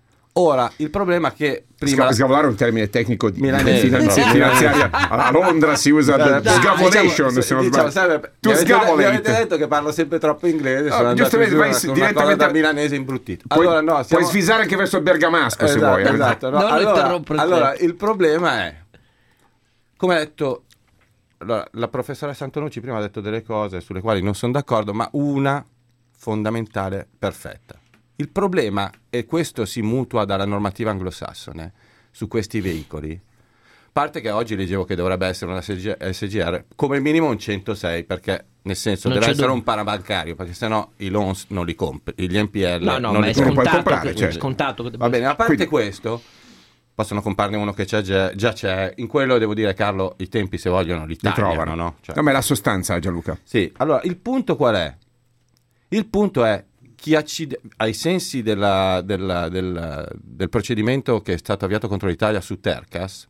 [SPEAKER 9] Ora, il problema è che prima...
[SPEAKER 4] Sga- Sgavolare è un termine tecnico di
[SPEAKER 9] Milanese,
[SPEAKER 4] finanzi-
[SPEAKER 9] no.
[SPEAKER 4] finanziaria. A Londra si usa
[SPEAKER 9] Dai,
[SPEAKER 4] the sgavolation,
[SPEAKER 9] diciamo,
[SPEAKER 4] se non
[SPEAKER 9] diciamo,
[SPEAKER 4] sbaglio.
[SPEAKER 9] serve-
[SPEAKER 4] To
[SPEAKER 9] mi avete, mi
[SPEAKER 4] sgavolate.
[SPEAKER 9] avete detto che parlo sempre troppo inglese,
[SPEAKER 4] No,
[SPEAKER 9] sono andato
[SPEAKER 4] giustamente,
[SPEAKER 9] giù
[SPEAKER 4] vai
[SPEAKER 9] con
[SPEAKER 4] s-
[SPEAKER 9] una
[SPEAKER 4] direttamente
[SPEAKER 9] cosa da
[SPEAKER 4] a-
[SPEAKER 9] milanese imbruttito.
[SPEAKER 4] Puoi,
[SPEAKER 9] Allora, no,
[SPEAKER 4] puoi
[SPEAKER 9] siamo...
[SPEAKER 4] svisare anche verso il bergamasco se
[SPEAKER 9] Esatto,
[SPEAKER 4] vuoi. eh.
[SPEAKER 9] esatto, no.
[SPEAKER 3] Non lo
[SPEAKER 9] Allora,
[SPEAKER 3] interrompere
[SPEAKER 9] allora,
[SPEAKER 3] sempre.
[SPEAKER 9] il problema è, come ha detto allora, la professoressa Antonucci prima ha detto delle cose sulle quali non sono d'accordo, ma una fondamentale, perfetta. Il problema, e questo si mutua dalla normativa anglosassone su questi veicoli, parte che oggi leggevo che dovrebbe essere una S G R come minimo un centosei, perché nel senso
[SPEAKER 3] Non
[SPEAKER 9] deve
[SPEAKER 3] c'è
[SPEAKER 9] essere
[SPEAKER 3] dubbio.
[SPEAKER 9] un parabancario, perché sennò i loans non li compri, gli N P L
[SPEAKER 3] No, no,
[SPEAKER 9] non
[SPEAKER 3] ma
[SPEAKER 9] li
[SPEAKER 3] è
[SPEAKER 4] tu non puoi
[SPEAKER 3] scontato,
[SPEAKER 4] comprare,
[SPEAKER 3] che-
[SPEAKER 4] certo.
[SPEAKER 3] scontato che debba
[SPEAKER 9] Va bene, a parte
[SPEAKER 4] Quindi-
[SPEAKER 9] questo, possono comprarne uno che c'è già, già c'è. In quello devo dire, Carlo, i tempi se vogliono li
[SPEAKER 4] Li
[SPEAKER 9] tagliano,
[SPEAKER 4] trovano.
[SPEAKER 9] no? Cioè-
[SPEAKER 4] No, ma è la sostanza, Gianluca.
[SPEAKER 9] Sì, allora il punto qual è? Il punto è chi accide, ai sensi della- della- del, del procedimento che è stato avviato contro l'Italia su Tercas,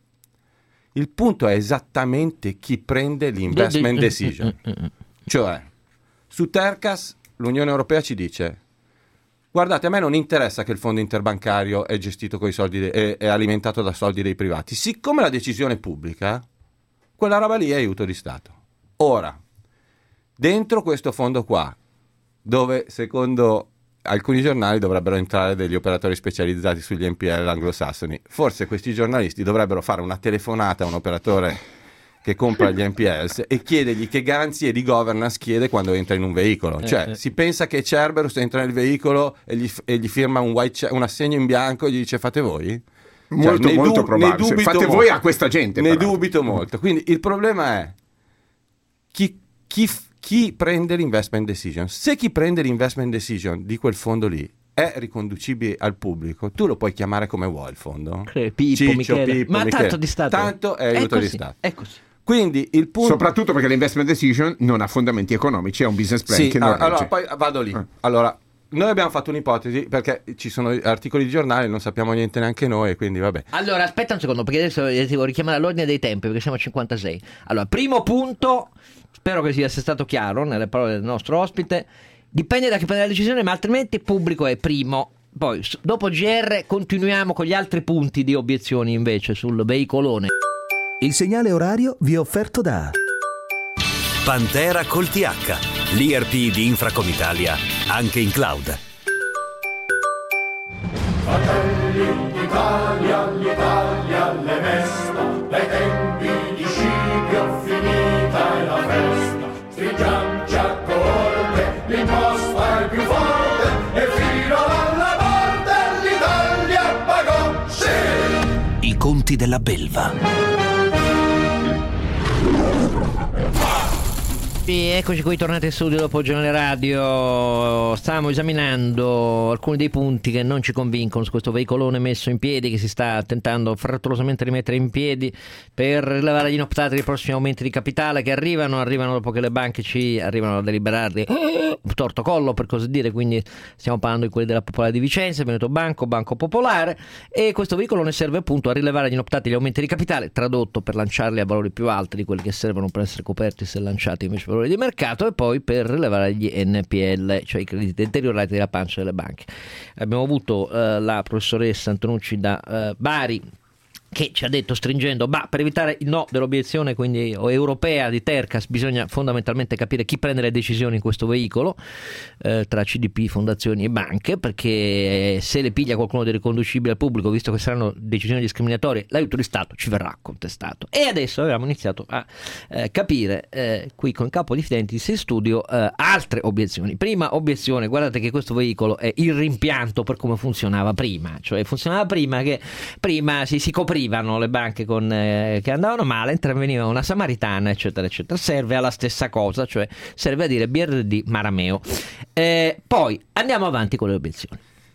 [SPEAKER 9] il punto è esattamente chi prende l'investment
[SPEAKER 3] De- de-
[SPEAKER 9] decision. Cioè, su Tercas l'Unione Europea ci dice: guardate, a me non interessa che il fondo interbancario è gestito coi soldi de- è, è alimentato da soldi dei privati. Siccome la decisione è pubblica, quella roba lì è aiuto di Stato. Ora, dentro questo fondo qua, dove secondo alcuni giornali dovrebbero entrare degli operatori specializzati sugli N P L anglosassoni, forse questi giornalisti dovrebbero fare una telefonata a un operatore che compra gli N P Ls e chiedergli che garanzie di governance chiede quando entra in un veicolo. Cioè,
[SPEAKER 3] eh.
[SPEAKER 9] si pensa che Cerberus entra nel veicolo e gli, e gli firma un, white check, un assegno in bianco e gli dice fate voi?
[SPEAKER 4] Molto,
[SPEAKER 9] ne
[SPEAKER 4] molto
[SPEAKER 9] dub-
[SPEAKER 4] probabile.
[SPEAKER 9] ne dubito
[SPEAKER 4] Fate
[SPEAKER 9] molto.
[SPEAKER 4] voi a questa gente.
[SPEAKER 9] Ne
[SPEAKER 4] peraltro.
[SPEAKER 9] dubito molto. Quindi il problema è chi, chi, chi prende l'investment decision. Se chi prende l'investment decision di quel fondo lì è riconducibile al pubblico, tu lo puoi chiamare come vuoi il fondo.
[SPEAKER 3] Cre- Pippo,
[SPEAKER 9] Ciccio,
[SPEAKER 3] Michele.
[SPEAKER 9] Pippo,
[SPEAKER 3] Ma
[SPEAKER 9] Michele.
[SPEAKER 3] tanto di Stato.
[SPEAKER 9] Tanto è
[SPEAKER 3] È
[SPEAKER 9] aiuto di
[SPEAKER 3] così,
[SPEAKER 9] Stato.
[SPEAKER 3] è così.
[SPEAKER 9] Quindi il punto...
[SPEAKER 4] Soprattutto perché l'investment decision non ha fondamenti economici, è un business plan
[SPEAKER 9] Sì,
[SPEAKER 4] che non
[SPEAKER 9] allora,
[SPEAKER 4] regge.
[SPEAKER 9] allora, poi vado lì.
[SPEAKER 4] Ah.
[SPEAKER 9] Allora, noi abbiamo fatto un'ipotesi perché ci sono articoli di giornale, non sappiamo niente neanche noi, quindi vabbè.
[SPEAKER 3] Allora, aspetta un secondo, perché adesso eh, devo richiamare all'ordine dei tempi, perché siamo a cinquantasei. Allora, primo punto, spero che sia stato chiaro nelle parole del nostro ospite, dipende da chi prende la decisione, ma altrimenti il pubblico è primo. Poi, s- dopo G R, continuiamo con gli altri punti di obiezioni invece sul veicolone.
[SPEAKER 10] Il segnale orario vi è offerto da
[SPEAKER 11] Pantera col T H, l'I R P di Infracom anche in cloud.
[SPEAKER 1] Fratelli d'Italia, l'Italia le mesta, dai tempi di Scipio finita è la festa. Stringiamoci a corte, l'imposta è più forte e fino alla morte l'Italia pagò, sì!
[SPEAKER 11] I conti della belva.
[SPEAKER 3] Eccoci qui, tornati in studio dopo il giornale radio. Stavamo esaminando alcuni dei punti che non ci convincono su questo veicolone messo in piedi, che si sta tentando frettolosamente rimettere in piedi per rilevare gli inoptati dei prossimi aumenti di capitale che arrivano, arrivano dopo che le banche ci arrivano a deliberarli torto collo, per così dire. Quindi stiamo parlando di quelli della Popolare di Vicenza, Veneto Banco, Banco Popolare, e questo veicolone serve appunto a rilevare gli inoptati degli aumenti di capitale, tradotto per lanciarli a valori più alti di quelli che servono per essere coperti se lanciati invece per di mercato, e poi per rilevare gli N P L, cioè i crediti deteriorati della pancia delle banche. Abbiamo avuto eh, la professoressa Antonucci da eh, Bari, che ci ha detto stringendo, ma per evitare il no dell'obiezione quindi europea di Tercas bisogna fondamentalmente capire chi prende le decisioni in questo veicolo eh, tra C D P, fondazioni e banche, perché se le piglia qualcuno di riconducibile al pubblico, visto che saranno decisioni discriminatorie, l'aiuto di Stato ci verrà contestato. E adesso abbiamo iniziato a eh, capire eh, qui con il capo diffidenti in studio eh, altre obiezioni. Prima obiezione: guardate che questo veicolo è il rimpianto per come funzionava prima, cioè funzionava prima che prima si, si copriva le banche con, eh, che andavano male, interveniva una samaritana, eccetera eccetera. Serve alla stessa cosa, cioè serve a dire B R D Marameo. Eh, poi andiamo avanti con le obiezioni.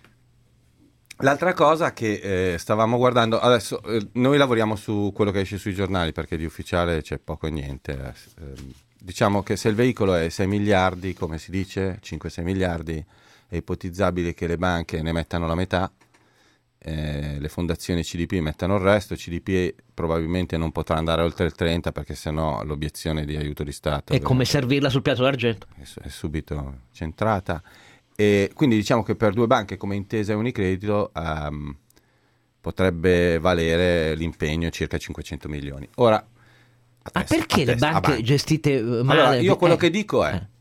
[SPEAKER 9] L'altra cosa che eh, stavamo guardando adesso, eh, noi lavoriamo su quello che esce sui giornali, perché di ufficiale c'è poco e niente. Eh, diciamo che se il veicolo è sei miliardi, come si dice, cinque sei miliardi, è ipotizzabile che le banche ne mettano la metà. Eh, le fondazioni C D P mettano il resto. C D P probabilmente non potrà andare oltre il trenta, perché sennò l'obiezione di aiuto di Stato
[SPEAKER 3] è come servirla sul piatto d'argento,
[SPEAKER 9] è, è subito centrata. E quindi diciamo che per due banche come Intesa e Unicredito um, potrebbe valere l'impegno circa cinquecento milioni. Ora,
[SPEAKER 3] ma testa, perché le banche avanti. gestite male?
[SPEAKER 9] Allora, io quello
[SPEAKER 3] eh.
[SPEAKER 9] che dico è eh.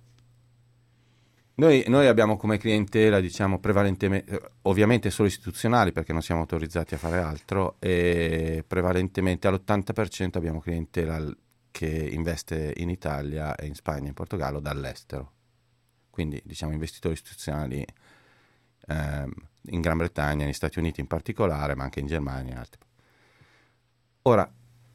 [SPEAKER 9] Noi, noi abbiamo come clientela, diciamo, prevalentemente, ovviamente solo istituzionali, perché non siamo autorizzati a fare altro, e prevalentemente all'ottanta per cento abbiamo clientela che investe in Italia e in Spagna e in Portogallo dall'estero. Quindi, diciamo, investitori istituzionali ehm, in Gran Bretagna, negli Stati Uniti in particolare, ma anche in Germania e altri. Ora,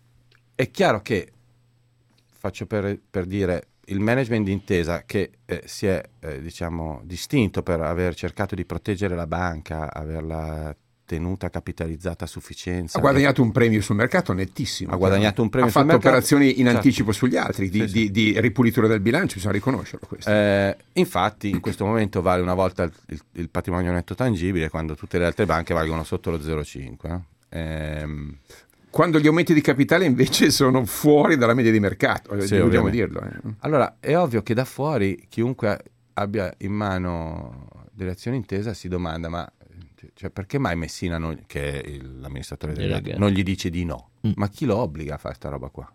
[SPEAKER 9] è chiaro che, faccio per, per dire, il management di Intesa, che eh, si è eh, diciamo distinto per aver cercato di proteggere la banca, averla tenuta capitalizzata a sufficienza,
[SPEAKER 4] ha guadagnato e... un premio sul mercato nettissimo,
[SPEAKER 9] ha guadagnato un premio
[SPEAKER 4] ha fatto
[SPEAKER 9] sul mercato,
[SPEAKER 4] operazioni in
[SPEAKER 9] certo.
[SPEAKER 4] anticipo sugli altri di,
[SPEAKER 9] sì,
[SPEAKER 4] di,
[SPEAKER 9] sì.
[SPEAKER 4] di ripulitura del bilancio, bisogna riconoscerlo questo.
[SPEAKER 9] Eh, infatti in questo momento vale una volta il, il, il patrimonio netto tangibile, quando tutte le altre banche valgono sotto lo zero virgola cinque. Eh. Ehm...
[SPEAKER 4] Quando gli aumenti di capitale invece sono fuori dalla media di mercato,
[SPEAKER 9] sì,
[SPEAKER 4] dobbiamo dirlo. Eh.
[SPEAKER 9] Allora, è ovvio che da fuori chiunque abbia in mano delle azioni Intesa si domanda, ma cioè, perché mai Messina, non, che è il, l'amministratore del banco, non gli dice di no? Mm. Ma chi lo obbliga a fare sta roba qua?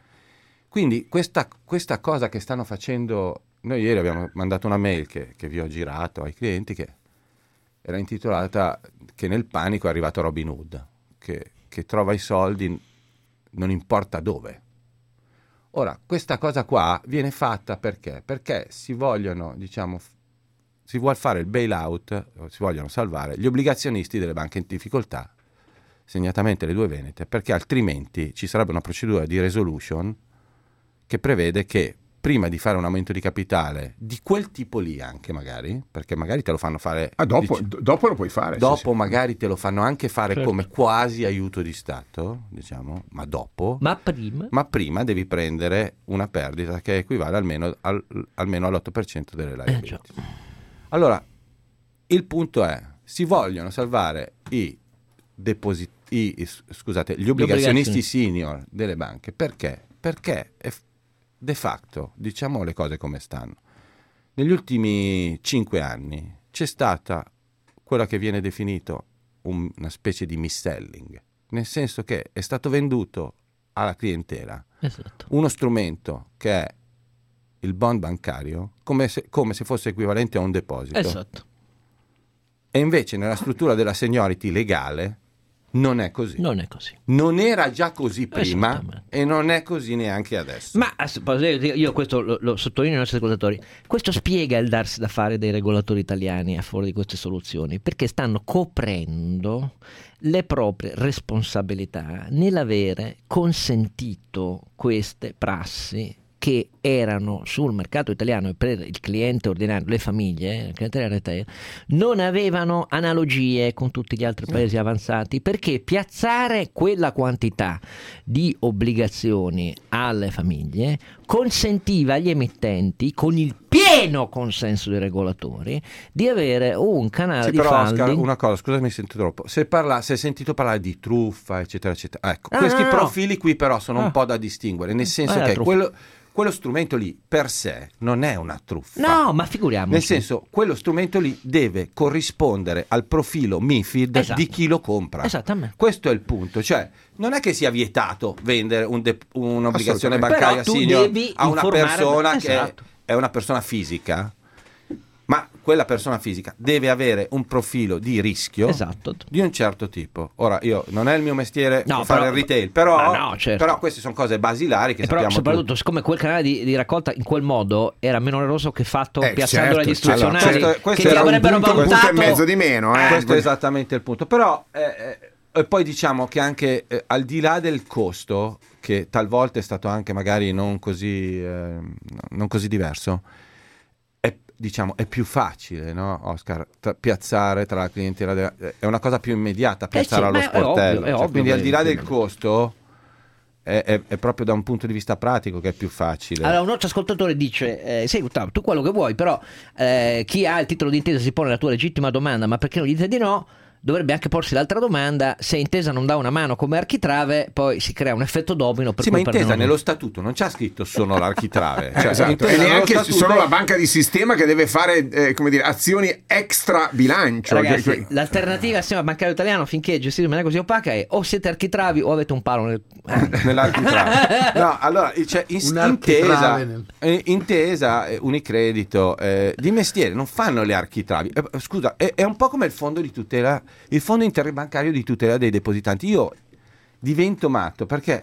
[SPEAKER 9] Quindi questa, questa cosa che stanno facendo, noi ieri abbiamo mandato una mail che, che vi ho girato ai clienti, che era intitolata che nel panico è arrivato Robin Hood, che che trova i soldi non importa dove. Ora, questa cosa qua viene fatta perché? Perché si vogliono, diciamo, si vuol fare il bailout, si vogliono salvare gli obbligazionisti delle banche in difficoltà, segnatamente le due venete, perché altrimenti ci sarebbe una procedura di resolution che prevede che prima di fare un aumento di capitale di quel tipo lì, anche magari, perché magari te lo fanno fare
[SPEAKER 4] ah, dopo,
[SPEAKER 9] dic-
[SPEAKER 4] d- dopo lo puoi fare
[SPEAKER 9] dopo
[SPEAKER 4] sì, sì.
[SPEAKER 9] magari te lo fanno anche fare
[SPEAKER 3] certo.
[SPEAKER 9] come quasi aiuto di Stato, diciamo, ma dopo
[SPEAKER 3] ma prima
[SPEAKER 9] ma prima devi prendere una perdita che equivale almeno, al, almeno all'otto per cento delle liability. Eh, allora il punto è, si vogliono salvare i depositi i, scusate gli obbligazionisti senior delle banche, perché? Perché è de facto, diciamo le cose come stanno, negli ultimi cinque anni c'è stata quella che viene definito un, una specie di mis-selling, nel senso che è stato venduto alla clientela
[SPEAKER 3] Esatto.
[SPEAKER 9] uno strumento che è il bond bancario come se, come se fosse equivalente a un deposito.
[SPEAKER 3] Esatto.
[SPEAKER 9] E invece nella struttura della seniority legale non è così.
[SPEAKER 3] Non è così.
[SPEAKER 9] Non era già così prima
[SPEAKER 3] Esattamente.
[SPEAKER 9] e non è così neanche adesso.
[SPEAKER 3] Ma io questo lo, lo sottolineo ai nostri ascoltatori, questo spiega il darsi da fare dei regolatori italiani a favore di queste soluzioni, perché stanno coprendo le proprie responsabilità nell'avere consentito queste prassi che erano sul mercato italiano e per il cliente ordinario, le famiglie, il cliente retail, non avevano analogie con tutti gli altri paesi avanzati, perché piazzare quella quantità di obbligazioni alle famiglie consentiva agli emittenti, con il pieno consenso dei regolatori, di avere un canale
[SPEAKER 9] Sì,
[SPEAKER 3] di
[SPEAKER 9] però
[SPEAKER 3] funding.
[SPEAKER 9] Oscar, una cosa, scusami, sento troppo. Se parla, se hai sentito parlare di truffa, eccetera, eccetera. Ecco,
[SPEAKER 3] No,
[SPEAKER 9] questi
[SPEAKER 3] no, no.
[SPEAKER 9] profili qui però sono
[SPEAKER 3] Ah.
[SPEAKER 9] un po' da distinguere, nel senso
[SPEAKER 3] Ma è la
[SPEAKER 9] che
[SPEAKER 3] truffa.
[SPEAKER 9] quello, quello strumento lì per sé non è una truffa.
[SPEAKER 3] No, ma figuriamoci.
[SPEAKER 9] Nel senso, quello strumento lì deve corrispondere al profilo MiFID
[SPEAKER 3] Esatto.
[SPEAKER 9] di chi lo compra.
[SPEAKER 3] Esattamente.
[SPEAKER 9] Questo è il punto, cioè non è che sia vietato vendere un de- un'obbligazione
[SPEAKER 4] Assolutamente.
[SPEAKER 9] bancaria
[SPEAKER 3] Però tu
[SPEAKER 9] senior
[SPEAKER 3] devi
[SPEAKER 9] a una
[SPEAKER 3] informare-
[SPEAKER 9] persona che
[SPEAKER 3] Esatto.
[SPEAKER 9] è una persona fisica, ma quella persona fisica deve avere un profilo di rischio
[SPEAKER 3] Esatto.
[SPEAKER 9] di un certo tipo. Ora, io non è il mio mestiere
[SPEAKER 3] No,
[SPEAKER 9] fare
[SPEAKER 3] però-
[SPEAKER 9] il retail, però,
[SPEAKER 3] Ma no, certo.
[SPEAKER 9] però queste sono cose basilari che
[SPEAKER 3] E però
[SPEAKER 9] sappiamo
[SPEAKER 3] soprattutto
[SPEAKER 9] tutti.
[SPEAKER 3] siccome quel canale di, di raccolta in quel modo era meno oneroso che fatto
[SPEAKER 4] Eh,
[SPEAKER 3] piazzando
[SPEAKER 4] certo,
[SPEAKER 3] gli istituzionali,
[SPEAKER 9] certo. Allora, questo- questo
[SPEAKER 3] che ti
[SPEAKER 9] era un
[SPEAKER 3] avrebbero
[SPEAKER 4] punto, un punto
[SPEAKER 3] valutato
[SPEAKER 4] e mezzo di meno, eh.
[SPEAKER 9] Questo è esattamente il punto. Però eh, eh, e poi diciamo che anche eh, al di là del costo, che talvolta è stato anche magari non così eh, non così diverso, è, diciamo è più facile, no, Oscar, tra- piazzare tra la clientela della- è una cosa più immediata piazzare
[SPEAKER 3] sì,
[SPEAKER 9] allo
[SPEAKER 3] ma è
[SPEAKER 9] sportello.
[SPEAKER 3] ovvio, è
[SPEAKER 9] Cioè,
[SPEAKER 3] ovvio
[SPEAKER 9] quindi
[SPEAKER 3] che-
[SPEAKER 9] al di là del
[SPEAKER 3] che-
[SPEAKER 9] costo è, è- è proprio da un punto di vista pratico che è più facile.
[SPEAKER 3] Allora, un nostro ascoltatore dice: eh, sei Gustavo, tu quello che vuoi, però eh, chi ha il titolo di intesa si pone la tua legittima domanda, ma perché non gli dite di no? Dovrebbe anche porsi l'altra domanda: se intesa non dà una mano come architrave, poi si crea un effetto domino. Per
[SPEAKER 9] Sì, ma
[SPEAKER 3] cui
[SPEAKER 9] intesa
[SPEAKER 3] perdono-
[SPEAKER 9] nello statuto non c'è scritto solo l'architrave,
[SPEAKER 4] Eh,
[SPEAKER 9] cioè,
[SPEAKER 4] esatto.
[SPEAKER 9] intesa
[SPEAKER 4] E
[SPEAKER 9] nello
[SPEAKER 4] neanche
[SPEAKER 9] statuto-
[SPEAKER 4] solo la banca di sistema che deve fare eh, come dire, azioni extra bilancio.
[SPEAKER 3] Ragazzi,
[SPEAKER 4] Che-
[SPEAKER 3] l'alternativa al sistema bancario italiano finché è gestito in maniera così opaca è o siete architravi o avete un palo nel...
[SPEAKER 9] nell'architrave. No, allora cioè, in-
[SPEAKER 5] Un
[SPEAKER 9] intesa,
[SPEAKER 5] architrave nel-
[SPEAKER 9] eh, intesa eh, Unicredito eh, di mestiere non fanno le architravi. Eh, scusa, è, è un po' come il fondo di tutela, il fondo interbancario di tutela dei depositanti. Io divento matto perché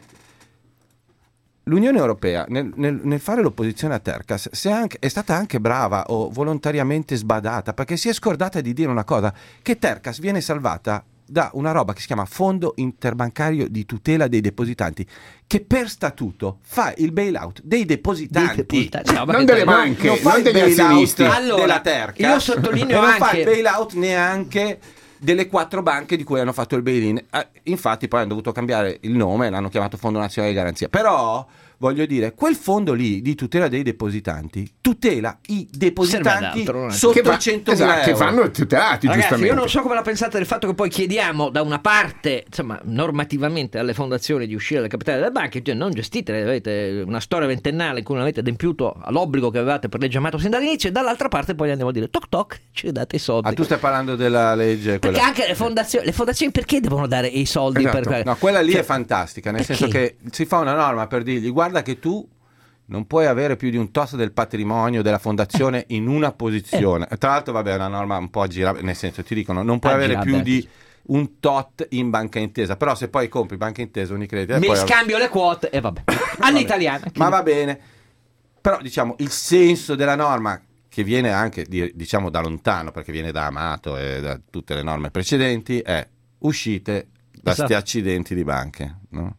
[SPEAKER 9] l'Unione Europea nel, nel- nel fare l'opposizione a Tercas si è, anche- è stata anche brava o volontariamente sbadata, perché si è scordata di dire una cosa, che Tercas viene salvata da una roba che si chiama Fondo Interbancario di Tutela dei Depositanti, che per statuto fa il bailout dei depositanti,
[SPEAKER 3] Dei depositanti. No, ma
[SPEAKER 4] non
[SPEAKER 3] che-
[SPEAKER 4] delle
[SPEAKER 3] no,
[SPEAKER 4] banche,
[SPEAKER 9] non fa
[SPEAKER 4] non
[SPEAKER 9] il
[SPEAKER 4] degli
[SPEAKER 9] bailout
[SPEAKER 4] azionisti.
[SPEAKER 3] Allora,
[SPEAKER 9] della Tercas,
[SPEAKER 3] io sottolineo
[SPEAKER 9] e non fa
[SPEAKER 3] anche-
[SPEAKER 9] il bailout neanche delle quattro banche di cui hanno fatto il bail-in. Eh, infatti poi hanno dovuto cambiare il nome, l'hanno chiamato Fondo Nazionale di Garanzia. Però voglio dire, quel fondo lì di tutela dei depositanti tutela i depositanti
[SPEAKER 3] Serve ad altro, non è-
[SPEAKER 9] sotto
[SPEAKER 4] che, va-
[SPEAKER 9] i centomila
[SPEAKER 4] esatto, che
[SPEAKER 9] euro.
[SPEAKER 4] vanno tutelati,
[SPEAKER 3] Ragazzi,
[SPEAKER 4] giustamente.
[SPEAKER 3] io non so come la pensate del fatto che poi chiediamo da una parte, insomma, normativamente alle fondazioni di uscire dal capitale delle banche, cioè non gestite, avete una storia ventennale in cui non avete adempiuto all'obbligo che avevate per legge amato sin dall'inizio, e dall'altra parte poi andiamo a dire toc toc, ci date i soldi.
[SPEAKER 9] Ah, tu stai parlando della legge
[SPEAKER 3] Perché
[SPEAKER 9] quella...
[SPEAKER 3] anche le fondazioni, le fondazioni perché devono dare i soldi
[SPEAKER 4] Esatto.
[SPEAKER 3] per...
[SPEAKER 9] No, quella lì
[SPEAKER 3] Cioè,
[SPEAKER 9] è fantastica, nel
[SPEAKER 3] perché?
[SPEAKER 9] senso che si fa una norma per dirgli guarda che tu non puoi avere più di un tot del patrimonio della fondazione in una posizione. Tra l'altro, vabbè, è una norma un po' aggirabile, nel senso ti dicono non puoi avere più
[SPEAKER 3] Aggirabile.
[SPEAKER 9] di un tot in banca intesa, però se poi compri banca intesa Unicredit e
[SPEAKER 3] mi
[SPEAKER 9] poi...
[SPEAKER 3] scambio le quote e vabbè. All'italiana.
[SPEAKER 9] Ma va bene. Però diciamo il senso della norma, che viene anche di- diciamo da lontano, perché viene da Amato e da tutte le norme precedenti, è uscite da sti
[SPEAKER 3] Esatto.
[SPEAKER 9] accidenti di banche, no?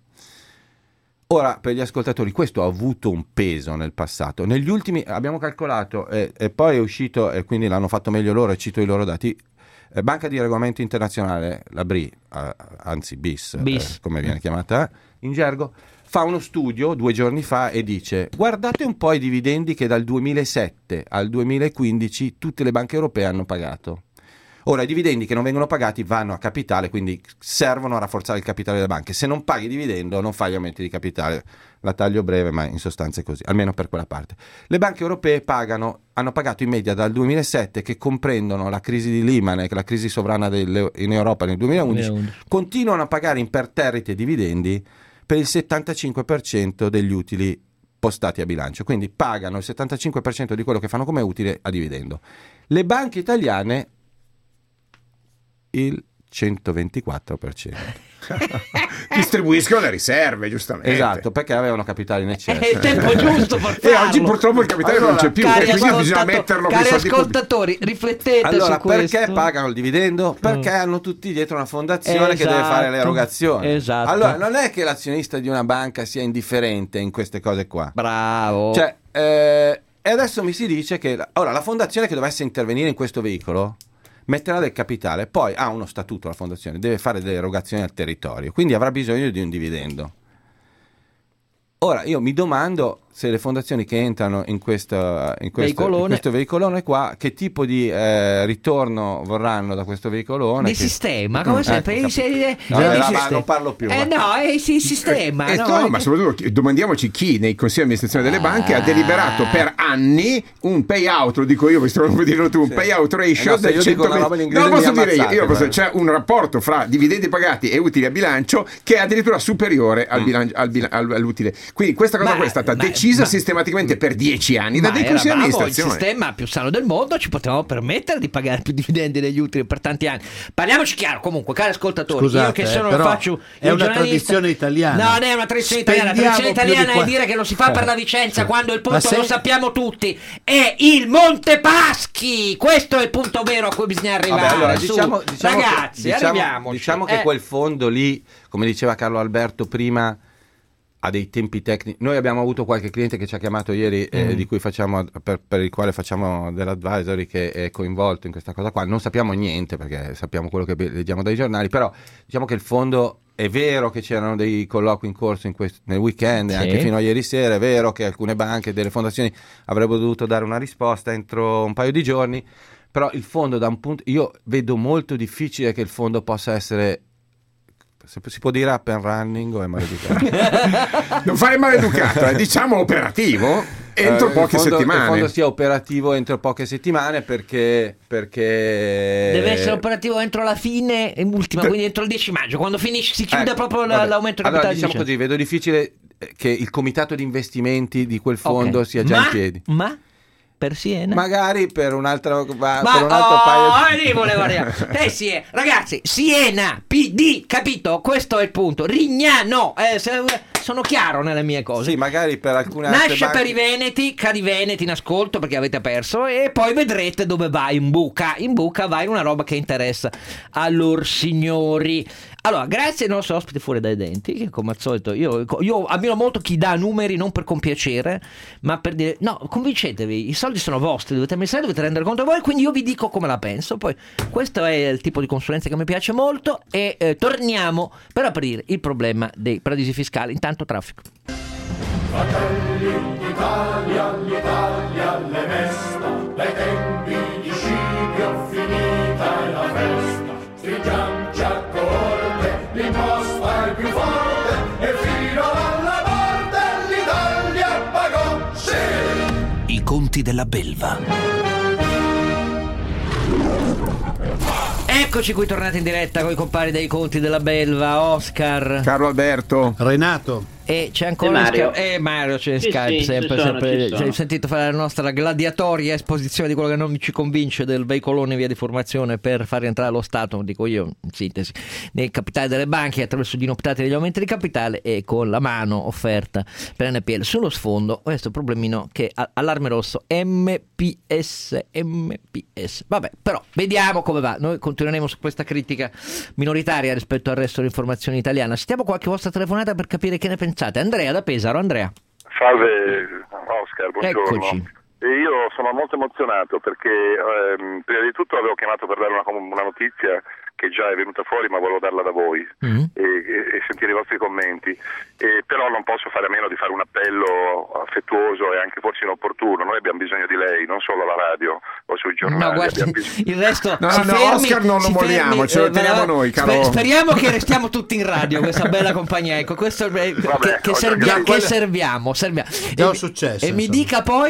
[SPEAKER 9] Ora, per gli ascoltatori, questo ha avuto un peso nel passato. Negli ultimi, abbiamo calcolato, e, e poi è uscito, e quindi l'hanno fatto meglio loro, e cito i loro dati, eh, Banca di Regolamento Internazionale, la B R I, eh, anzi B I S,
[SPEAKER 3] B I S.
[SPEAKER 9] eh, come viene chiamata in gergo, fa uno studio due giorni fa e dice guardate un po' i dividendi che dal duemilasette al duemilaquindici tutte le banche europee hanno pagato. Ora, i dividendi che non vengono pagati vanno a capitale, quindi servono a rafforzare il capitale delle banche. Se non paghi dividendo non fai gli aumenti di capitale. La taglio breve, ma in sostanza è così, almeno per quella parte. Le banche europee pagano, hanno pagato in media dal duemilasette, che comprendono la crisi di Lehman e la crisi sovrana delle- in Europa nel duemilaundici,
[SPEAKER 3] duemilaundici.
[SPEAKER 9] continuano a pagare imperterriti e dividendi per il settantacinque per cento degli utili postati a bilancio, quindi pagano il settantacinque per cento di quello che fanno come utile a dividendo. Le banche italiane il centoventiquattro per cento.
[SPEAKER 4] Distribuiscono le riserve, giustamente.
[SPEAKER 9] Esatto, perché avevano capitale in eccesso.
[SPEAKER 3] È il tempo giusto per
[SPEAKER 4] E
[SPEAKER 3] farlo.
[SPEAKER 4] oggi purtroppo il capitale
[SPEAKER 9] Allora,
[SPEAKER 4] non c'è più,
[SPEAKER 3] Cari,
[SPEAKER 4] e quindi bisogna
[SPEAKER 3] ascoltato-
[SPEAKER 4] metterlo con i
[SPEAKER 3] cari
[SPEAKER 4] soldi pubblici.
[SPEAKER 3] ascoltatori, riflettete
[SPEAKER 9] Allora,
[SPEAKER 3] su questo.
[SPEAKER 9] perché pagano il dividendo? Perché
[SPEAKER 3] Mm.
[SPEAKER 9] hanno tutti dietro una fondazione che deve
[SPEAKER 3] Esatto,
[SPEAKER 9] fare l'erogazione.
[SPEAKER 3] esatto.
[SPEAKER 9] Allora, non è che l'azionista di una banca sia indifferente in queste cose qua.
[SPEAKER 3] Bravo.
[SPEAKER 9] Cioè, eh, e adesso mi si dice che ora la fondazione che dovesse intervenire in questo veicolo metterà del capitale, poi ha uno statuto la fondazione, deve fare delle erogazioni al territorio, quindi avrà bisogno di un dividendo. Ora io mi domando se le fondazioni che entrano in, questa, in, questo,
[SPEAKER 3] Veicolone.
[SPEAKER 9] in questo veicolone qua, che tipo di eh, ritorno vorranno da questo veicolone?
[SPEAKER 3] Di
[SPEAKER 9] che...
[SPEAKER 3] sistema, come
[SPEAKER 9] Mm,
[SPEAKER 3] sempre.
[SPEAKER 9] ecco,
[SPEAKER 3] eh, se-
[SPEAKER 9] no,
[SPEAKER 3] eh,
[SPEAKER 9] eh,
[SPEAKER 3] di
[SPEAKER 9] va,
[SPEAKER 3] sistema.
[SPEAKER 9] non parlo più.
[SPEAKER 3] Eh
[SPEAKER 9] va.
[SPEAKER 3] no, è il sistema.
[SPEAKER 4] Eh,
[SPEAKER 3] no?
[SPEAKER 4] no, ma soprattutto domandiamoci chi nei consigli di amministrazione delle banche ha deliberato per anni un payout, lo dico io, visto che non puoi dirlo tu, un
[SPEAKER 9] Sì.
[SPEAKER 4] payout ratio
[SPEAKER 9] Eh no, se
[SPEAKER 4] del
[SPEAKER 9] io dico una
[SPEAKER 4] centoventi.
[SPEAKER 9] roba in inglese
[SPEAKER 4] Non lo posso
[SPEAKER 9] mi
[SPEAKER 4] dire io,
[SPEAKER 9] ammazzate,
[SPEAKER 4] io posso-
[SPEAKER 9] guarda.
[SPEAKER 4] c'è un rapporto fra dividendi pagati e utili a bilancio che è addirittura superiore al bilan- al bilan- al- all'utile. Quindi questa cosa
[SPEAKER 3] Ma-
[SPEAKER 4] qua è stata
[SPEAKER 3] ma-
[SPEAKER 4] decisa
[SPEAKER 3] ma-
[SPEAKER 4] sistematicamente per dieci anni da
[SPEAKER 3] Ma
[SPEAKER 4] dei
[SPEAKER 3] era
[SPEAKER 4] consigli di
[SPEAKER 3] bravo, il
[SPEAKER 4] amministrazione.
[SPEAKER 3] sistema più sano del mondo, ci potevamo permettere di pagare più dividendi degli utili per tanti anni. Parliamoci chiaro, comunque, cari ascoltatori, io
[SPEAKER 5] Scusate,
[SPEAKER 3] che sono
[SPEAKER 5] eh, però
[SPEAKER 3] faccio
[SPEAKER 5] è
[SPEAKER 3] il
[SPEAKER 5] una
[SPEAKER 3] giornalista-
[SPEAKER 5] tradizione italiana.
[SPEAKER 3] No, non è una tradizione italiana, la
[SPEAKER 5] Spendiamo
[SPEAKER 3] tradizione
[SPEAKER 5] più di
[SPEAKER 3] italiana
[SPEAKER 5] qua-
[SPEAKER 3] è dire che lo si fa per la Vicenza, quando il
[SPEAKER 5] Ma
[SPEAKER 3] punto
[SPEAKER 5] se-
[SPEAKER 3] lo sappiamo tutti, è il Monte Paschi. Questo è il punto vero a cui bisogna arrivare.
[SPEAKER 9] Vabbè, allora,
[SPEAKER 3] su.
[SPEAKER 9] diciamo, diciamo
[SPEAKER 3] Ragazzi,
[SPEAKER 9] che, diciamo,
[SPEAKER 3] arriviamoci.
[SPEAKER 9] diciamo che
[SPEAKER 3] Eh.
[SPEAKER 9] quel fondo lì, come diceva Carlo Alberto prima, ha dei tempi tecnici. Noi abbiamo avuto qualche cliente che ci ha chiamato ieri, eh,
[SPEAKER 3] Mm.
[SPEAKER 9] di cui facciamo, per, per il quale facciamo dell'advisory, che è coinvolto in questa cosa qua. Non sappiamo niente perché sappiamo quello che be- leggiamo dai giornali, però diciamo che il fondo, è vero che c'erano dei colloqui in corso in quest- nel weekend, e
[SPEAKER 3] Sì.
[SPEAKER 9] anche fino a ieri sera, è vero che alcune banche e delle fondazioni avrebbero dovuto dare una risposta entro un paio di giorni, però il fondo da un punto, io vedo molto difficile che il fondo possa essere, se si può dire up and running o è maleducato?
[SPEAKER 4] Non fare maleducato, eh, diciamo operativo entro
[SPEAKER 9] Eh,
[SPEAKER 4] poche
[SPEAKER 9] il fondo,
[SPEAKER 4] settimane.
[SPEAKER 9] Il fondo sia operativo entro poche settimane perché, perché
[SPEAKER 3] Deve essere operativo entro la fine, e ultima, quindi entro il dieci maggio, quando finisce, si chiude
[SPEAKER 9] Ecco,
[SPEAKER 3] proprio la-
[SPEAKER 9] vabbè.
[SPEAKER 3] l'aumento di
[SPEAKER 9] Allora
[SPEAKER 3] capitale.
[SPEAKER 9] diciamo
[SPEAKER 3] di
[SPEAKER 9] così, vedo difficile eh, che il comitato di investimenti di quel fondo
[SPEAKER 3] Ok.
[SPEAKER 9] sia già
[SPEAKER 3] ma,
[SPEAKER 9] in piedi.
[SPEAKER 3] Ma per Siena?
[SPEAKER 9] Magari per un altro, va-
[SPEAKER 3] Ma
[SPEAKER 9] per un altro
[SPEAKER 3] oh,
[SPEAKER 9] paio
[SPEAKER 3] lì volevo arrivare. Eh sì, eh. Ragazzi, Siena, P D, capito? Questo è il punto. Rignano, eh, se- sono chiaro nelle mie cose.
[SPEAKER 9] Sì, magari per alcune altre
[SPEAKER 3] Nasce
[SPEAKER 9] banche.
[SPEAKER 3] per i Veneti, cari Veneti in ascolto perché avete perso, e poi vedrete dove va in buca. In buca va in una roba che interessa a lor signori. Allora, grazie ai nostri ospiti fuori dai denti, che come al solito io, io ammiro molto chi dà numeri non per compiacere, ma per dire no, convincetevi, i soldi sono vostri, dovete amministrare, dovete rendere conto a voi, quindi io vi dico come la penso. Poi questo è il tipo di consulenza che mi piace molto, e eh, torniamo per aprire il problema dei paradisi fiscali. Intanto traffico.
[SPEAKER 1] Fratelli d'Italia, l'Italia le mesta, dai tempi di Scipio finita è la festa. Stringiamoci a coorte, l'imposta è più forte, e fino alla morte l'Italia pagò, sì!
[SPEAKER 11] I conti della belva.
[SPEAKER 3] Eccoci qui tornati in diretta con i compari dei conti della belva, Oscar,
[SPEAKER 4] Carlo Alberto,
[SPEAKER 5] Renato.
[SPEAKER 3] e c'è ancora
[SPEAKER 6] E Mario.
[SPEAKER 3] Skype. Eh, Mario c'è in
[SPEAKER 6] Sì,
[SPEAKER 3] Skype
[SPEAKER 6] sì,
[SPEAKER 3] sempre,
[SPEAKER 6] ci sono,
[SPEAKER 3] sempre.
[SPEAKER 6] ci sono.
[SPEAKER 3] Hai sentito fare la nostra gladiatoria esposizione di quello che non ci convince del veicolone via di formazione per far rientrare lo Stato, dico io in sintesi, nei capitali delle banche attraverso gli inoptati degli aumenti di capitale e con la mano offerta per N P L. Sullo sfondo questo problemino che a- allarme rosso, M P S M P S. Vabbè, però vediamo come va. Noi continueremo su questa critica minoritaria rispetto al resto dell'informazione italiana. Sentiamo qualche vostra telefonata per capire che ne pensate. Andrea da Pesaro. Andrea,
[SPEAKER 12] Salve Oscar, buongiorno.
[SPEAKER 3] eccoci.
[SPEAKER 12] E io sono molto emozionato perché ehm, prima di tutto avevo chiamato per dare una, una notizia che già è venuta fuori, ma volevo darla da voi
[SPEAKER 3] Mm.
[SPEAKER 12] e, e, e sentire i vostri commenti. E, però non posso fare a meno di fare un appello affettuoso e anche forse inopportuno. Noi abbiamo bisogno di lei, non solo alla radio o sui giornali.
[SPEAKER 3] No, guarda,
[SPEAKER 12] abbiamo bisogno-
[SPEAKER 3] il resto
[SPEAKER 4] No,
[SPEAKER 3] si
[SPEAKER 4] no,
[SPEAKER 3] fermi,
[SPEAKER 4] Oscar non lo
[SPEAKER 3] si
[SPEAKER 4] molliamo,
[SPEAKER 3] fermi,
[SPEAKER 4] ce lo
[SPEAKER 3] eh,
[SPEAKER 4] teniamo
[SPEAKER 3] va-
[SPEAKER 4] noi, caro.
[SPEAKER 3] sper- speriamo che restiamo tutti in radio, questa bella compagnia. Ecco, questo è- che, che
[SPEAKER 12] ho
[SPEAKER 3] servia-
[SPEAKER 12] capito.
[SPEAKER 3] che serviamo, serviamo.
[SPEAKER 5] Già
[SPEAKER 3] E
[SPEAKER 5] è
[SPEAKER 3] mi-
[SPEAKER 5] successo,
[SPEAKER 3] E mi
[SPEAKER 5] insomma.
[SPEAKER 3] dica poi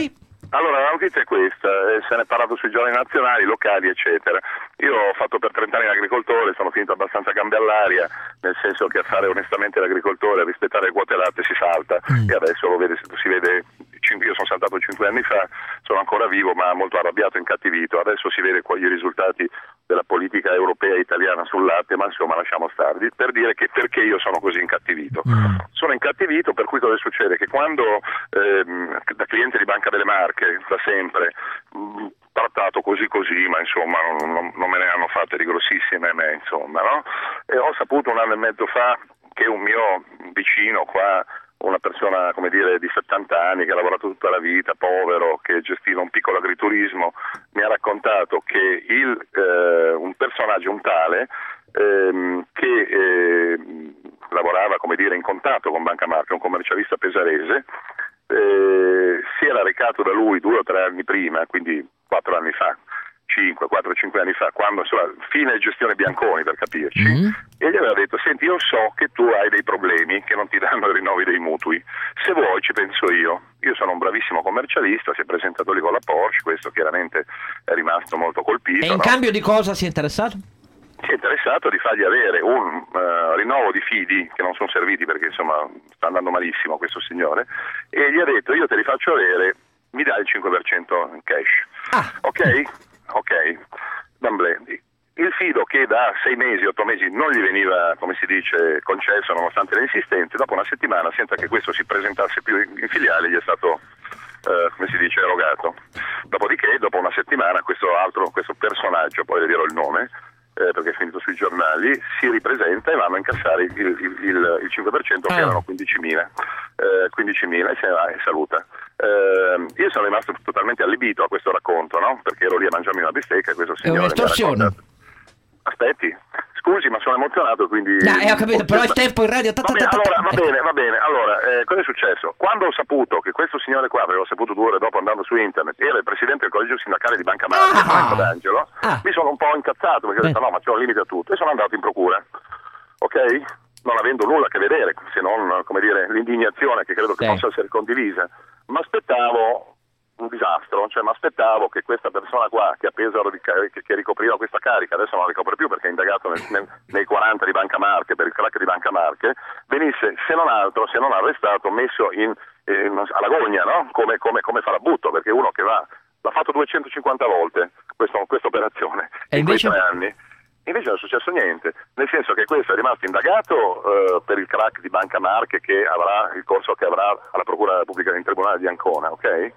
[SPEAKER 12] Allora, la notizia è questa, eh, se ne è parlato sui giornali nazionali, locali, eccetera. Io ho fatto per trenta anni l'agricoltore, sono finito abbastanza gambe all'aria, nel senso che a fare onestamente l'agricoltore, a rispettare le quote latte si salta, mm. e adesso lo vede, si vede, io sono saltato cinque anni fa, sono ancora vivo ma molto arrabbiato e incattivito, adesso si vede qua i risultati della politica europea e italiana sul latte, ma insomma lasciamo stare, per dire che perché io sono così incattivito. Mm. Sono incattivito, per cui cosa succede? Che quando ehm, da cliente di Banca delle Marche, da sempre, mh, trattato così così, ma insomma non, non, non me ne hanno fatte di grossissime me, insomma, no? E ho saputo un anno e mezzo fa che un mio vicino qua, una persona, come dire, di settanta anni che ha lavorato tutta la vita, povero, che gestiva un piccolo agriturismo, mi ha raccontato che il, eh, un personaggio, un tale, ehm, che eh, lavorava, come dire, in contatto con Banca Marche, un commercialista pesarese, eh, si era recato da lui due o tre anni prima, quindi quattro anni fa, cinque, quattro, cinque anni fa, quando, insomma, fine gestione Bianconi, per capirci, mm. e gli aveva detto: senti, io so che tu hai dei problemi, che non ti danno i rinnovi dei mutui, se vuoi ci penso io. Io sono un bravissimo commercialista, si è presentato lì con la Porsche, questo chiaramente è rimasto molto colpito.
[SPEAKER 3] E in
[SPEAKER 12] no?
[SPEAKER 3] cambio di cosa si è interessato?
[SPEAKER 12] Si è interessato di fargli avere un uh, rinnovo di fidi, che non sono serviti perché insomma sta andando malissimo questo signore, e gli ha detto: io te li faccio avere, mi dai il cinque per cento in cash. Ah. Ok? Ok, d'amblè. Il fido, che da sei mesi, otto mesi non gli veniva, come si dice, concesso nonostante le insistenze, dopo una settimana, senza che questo si presentasse più in, in filiale, gli è stato, eh, come si dice, erogato. Dopodiché, dopo una settimana, questo altro, questo personaggio, poi le dirò il nome, eh, perché è finito sui giornali, si ripresenta e vanno a incassare il, il, il, il cinque per cento, ah. che erano quindicimila. Eh, quindicimila, e se ne va e saluta. Eh, io sono rimasto totalmente allibito a questo racconto, no? Perché ero lì a mangiarmi una bistecca e questo signore...
[SPEAKER 3] È un'estorsione.
[SPEAKER 12] Aspetti, scusi, ma sono emozionato, quindi...
[SPEAKER 3] No, eh, ho capito, però il tempo in radio...
[SPEAKER 12] Va bene, allora, va bene, va bene. Allora, eh, cosa è successo? Quando ho saputo che questo signore qua, avevo saputo due ore dopo andando su internet, era il presidente del collegio sindacale di Banca Marche, Franco D'Angelo, ah. mi sono un po' incazzato, perché ho detto: no, ma c'è un limite a tutto, e sono andato in procura, ok? Non avendo nulla a che vedere, se non, come dire, l'indignazione che credo che sì. possa essere condivisa, ma aspettavo un disastro, cioè mi aspettavo che questa persona qua, che a Pesaro di, che, che ricopriva questa carica, adesso non la ricopre più perché è indagato nel, nel, nei quaranta di Banca Marche, per il crack di Banca Marche, venisse, se non altro, se non arrestato, messo in, in all'agonia, no? Come, come, come farabutto, perché uno che va, l'ha fatto duecentocinquanta volte questa operazione in invece... quei tre anni. Invece non è successo niente, nel senso che questo è rimasto indagato eh, per il crack di Banca Marche, che avrà il corso che avrà alla Procura della Repubblica in Tribunale di Ancona, ok?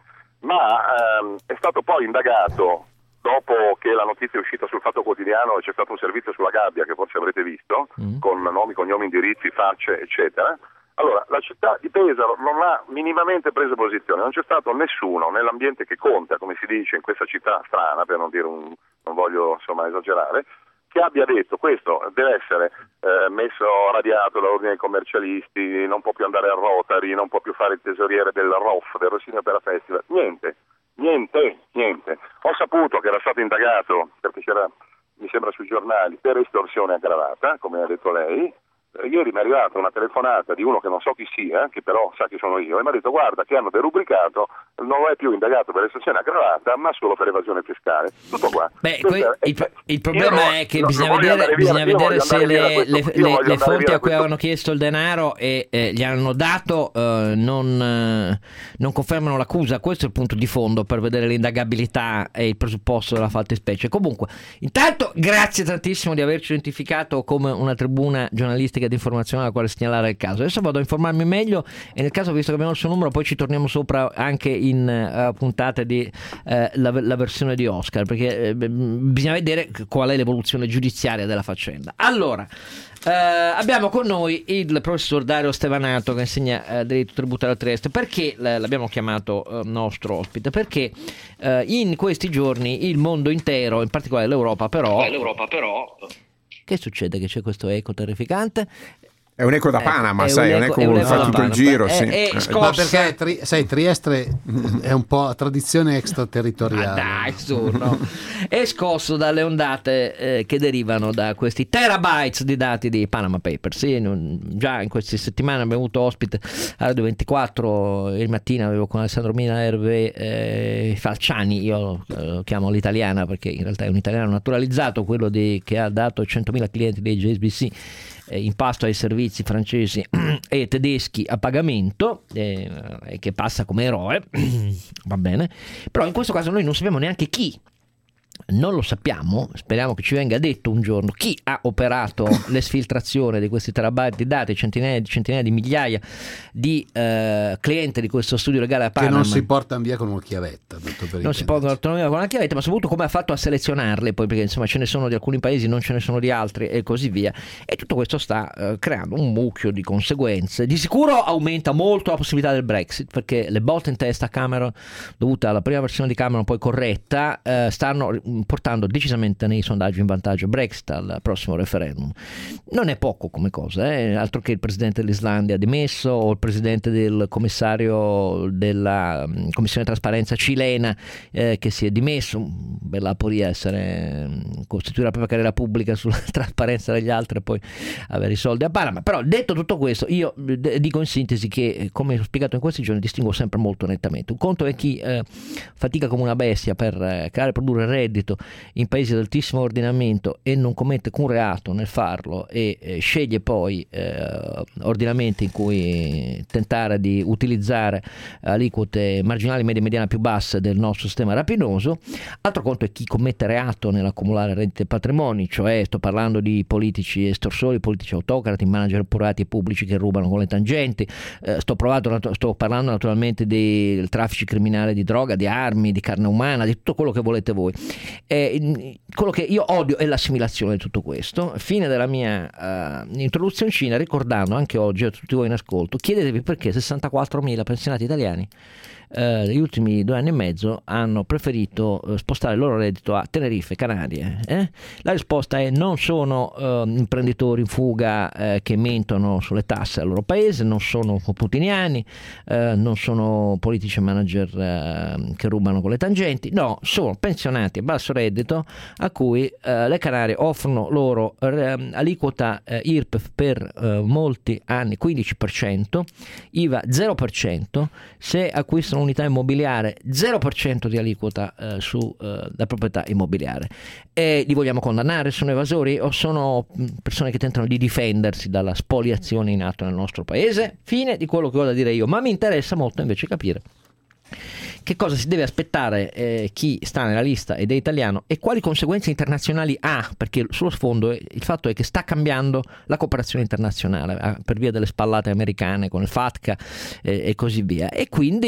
[SPEAKER 12] Ma ehm, è stato poi indagato dopo che la notizia è uscita sul Fatto Quotidiano e c'è stato un servizio sulla gabbia che forse avrete visto, mm. con nomi, cognomi, indirizzi, facce, eccetera. Allora, la città di Pesaro non ha minimamente preso posizione, non c'è stato nessuno nell'ambiente che conta, come si dice in questa città strana, per non dire un, non voglio insomma esagerare, che abbia detto: questo deve essere eh, messo radiato dall'ordine dei commercialisti, non può più andare a Rotary, non può più fare il tesoriere del R O F, del Rossini Opera Festival, niente, niente, niente. Ho saputo che era stato indagato, perché c'era, mi sembra sui giornali, per estorsione aggravata, come ha detto lei. Ieri mi è arrivata una telefonata di uno che non so chi sia, che però sa chi sono io, e mi ha detto: guarda che hanno derubricato, non è più indagato per estorsione aggravata, ma solo per evasione fiscale. Tutto qua.
[SPEAKER 3] Beh, que- è, il, il problema no, è che no, bisogna vedere, bisogna vedere se le, le, le, le fonti a cui avevano chiesto il denaro e eh, gli hanno dato eh, non, eh, non confermano l'accusa. Questo è il punto di fondo per vedere l'indagabilità e il presupposto della fattispecie. Comunque, intanto grazie tantissimo di averci identificato come una tribuna giornalistica di informazione alla quale segnalare il caso. Adesso vado a informarmi meglio e nel caso, visto che abbiamo il suo numero, poi ci torniamo sopra anche in uh, puntate di uh, la, la versione di Oscar, perché uh, bisogna vedere qual è l'evoluzione giudiziaria della faccenda. Allora, uh, abbiamo con noi il professor Dario Stevanato, che insegna uh, diritto tributario a Trieste. Perché l- l'abbiamo chiamato uh, nostro ospite? Perché uh, in questi giorni il mondo intero, in particolare l'Europa però, l'Europa però Che succede? Che c'è questo eco terrificante?
[SPEAKER 4] È un eco da Panama,
[SPEAKER 3] è
[SPEAKER 4] sai,
[SPEAKER 3] un
[SPEAKER 4] un
[SPEAKER 3] eco-
[SPEAKER 4] eco
[SPEAKER 3] è un
[SPEAKER 4] che
[SPEAKER 3] eco
[SPEAKER 4] fa
[SPEAKER 3] da
[SPEAKER 4] tutto il
[SPEAKER 3] Panama.
[SPEAKER 4] giro.
[SPEAKER 3] È-
[SPEAKER 4] sì.
[SPEAKER 3] è
[SPEAKER 4] Eh,
[SPEAKER 3] scossa-
[SPEAKER 5] Ma perché tri- sai, Trieste è un po' tradizione extraterritoriale.
[SPEAKER 3] Ah, dai, su, no. È scosso dalle ondate eh, che derivano da questi terabytes di dati di Panama Papers. Sì, non- già in queste settimane abbiamo avuto ospite a Radio ventiquattro, ieri mattina avevo con Alessandro Mina Erve eh, Falciani, io eh, lo chiamo l'italiana perché in realtà è un italiano naturalizzato, quello di, che ha dato centomila clienti dei J S B C in pasto ai servizi francesi e tedeschi a pagamento e eh, che passa come eroe, va bene, però in questo caso noi non sappiamo neanche chi. Non lo sappiamo, speriamo che ci venga detto un giorno chi ha operato l'esfiltrazione di questi terabyte di dati, centinaia, centinaia di migliaia di eh, clienti di questo studio legale a
[SPEAKER 5] Che
[SPEAKER 3] Panama.
[SPEAKER 5] non si portano via con una chiavetta. tanto per
[SPEAKER 3] Non si
[SPEAKER 5] intenderci.
[SPEAKER 3] può autonomia con la chiavetta, ma soprattutto come ha fatto a selezionarle, poi perché insomma ce ne sono di alcuni paesi, non ce ne sono di altri e così via. E tutto questo sta eh, creando un mucchio di conseguenze. Di sicuro aumenta molto la possibilità del Brexit, perché le botte in testa a Cameron, dovute alla prima versione di Cameron poi corretta, eh, stanno portando decisamente nei sondaggi in vantaggio Brexit al prossimo referendum. Non è poco come cosa, eh? Altro che il presidente dell'Islandia dimesso o il presidente del commissario della mm, commissione trasparenza cilena eh, che si è dimesso. Bella aporia essere mm, costituire la propria carriera pubblica sulla trasparenza degli altri e poi avere i soldi a Panama. Però detto tutto questo, io d- dico in sintesi che, come ho spiegato in questi giorni, distingo sempre molto nettamente. Un conto è chi eh, fatica come una bestia per eh, creare e produrre reddito in paesi ad altissimo ordinamento e non commette alcun reato nel farlo e eh, sceglie poi eh, ordinamenti in cui tentare di utilizzare aliquote marginali, medie e mediane più basse del nostro sistema rapinoso. Altro conto è chi commette reato nell'accumulare redditi e patrimoni, cioè sto parlando di politici estorsori, politici autocrati, manager privati e pubblici che rubano con le tangenti, eh, sto, provato, sto parlando naturalmente del traffico criminale di droga, di armi, di carne umana, di tutto quello che volete voi. Eh, quello che io odio è l'assimilazione di tutto questo. Fine della mia uh, introduzioncina, ricordando anche oggi a tutti voi in ascolto, chiedetevi perché sessantaquattromila pensionati italiani Uh, negli ultimi due anni e mezzo hanno preferito uh, spostare il loro reddito a Tenerife, Canarie. Eh? La risposta è: non sono uh, imprenditori in fuga uh, che mentono sulle tasse al loro paese, non sono putiniani, uh, non sono politici e manager uh, che rubano con le tangenti, no, sono pensionati a basso reddito a cui uh, le Canarie offrono loro uh, aliquota uh, I R P E F per uh, molti anni quindici per cento, I V A zero per cento, se acquistano unità immobiliare zero per cento di aliquota eh, su eh, la proprietà immobiliare. E li vogliamo condannare? Sono evasori o sono persone che tentano di difendersi dalla spoliazione in atto nel nostro paese? Fine di quello che ho da dire io, ma mi interessa molto invece capire che cosa si deve aspettare eh, chi sta nella lista ed è italiano e quali conseguenze internazionali ha, perché sullo sfondo il fatto è che sta cambiando la cooperazione internazionale eh, per via delle spallate americane con il FATCA eh, e così via, e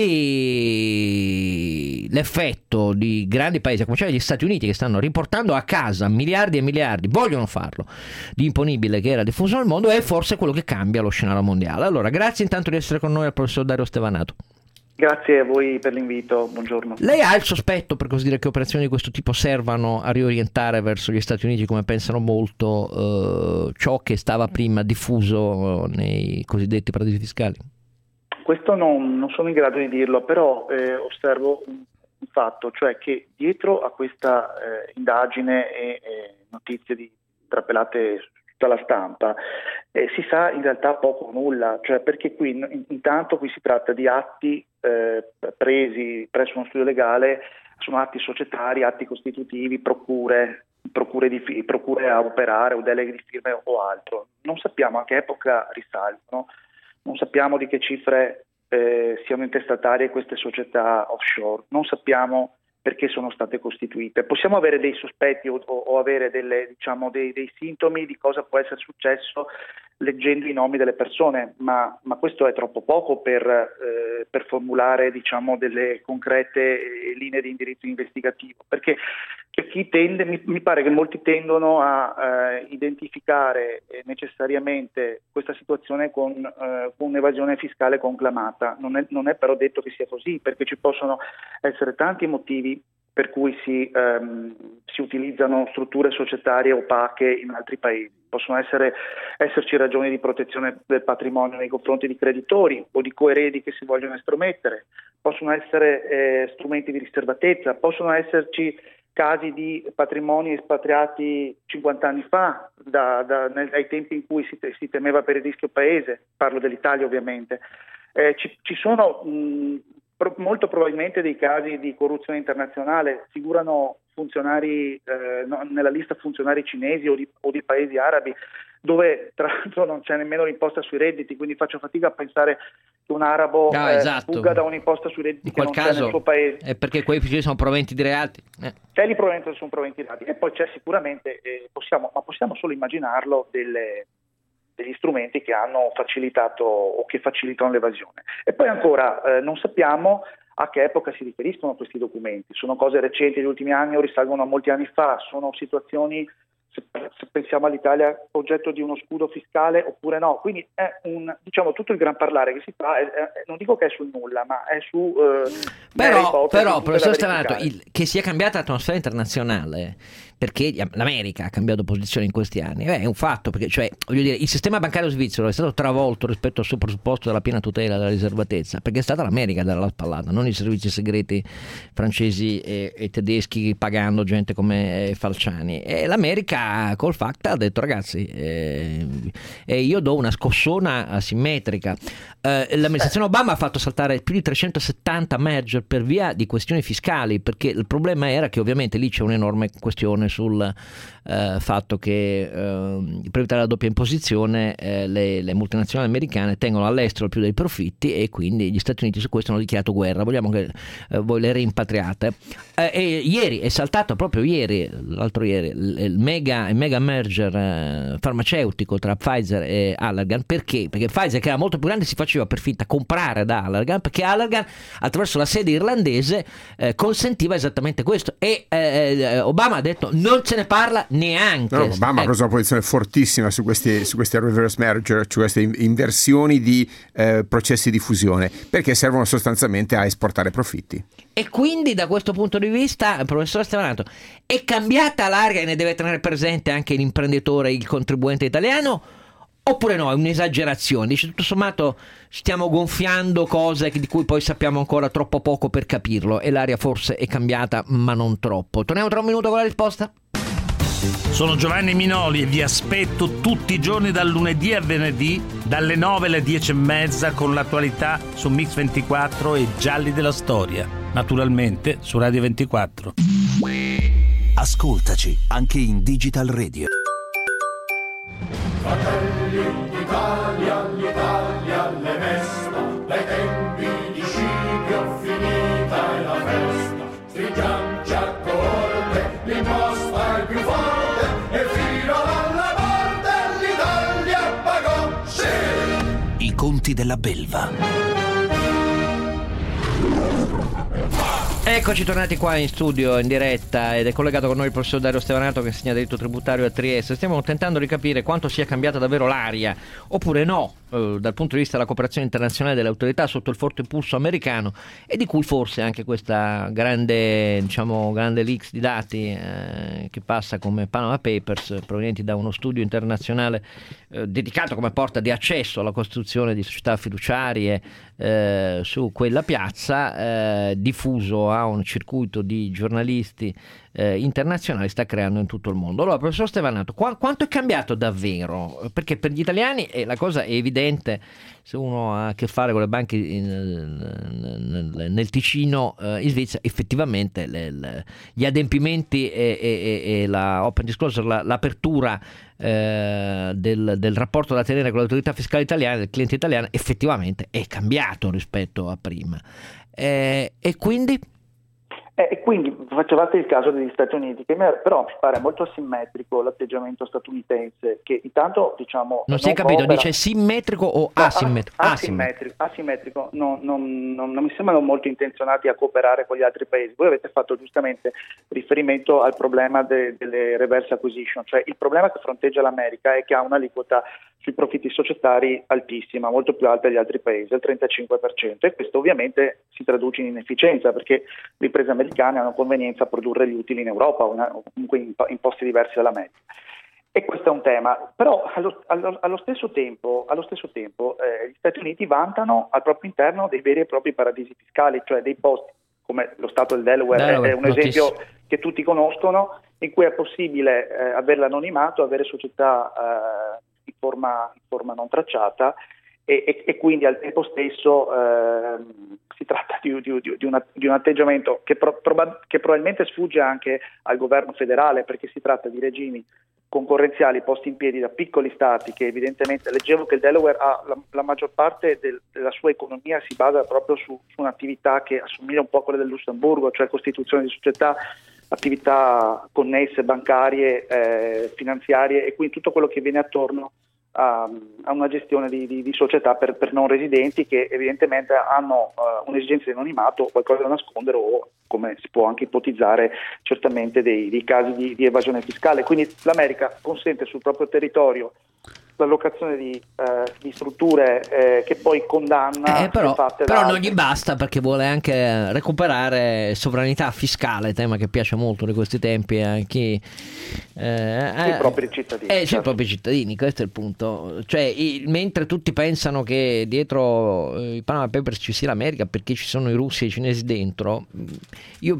[SPEAKER 3] quindi l'effetto di grandi paesi come cioè gli Stati Uniti, che stanno riportando a casa miliardi e miliardi, vogliono farlo, di imponibile che era diffuso nel mondo, è forse quello che cambia lo scenario mondiale. Allora, grazie intanto di essere con noi al professor Dario Stevanato.
[SPEAKER 13] Grazie a voi per l'invito, buongiorno.
[SPEAKER 3] Lei ha il sospetto, per così dire, che operazioni di questo tipo servano a riorientare verso gli Stati Uniti, come pensano molto, eh, ciò che stava prima diffuso nei cosiddetti paradisi fiscali?
[SPEAKER 13] Questo non, non sono in grado di dirlo, però eh, osservo un, un fatto, cioè che dietro a questa eh, indagine e eh, notizie di trapelate dalla stampa eh, si sa in realtà poco o nulla, cioè perché qui in, intanto qui si tratta di atti eh, presi presso uno studio legale, sono atti societari, atti costitutivi, procure, procure, di, procure a operare o deleghe di firme o altro. Non sappiamo a che epoca risalgono, non sappiamo di che cifre eh, siano intestatarie queste società offshore, non sappiamo perché sono state costituite. Possiamo avere dei sospetti o, o avere delle, diciamo, dei, dei sintomi di cosa può essere successo leggendo i nomi delle persone, ma, ma questo è troppo poco per, eh, per formulare, diciamo, delle concrete linee di indirizzo investigativo, perché c'è chi tende, mi, mi pare che molti tendono a eh, identificare necessariamente questa situazione con, eh, con un'evasione fiscale conclamata. Non è, non è però detto che sia così, perché ci possono essere tanti motivi per cui si, ehm, si utilizzano strutture societarie opache in altri paesi. Possono essere, esserci ragioni di protezione del patrimonio nei confronti di creditori o di coeredi che si vogliono estromettere, possono essere eh, strumenti di riservatezza, possono esserci casi di patrimoni espatriati cinquanta anni fa, da, da, nel, ai tempi in cui si, si temeva per il rischio paese, parlo dell'Italia ovviamente. Eh, ci, ci sono mh, pro, molto probabilmente dei casi di corruzione internazionale, figurano funzionari eh, no, nella lista funzionari cinesi o di, o di paesi arabi, dove tra l'altro non c'è nemmeno l'imposta sui redditi, quindi faccio fatica a pensare che un arabo
[SPEAKER 3] ah,
[SPEAKER 13] eh,
[SPEAKER 3] esatto.
[SPEAKER 13] fugga da un'imposta sui redditi
[SPEAKER 3] in
[SPEAKER 13] che
[SPEAKER 3] quel
[SPEAKER 13] non
[SPEAKER 3] caso
[SPEAKER 13] c'è nel suo paese.
[SPEAKER 3] È perché quei sono proventi di reati. Eh.
[SPEAKER 13] C'è lì probabilmente sono proventi di reati. E poi c'è sicuramente, eh, possiamo, ma possiamo solo immaginarlo, delle, degli strumenti che hanno facilitato o che facilitano l'evasione. E poi ancora eh, non sappiamo a che epoca si riferiscono questi documenti. Sono cose recenti degli ultimi anni o risalgono a molti anni fa, sono situazioni, se, se pensiamo all'Italia, oggetto di uno scudo fiscale oppure no. Quindi è un, diciamo, tutto il gran parlare che si fa, è, è, non dico che è sul nulla, ma è su eh,
[SPEAKER 3] però, però professor Stevanato, il, che sia cambiata l'atmosfera internazionale perché l'America ha cambiato posizione in questi anni, beh, è un fatto, perché cioè, voglio dire, il sistema bancario svizzero è stato travolto rispetto al suo presupposto della piena tutela della riservatezza, perché è stata l'America a dare la spallata, non i servizi segreti francesi e, e tedeschi pagando gente come eh, Falciani. E l'America col FATCA ha detto ragazzi eh, eh, io do una scossona asimmetrica. Eh, l'amministrazione Obama ha fatto saltare più di trecentosettanta merger per via di questioni fiscali, perché il problema era che ovviamente lì c'è un'enorme questione sul eh, fatto che eh, per evitare la doppia imposizione eh, le, le multinazionali americane tengono all'estero il più dei profitti e quindi gli Stati Uniti su questo hanno dichiarato guerra, vogliamo che eh, voi le rimpatriate. Eh, e ieri è saltato, proprio ieri, l'altro ieri, il, il, mega, il mega merger eh, farmaceutico tra Pfizer e Allergan. Perché? Perché Pfizer, che era molto più grande, si faceva per finta comprare da Allergan, perché Allergan attraverso la sede irlandese eh, consentiva esattamente questo, e eh, Obama ha detto non se ne parla neanche.
[SPEAKER 4] No, Obama ha preso una posizione fortissima su questi, su questi reverse merger, cioè queste inversioni di eh, processi di fusione, perché servono sostanzialmente a esportare profitti.
[SPEAKER 3] E quindi da questo punto di vista, professor Stevanato, è cambiata l'aria e ne deve tenere presente anche l'imprenditore, il contribuente italiano? Oppure no, è un'esagerazione? Dice tutto sommato stiamo gonfiando cose di cui poi sappiamo ancora troppo poco per capirlo e l'aria forse è cambiata ma non troppo. Torniamo tra un minuto con la risposta?
[SPEAKER 14] Sono Giovanni Minoli e vi aspetto tutti i giorni dal lunedì a venerdì dalle nove alle dieci e mezza con l'attualità su Mix ventiquattro e Gialli della Storia, naturalmente su Radio ventiquattro.
[SPEAKER 11] Ascoltaci anche in Digital Radio.
[SPEAKER 1] Fratelli d'Italia, l'Italia le mesta, dai tempi di Scipio finita è la festa, stringiamoci a coorte, l'imposta è più forte e fino alla morte l'Italia pagò, sì!
[SPEAKER 11] I conti della belva.
[SPEAKER 3] Eccoci tornati qua in studio in diretta ed è collegato con noi il professor Dario Stevanato che insegna diritto tributario a Trieste. Stiamo tentando di capire quanto sia cambiata davvero l'aria oppure no eh, dal punto di vista della cooperazione internazionale delle autorità sotto il forte impulso americano, e di cui forse anche questa grande, diciamo, grande leaks di dati eh, che passa come Panama Papers provenienti da uno studio internazionale eh, dedicato come porta di accesso alla costruzione di società fiduciarie eh, su quella piazza, eh, diffuso a un circuito di giornalisti eh, internazionali, sta creando in tutto il mondo. Allora, professor Stevanato, qu- quanto è cambiato davvero? Perché per gli italiani eh, la cosa è evidente, se uno ha a che fare con le banche in, nel, nel Ticino, eh, in Svizzera, effettivamente le, le, gli adempimenti e, e, e la open disclosure, la, l'apertura eh, del, del rapporto da tenere con l'autorità fiscale italiana, del cliente italiano, effettivamente è cambiato rispetto a prima. Eh, e quindi?
[SPEAKER 13] Eh, e quindi facevate il caso degli Stati Uniti, che però mi pare molto asimmetrico l'atteggiamento statunitense, che intanto diciamo
[SPEAKER 3] non, non si è capito, coopera... dice simmetrico o
[SPEAKER 13] no,
[SPEAKER 3] asimmetrico?
[SPEAKER 13] Asimmetrico, asimmetrico. No, non, non, non mi sembrano molto intenzionati a cooperare con gli altri paesi. Voi avete fatto giustamente riferimento al problema de, delle reverse acquisition, cioè il problema che fronteggia l'America è che ha un'aliquota sui profitti societari altissima, molto più alta degli altri paesi, al trentacinque per cento, e questo ovviamente si traduce in inefficienza perché le imprese americane hanno convenienza a produrre gli utili in Europa o, una, o comunque in, in posti diversi dalla media. E questo è un tema, però allo, allo, allo stesso tempo, allo stesso tempo eh, gli Stati Uniti vantano al proprio interno dei veri e propri paradisi fiscali, cioè dei posti come lo Stato del Delaware, Delaware è un esempio notissimo che tutti conoscono, in cui è possibile eh, avere l'anonimato, avere società eh, in, forma, in forma non tracciata e, e, e quindi al tempo stesso eh, si tratta di, di, di, una, di un atteggiamento che, pro, proba, che probabilmente sfugge anche al governo federale, perché si tratta di regimi concorrenziali posti in piedi da piccoli stati che evidentemente, leggevo che il Delaware ha la, la maggior parte del, della sua economia si basa proprio su, su un'attività che assomiglia un po' a quella del Lussemburgo, cioè costituzione di società, attività connesse, bancarie, eh, finanziarie e quindi tutto quello che viene attorno a, a una gestione di, di, di società per, per non residenti che evidentemente hanno uh, un'esigenza di anonimato, qualcosa da nascondere o, come si può anche ipotizzare, certamente dei, dei casi di, di evasione fiscale. Quindi l'America consente sul proprio territorio l'allocazione di, eh, di strutture eh, che poi condanna
[SPEAKER 3] eh, però,
[SPEAKER 13] fatte
[SPEAKER 3] però
[SPEAKER 13] da
[SPEAKER 3] non gli basta, perché vuole anche recuperare sovranità fiscale, tema che piace molto di questi tempi a chi eh,
[SPEAKER 13] i propri cittadini
[SPEAKER 3] eh,
[SPEAKER 13] certo.
[SPEAKER 3] i propri cittadini, questo è il punto, cioè il, mentre tutti pensano che dietro i Panama Papers ci sia l'America perché ci sono i russi e i cinesi dentro, io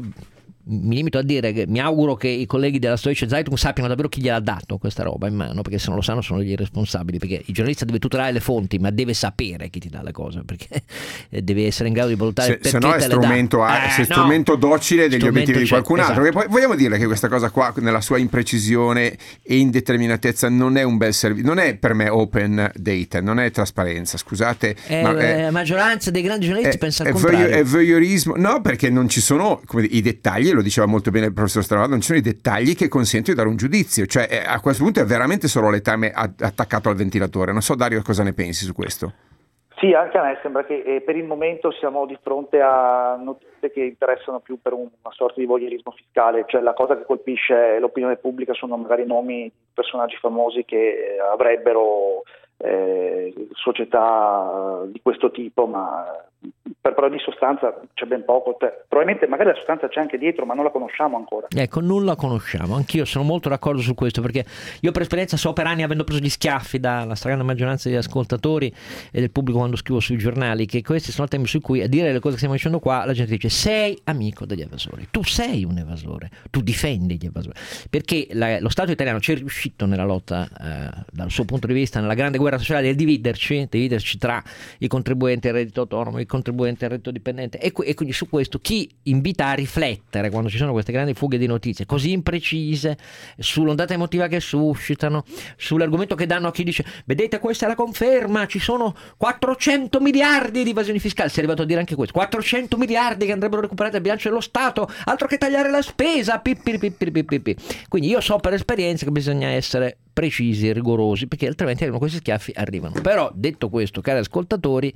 [SPEAKER 3] mi limito a dire che mi auguro che i colleghi della Süddeutsche Zeitung sappiano davvero chi gliel'ha dato questa roba in mano, perché se non lo sanno sono gli responsabili, perché il giornalista deve tutelare le fonti ma deve sapere chi ti dà le cose, perché deve essere in grado di valutare se, perché se no è
[SPEAKER 4] te strumento,
[SPEAKER 3] le dà.
[SPEAKER 4] A,
[SPEAKER 3] Eh,
[SPEAKER 4] se
[SPEAKER 3] no.
[SPEAKER 4] strumento docile degli
[SPEAKER 3] Strumento
[SPEAKER 4] obiettivi di
[SPEAKER 3] c'è,
[SPEAKER 4] qualcun altro,
[SPEAKER 3] esatto.
[SPEAKER 4] perché poi vogliamo dire che questa cosa qua nella sua imprecisione e indeterminatezza non è un bel servizio, non è per me open data, non è trasparenza, scusate,
[SPEAKER 3] Eh,
[SPEAKER 4] ma
[SPEAKER 3] eh,
[SPEAKER 4] è,
[SPEAKER 3] la maggioranza dei grandi giornalisti
[SPEAKER 4] è,
[SPEAKER 3] pensa al
[SPEAKER 4] è,
[SPEAKER 3] contrario.
[SPEAKER 4] voyeur, è voyeurismo, no, perché non ci sono come dire, i dettagli, lo diceva molto bene il professor Stravado, non ci sono i dettagli che consentono di dare un giudizio, cioè eh, a questo punto è veramente solo letame attaccato al ventilatore. Non so Dario cosa ne pensi su questo.
[SPEAKER 13] Sì, anche a me sembra che eh, per il momento siamo di fronte a notizie che interessano più per un, una sorta di voyeurismo fiscale, cioè la cosa che colpisce l'opinione pubblica sono magari nomi di personaggi famosi che avrebbero eh, società di questo tipo, ma per però di sostanza c'è ben poco, cioè, probabilmente magari la sostanza c'è anche dietro ma non la conosciamo ancora.
[SPEAKER 3] Ecco, non la conosciamo, anch'io sono molto d'accordo su questo, perché io per esperienza so per anni, avendo preso gli schiaffi dalla stragrande maggioranza degli ascoltatori e del pubblico quando scrivo sui giornali, che questi sono temi su cui a dire le cose che stiamo dicendo qua la gente dice sei amico degli evasori, tu sei un evasore, tu difendi gli evasori, perché la, lo Stato italiano ci è riuscito nella lotta eh, dal suo punto di vista nella grande guerra sociale di dividerci, dividerci tra i contribuenti al reddito autonomo, i contribuenti al reddito dipendente e, e quindi su questo chi invita a riflettere quando ci sono queste grandi fughe di notizie così imprecise sull'ondata emotiva che suscitano, sull'argomento che danno a chi dice vedete questa è la conferma, ci sono quattrocento miliardi di evasioni fiscali, si è arrivato a dire anche questo, quattrocento miliardi che andrebbero recuperati dal bilancio dello Stato, altro che tagliare la spesa, pippi, pippi, pippi, pippi. Quindi io so per esperienza che bisogna essere precisi e rigorosi, perché altrimenti arrivano questi schiaffi, arrivano. Però detto questo, cari ascoltatori,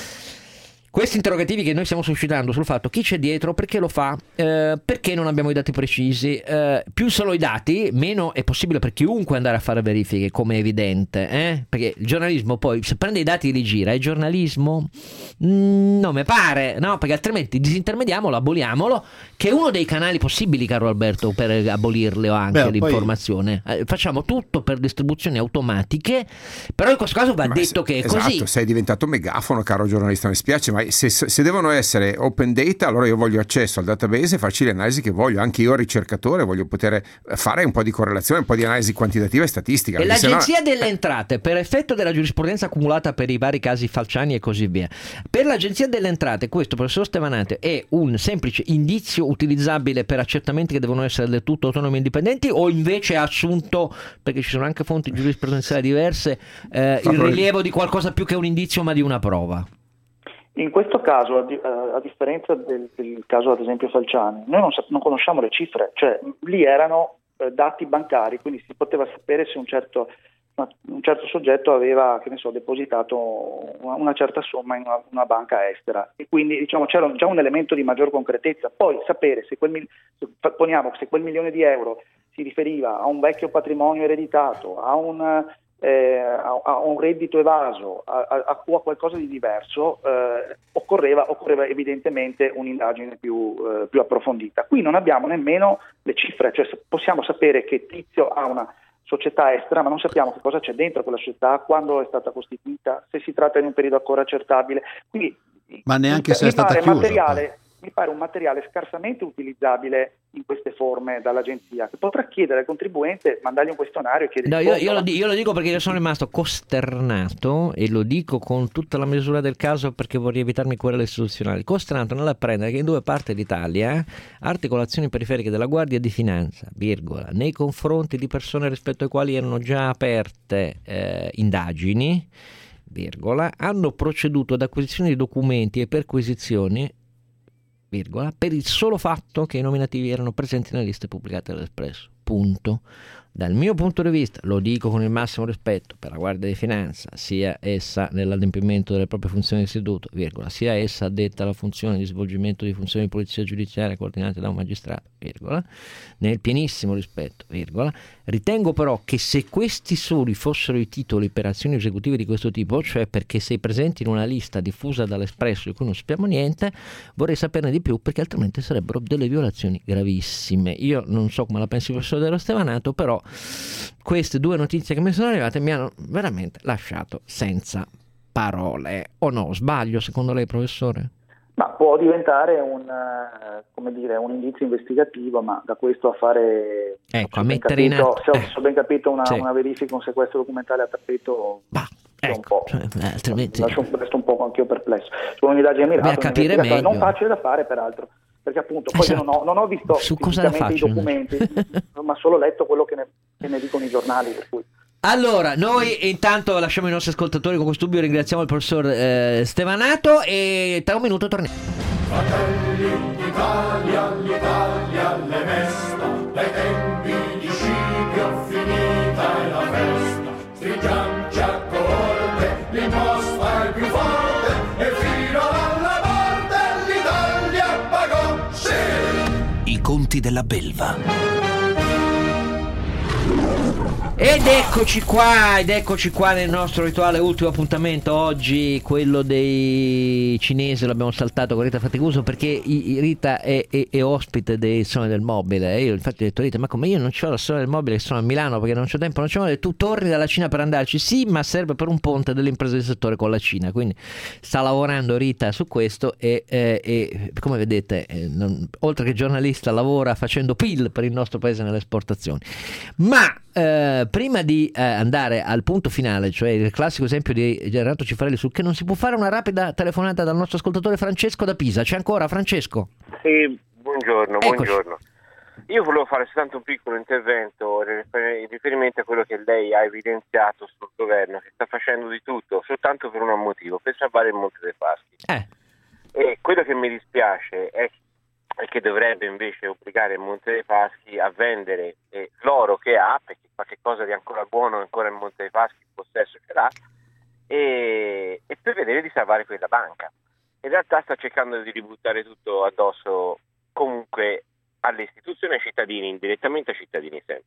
[SPEAKER 3] questi interrogativi che noi stiamo suscitando sul fatto chi c'è dietro, perché lo fa, eh, perché non abbiamo i dati precisi, eh, più sono i dati meno è possibile per chiunque andare a fare verifiche, come è evidente, eh? Perché il giornalismo poi se prende i dati e li gira, è giornalismo? Mm, non mi pare, no, perché altrimenti disintermediamolo, aboliamolo, che è uno dei canali possibili, caro Alberto, per abolirle o anche Beh, l'informazione. Poi... Eh, facciamo tutto per distribuzioni automatiche, però in questo caso va Ma detto se, che è
[SPEAKER 4] esatto,
[SPEAKER 3] così.
[SPEAKER 4] Sei diventato megafono, caro giornalista, mi spiace, ma Se, se devono essere open data, allora io voglio accesso al database e farci le analisi che voglio, anche io ricercatore voglio poter fare un po' di correlazione, un po' di analisi quantitativa e statistica.
[SPEAKER 3] E l'Agenzia
[SPEAKER 4] no...
[SPEAKER 3] delle Entrate, per effetto della giurisprudenza accumulata per i vari casi Falciani e così via, per l'Agenzia delle Entrate questo, professor Stevanante, è un semplice indizio utilizzabile per accertamenti che devono essere del tutto autonomi e indipendenti, o invece ha assunto, perché ci sono anche fonti giurisprudenziali diverse, eh, il rilievo di qualcosa più che un indizio ma di una prova?
[SPEAKER 13] In questo caso, a, di, a differenza del, del caso ad esempio Falciani, noi non, non conosciamo le cifre, cioè lì erano eh, dati bancari, quindi si poteva sapere se un certo, una, un certo soggetto aveva, che ne so, depositato una, una certa somma in una, una banca estera, e quindi diciamo c'era già un elemento di maggior concretezza. Poi sapere se quel, se, poniamo, se quel milione di euro si riferiva a un vecchio patrimonio ereditato, a un eh, a, a un reddito evaso a, a, o a qualcosa di diverso, eh, occorreva, occorreva evidentemente un'indagine più, eh, più approfondita. Qui non abbiamo nemmeno le cifre, cioè possiamo sapere che Tizio ha una società estera, ma non sappiamo che cosa c'è dentro quella società, quando è stata costituita, se si tratta di un periodo ancora accertabile. Quindi,
[SPEAKER 5] ma neanche
[SPEAKER 13] mi,
[SPEAKER 5] se è
[SPEAKER 13] mi
[SPEAKER 5] stata
[SPEAKER 13] pare
[SPEAKER 5] chiusa.
[SPEAKER 13] Materiale, mi pare un materiale scarsamente utilizzabile in queste forme dall'agenzia, che potrà chiedere al contribuente, mandargli un questionario e chiedere.
[SPEAKER 3] No, io, io, lo, io lo dico perché io sono rimasto costernato, e lo dico con tutta la misura del caso perché vorrei evitarmi querele istituzionali, costernato nell'apprendere che in due parti d'Italia articolazioni periferiche della Guardia di Finanza, virgola, nei confronti di persone rispetto ai quali erano già aperte eh, indagini, virgola, hanno proceduto ad acquisizione di documenti e perquisizioni, virgola, per il solo fatto che i nominativi erano presenti nelle liste pubblicate dall'Espresso. Punto. Dal mio punto di vista, lo dico con il massimo rispetto per la Guardia di Finanza, sia essa nell'adempimento delle proprie funzioni di istituto, virgola, sia essa addetta alla funzione di svolgimento di funzioni di polizia giudiziaria coordinate da un magistrato, virgola, nel pienissimo rispetto, virgola, ritengo però che se questi soli fossero i titoli per azioni esecutive di questo tipo, cioè perché sei presente in una lista diffusa dall'Espresso di cui non sappiamo niente, vorrei saperne di più, perché altrimenti sarebbero delle violazioni gravissime. Io non so come la pensi il professore dello Stevanato, però queste due notizie che mi sono arrivate mi hanno veramente lasciato senza parole. O no, sbaglio secondo lei, professore?
[SPEAKER 13] Ma può diventare un, uh, come dire, un indizio investigativo, ma da questo a fare,
[SPEAKER 3] ecco, a
[SPEAKER 13] capito,
[SPEAKER 3] mettere in atto,
[SPEAKER 13] se ho, se ho ben capito, una,
[SPEAKER 3] sì.
[SPEAKER 13] una verifica, un sequestro documentale a tappeto,
[SPEAKER 3] bah,
[SPEAKER 13] ecco, un po',
[SPEAKER 3] cioè, eh, altrimenti
[SPEAKER 13] lascio un, resto un po' anche io perplesso. Sono un'indagine mirata,
[SPEAKER 3] capire meglio.
[SPEAKER 13] Non facile da fare, peraltro, perché appunto poi
[SPEAKER 3] esatto.
[SPEAKER 13] io non ho, non ho visto
[SPEAKER 3] Su cosa la
[SPEAKER 13] fisicamente i
[SPEAKER 3] faccio?
[SPEAKER 13] documenti, ma solo letto quello che ne, che ne dicono i giornali, per cui.
[SPEAKER 3] Allora, noi intanto lasciamo i nostri ascoltatori con questo dubbio, ringraziamo il professor eh, Stevanato e tra un minuto torniamo.
[SPEAKER 1] Fratelli d'Italia, l'Italia le mesta, dai tempi di Scipio finita è la festa, stringiamoci a coorte, l'imposta è più forte e fino alla morte l'Italia pagò, sì!
[SPEAKER 11] I conti della belva.
[SPEAKER 3] Ed eccoci qua, ed eccoci qua nel nostro rituale ultimo appuntamento oggi, quello dei cinesi, l'abbiamo saltato con Rita Faticuso perché i, i Rita è, è, è ospite dei Suoni del Mobile e io infatti ho detto Rita, ma come io non c'ho la Suoni del Mobile che sono a Milano perché non c'ho tempo, non c'ho modo, tu torni dalla Cina per andarci, sì, ma serve per un ponte delle imprese del settore con la Cina, quindi sta lavorando Rita su questo e, eh, e come vedete eh, non, oltre che giornalista lavora facendo P I L per il nostro paese nelle esportazioni, ma eh, prima di eh, andare al punto finale, cioè il classico esempio di Renato Cifarelli sul che non si può fare una rapida telefonata dal nostro ascoltatore Francesco da Pisa. C'è ancora Francesco?
[SPEAKER 15] Sì, buongiorno,
[SPEAKER 3] Eccoci.
[SPEAKER 15] buongiorno. Io volevo fare soltanto un piccolo intervento in riferimento a quello che lei ha evidenziato sul governo che sta facendo di tutto soltanto per un motivo, per salvare il Monte dei Paschi.
[SPEAKER 3] Eh.
[SPEAKER 15] E quello che mi dispiace è e che dovrebbe invece obbligare il Monte dei Paschi a vendere eh, l'oro che ha, perché qualche cosa di ancora buono ancora il Monte dei Paschi in possesso ce l'ha, e, e prevedere di salvare quella banca. In realtà sta cercando di ributtare tutto addosso comunque alle istituzioni e ai cittadini, indirettamente ai cittadini sempre.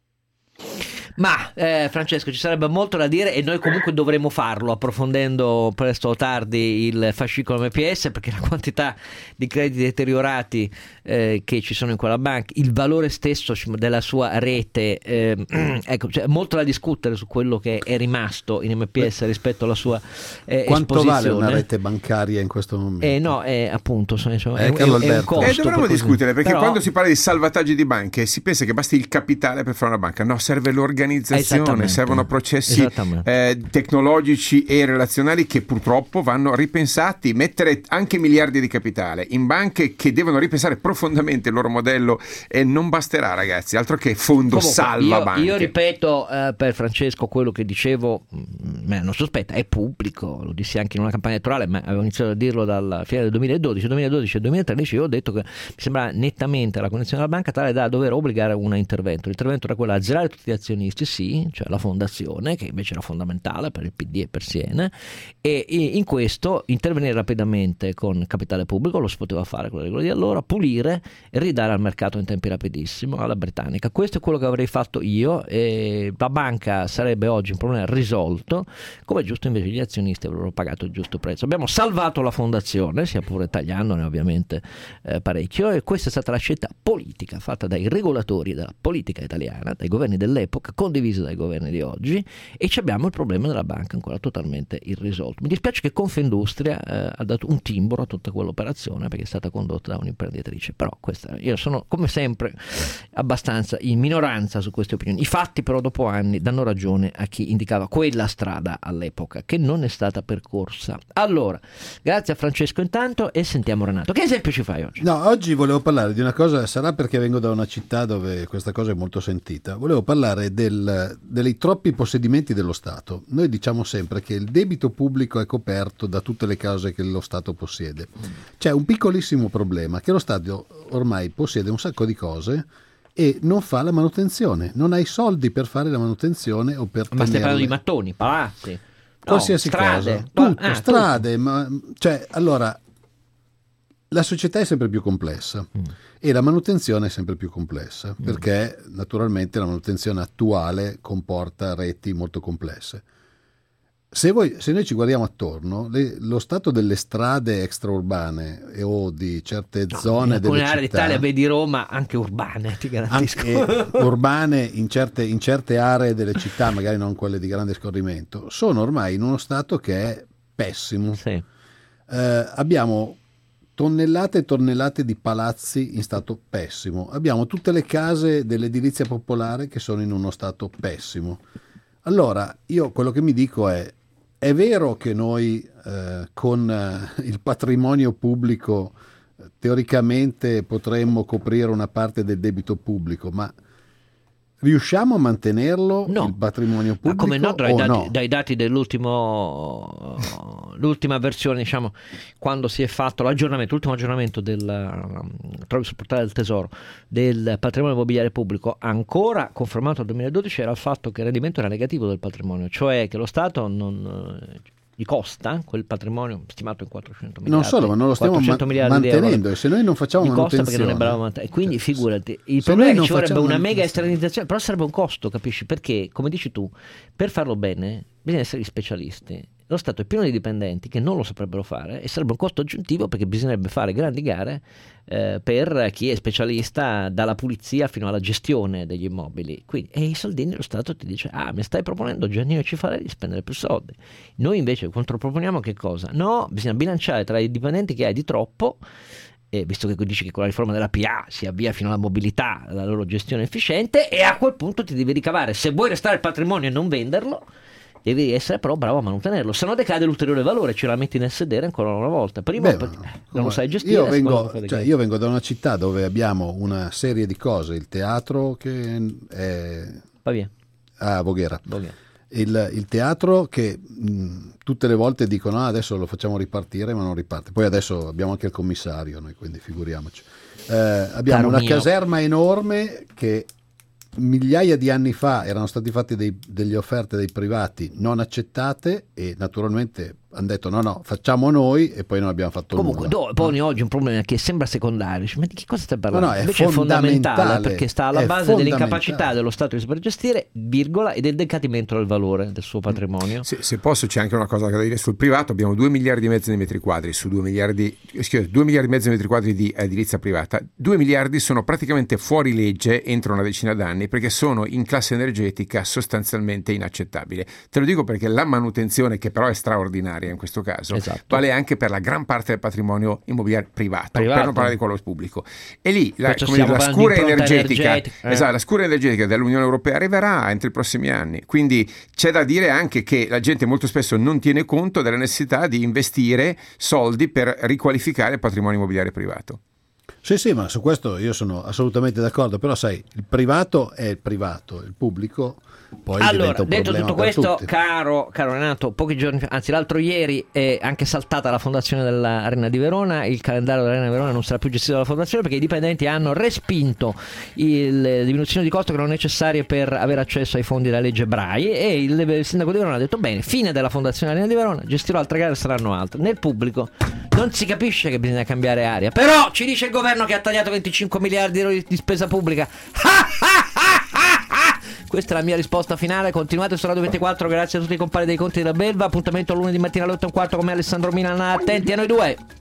[SPEAKER 3] Ma eh, Francesco, ci sarebbe molto da dire e noi comunque dovremo farlo approfondendo presto o tardi il fascicolo M P S, perché la quantità di crediti deteriorati eh, che ci sono in quella banca, il valore stesso della sua rete, eh, ecco, c'è molto da discutere su quello che è rimasto in M P S rispetto alla sua eh,
[SPEAKER 5] quanto
[SPEAKER 3] esposizione.
[SPEAKER 5] Vale una rete bancaria in questo momento?
[SPEAKER 3] Eh, no, è appunto insomma,
[SPEAKER 5] eh,
[SPEAKER 3] è, è, è un costo.
[SPEAKER 4] E dovremmo
[SPEAKER 3] per
[SPEAKER 4] discutere perché
[SPEAKER 3] però...
[SPEAKER 4] quando si parla di salvataggi di banche si pensa che basti il capitale per fare una banca, no, serve l'organizzazione, servono processi eh, tecnologici e relazionali che purtroppo vanno ripensati, mettere anche miliardi di capitale in banche che devono ripensare profondamente il loro modello e non basterà, ragazzi, altro che fondo
[SPEAKER 3] Comunque,
[SPEAKER 4] salva
[SPEAKER 3] io,
[SPEAKER 4] banche.
[SPEAKER 3] Io ripeto eh, per Francesco quello che dicevo mh, me non sospetta, è pubblico, lo dissi anche in una campagna elettorale, ma avevo iniziato a dirlo dalla fine del duemiladodici, duemiladodici e duemilatredici. Io ho detto che mi sembra nettamente la condizione della banca tale da dover obbligare un intervento. L'intervento era quello di azzerare tutti gli azionisti, sì, cioè la fondazione, che invece era fondamentale per il P D e per Siena, e in questo intervenire rapidamente con capitale pubblico, lo si poteva fare con le regole di allora, pulire e ridare al mercato in tempi rapidissimo alla britannica. Questo è quello che avrei fatto io, e la banca sarebbe oggi un problema risolto, come giusto invece gli azionisti avrebbero pagato il giusto prezzo. Abbiamo salvato la fondazione, sia pure tagliandone ovviamente eh, parecchio, e questa è stata la scelta politica fatta dai regolatori della politica italiana, dai governi dell'epoca, condivisa dai governi di oggi, e ci abbiamo il problema della banca ancora totalmente irrisolto. Mi dispiace che Confindustria eh, ha dato un timbro a tutta quell'operazione, perché è stata condotta da un'imprenditrice, però questa, io sono come sempre abbastanza in minoranza su queste opinioni. I fatti però dopo anni danno ragione a chi indicava quella strada all'epoca, che non è stata percorsa. Allora, grazie a Francesco intanto, e sentiamo Renato. Che esempio ci fai oggi?
[SPEAKER 5] No, oggi volevo parlare di una cosa, sarà perché vengo da una città dove questa cosa è molto sentita. Volevo parlare del, dei troppi possedimenti dello Stato. Noi diciamo sempre che il debito pubblico è coperto da tutte le cose che lo Stato possiede. C'è un piccolissimo problema, che lo Stato ormai possiede un sacco di cose e non fa la manutenzione, non ha i soldi per fare la manutenzione o per
[SPEAKER 3] ma
[SPEAKER 5] tenerle.
[SPEAKER 3] stai parlando di mattoni, palazzi,
[SPEAKER 5] qualsiasi
[SPEAKER 3] no, strade,
[SPEAKER 5] cosa, tutto,
[SPEAKER 3] ah,
[SPEAKER 5] strade,
[SPEAKER 3] tutto.
[SPEAKER 5] Ma cioè allora la società è sempre più complessa mm. e la manutenzione è sempre più complessa, mm. perché naturalmente la manutenzione attuale comporta reti molto complesse. Se, voi, se noi ci guardiamo attorno, le, lo stato delle strade extraurbane e o di certe no, zone delle città,
[SPEAKER 3] aree d'Italia, vedi Roma, anche urbane, ti garantisco.
[SPEAKER 5] Anche urbane in certe, in certe aree delle città, magari non quelle di grande scorrimento, sono ormai in uno stato che è pessimo.
[SPEAKER 3] Sì.
[SPEAKER 5] Eh, abbiamo tonnellate e tonnellate di palazzi in stato pessimo. Abbiamo tutte le case dell'edilizia popolare che sono in uno stato pessimo. Allora, io quello che mi dico è: è vero che noi eh, con eh, il patrimonio pubblico eh, teoricamente potremmo coprire una parte del debito pubblico, ma riusciamo a mantenerlo
[SPEAKER 3] no.
[SPEAKER 5] il patrimonio pubblico?
[SPEAKER 3] Ma come no, dai,
[SPEAKER 5] o
[SPEAKER 3] dati,
[SPEAKER 5] no?
[SPEAKER 3] dai dati dell'ultimo l'ultima versione, diciamo, quando si è fatto l'aggiornamento, l'ultimo aggiornamento del trovi sul portale del Tesoro del patrimonio immobiliare pubblico, ancora confermato nel duemiladodici, era il fatto che il rendimento era negativo del patrimonio, cioè che lo Stato non gli costa quel patrimonio stimato in quattrocento miliardi.
[SPEAKER 5] Non solo, ma non lo stiamo ma- mantenendo, e se noi non facciamo
[SPEAKER 3] gli
[SPEAKER 5] manutenzione,
[SPEAKER 3] costa perché non è bravo a mantenere. E quindi
[SPEAKER 5] cioè,
[SPEAKER 3] figurati, il
[SPEAKER 5] se
[SPEAKER 3] problema è
[SPEAKER 5] noi
[SPEAKER 3] che ci
[SPEAKER 5] non
[SPEAKER 3] vorrebbe una
[SPEAKER 5] facciamo
[SPEAKER 3] mega esternalizzazione, però sarebbe un costo, capisci? Perché, come dici tu, per farlo bene bisogna essere specialisti. Lo Stato è pieno di dipendenti che non lo saprebbero fare, e sarebbe un costo aggiuntivo perché bisognerebbe fare grandi gare eh, per chi è specialista, dalla pulizia fino alla gestione degli immobili. Quindi, e i soldini lo Stato ti dice: ah, mi stai proponendo, Giannino Cifarelli, di spendere più soldi. Noi invece controproponiamo che cosa? No, bisogna bilanciare tra i dipendenti che hai di troppo, e visto che dici che con la riforma della P A si avvia fino alla mobilità, alla loro gestione efficiente, e a quel punto ti devi ricavare, se vuoi restare il patrimonio e non venderlo, devi essere però bravo a mantenerlo, se no decade l'ulteriore valore, ce la metti nel sedere ancora una volta. Prima Beh, non lo sai gestire.
[SPEAKER 5] Io vengo, cioè, io vengo da una città dove abbiamo una serie di cose, il teatro che è
[SPEAKER 3] Pavia.
[SPEAKER 5] a Voghera,
[SPEAKER 3] Voghera.
[SPEAKER 5] Il, il teatro che mh, tutte le volte dicono ah, adesso lo facciamo ripartire, ma non riparte. Poi adesso abbiamo anche il commissario, noi, quindi figuriamoci. Eh, abbiamo Caro una mio. caserma enorme che migliaia di anni fa erano stati fatti dei, delle offerte dei privati non accettate, e naturalmente hanno detto no no facciamo noi, e poi non abbiamo fatto
[SPEAKER 3] comunque
[SPEAKER 5] nulla.
[SPEAKER 3] Comunque poni oggi un problema che sembra secondario, ma di che cosa stai parlando?
[SPEAKER 5] No, no, è
[SPEAKER 3] Invece
[SPEAKER 5] fondamentale,
[SPEAKER 3] è fondamentale, perché sta alla base dell'incapacità dello Stato di saper gestire, virgola, e del decadimento del valore del suo patrimonio.
[SPEAKER 4] Se, se posso, c'è anche una cosa da dire sul privato. Abbiamo due miliardi e mezzo di metri quadri su due miliardi, scusate, due miliardi e mezzo di metri quadri di edilizia privata. Due miliardi sono praticamente fuori legge entro una decina d'anni, perché sono in classe energetica sostanzialmente inaccettabile. Te lo dico perché la manutenzione, che però è straordinaria in questo caso, esatto, vale anche per la gran parte del patrimonio immobiliare privato, privato. per non parlare di quello pubblico. E lì la, come dire, la scura energetica, energetica eh. esatto, la scura energetica dell'Unione Europea arriverà entro i prossimi anni. Quindi c'è da dire anche che la gente molto spesso non tiene conto della necessità di investire soldi per riqualificare il patrimonio immobiliare privato.
[SPEAKER 5] Sì, sì, ma su questo io sono assolutamente d'accordo, però sai, il privato è il privato, il pubblico poi
[SPEAKER 3] allora,
[SPEAKER 5] diventa un
[SPEAKER 3] detto
[SPEAKER 5] problema
[SPEAKER 3] tutto
[SPEAKER 5] per
[SPEAKER 3] questo,
[SPEAKER 5] tutti.
[SPEAKER 3] caro, caro Renato, pochi giorni fa, anzi l'altro ieri è anche saltata la fondazione dell'Arena di Verona. Il calendario dell'Arena di Verona non sarà più gestito dalla fondazione perché i dipendenti hanno respinto le diminuzioni di costo che erano necessarie per avere accesso ai fondi della legge Brai, e il, il sindaco di Verona ha detto bene, fine della fondazione Arena di Verona, gestirò altre gare, saranno altre. Nel pubblico non si capisce che bisogna cambiare aria, però ci dice il governo che ha tagliato venticinque miliardi di euro di spesa pubblica. Questa è la mia risposta finale. Continuate su Radio ventiquattro, grazie a tutti i compari dei conti della Belva. Appuntamento lunedì mattina alle otto e un quarto con me, Alessandro Milan. Attenti a noi due.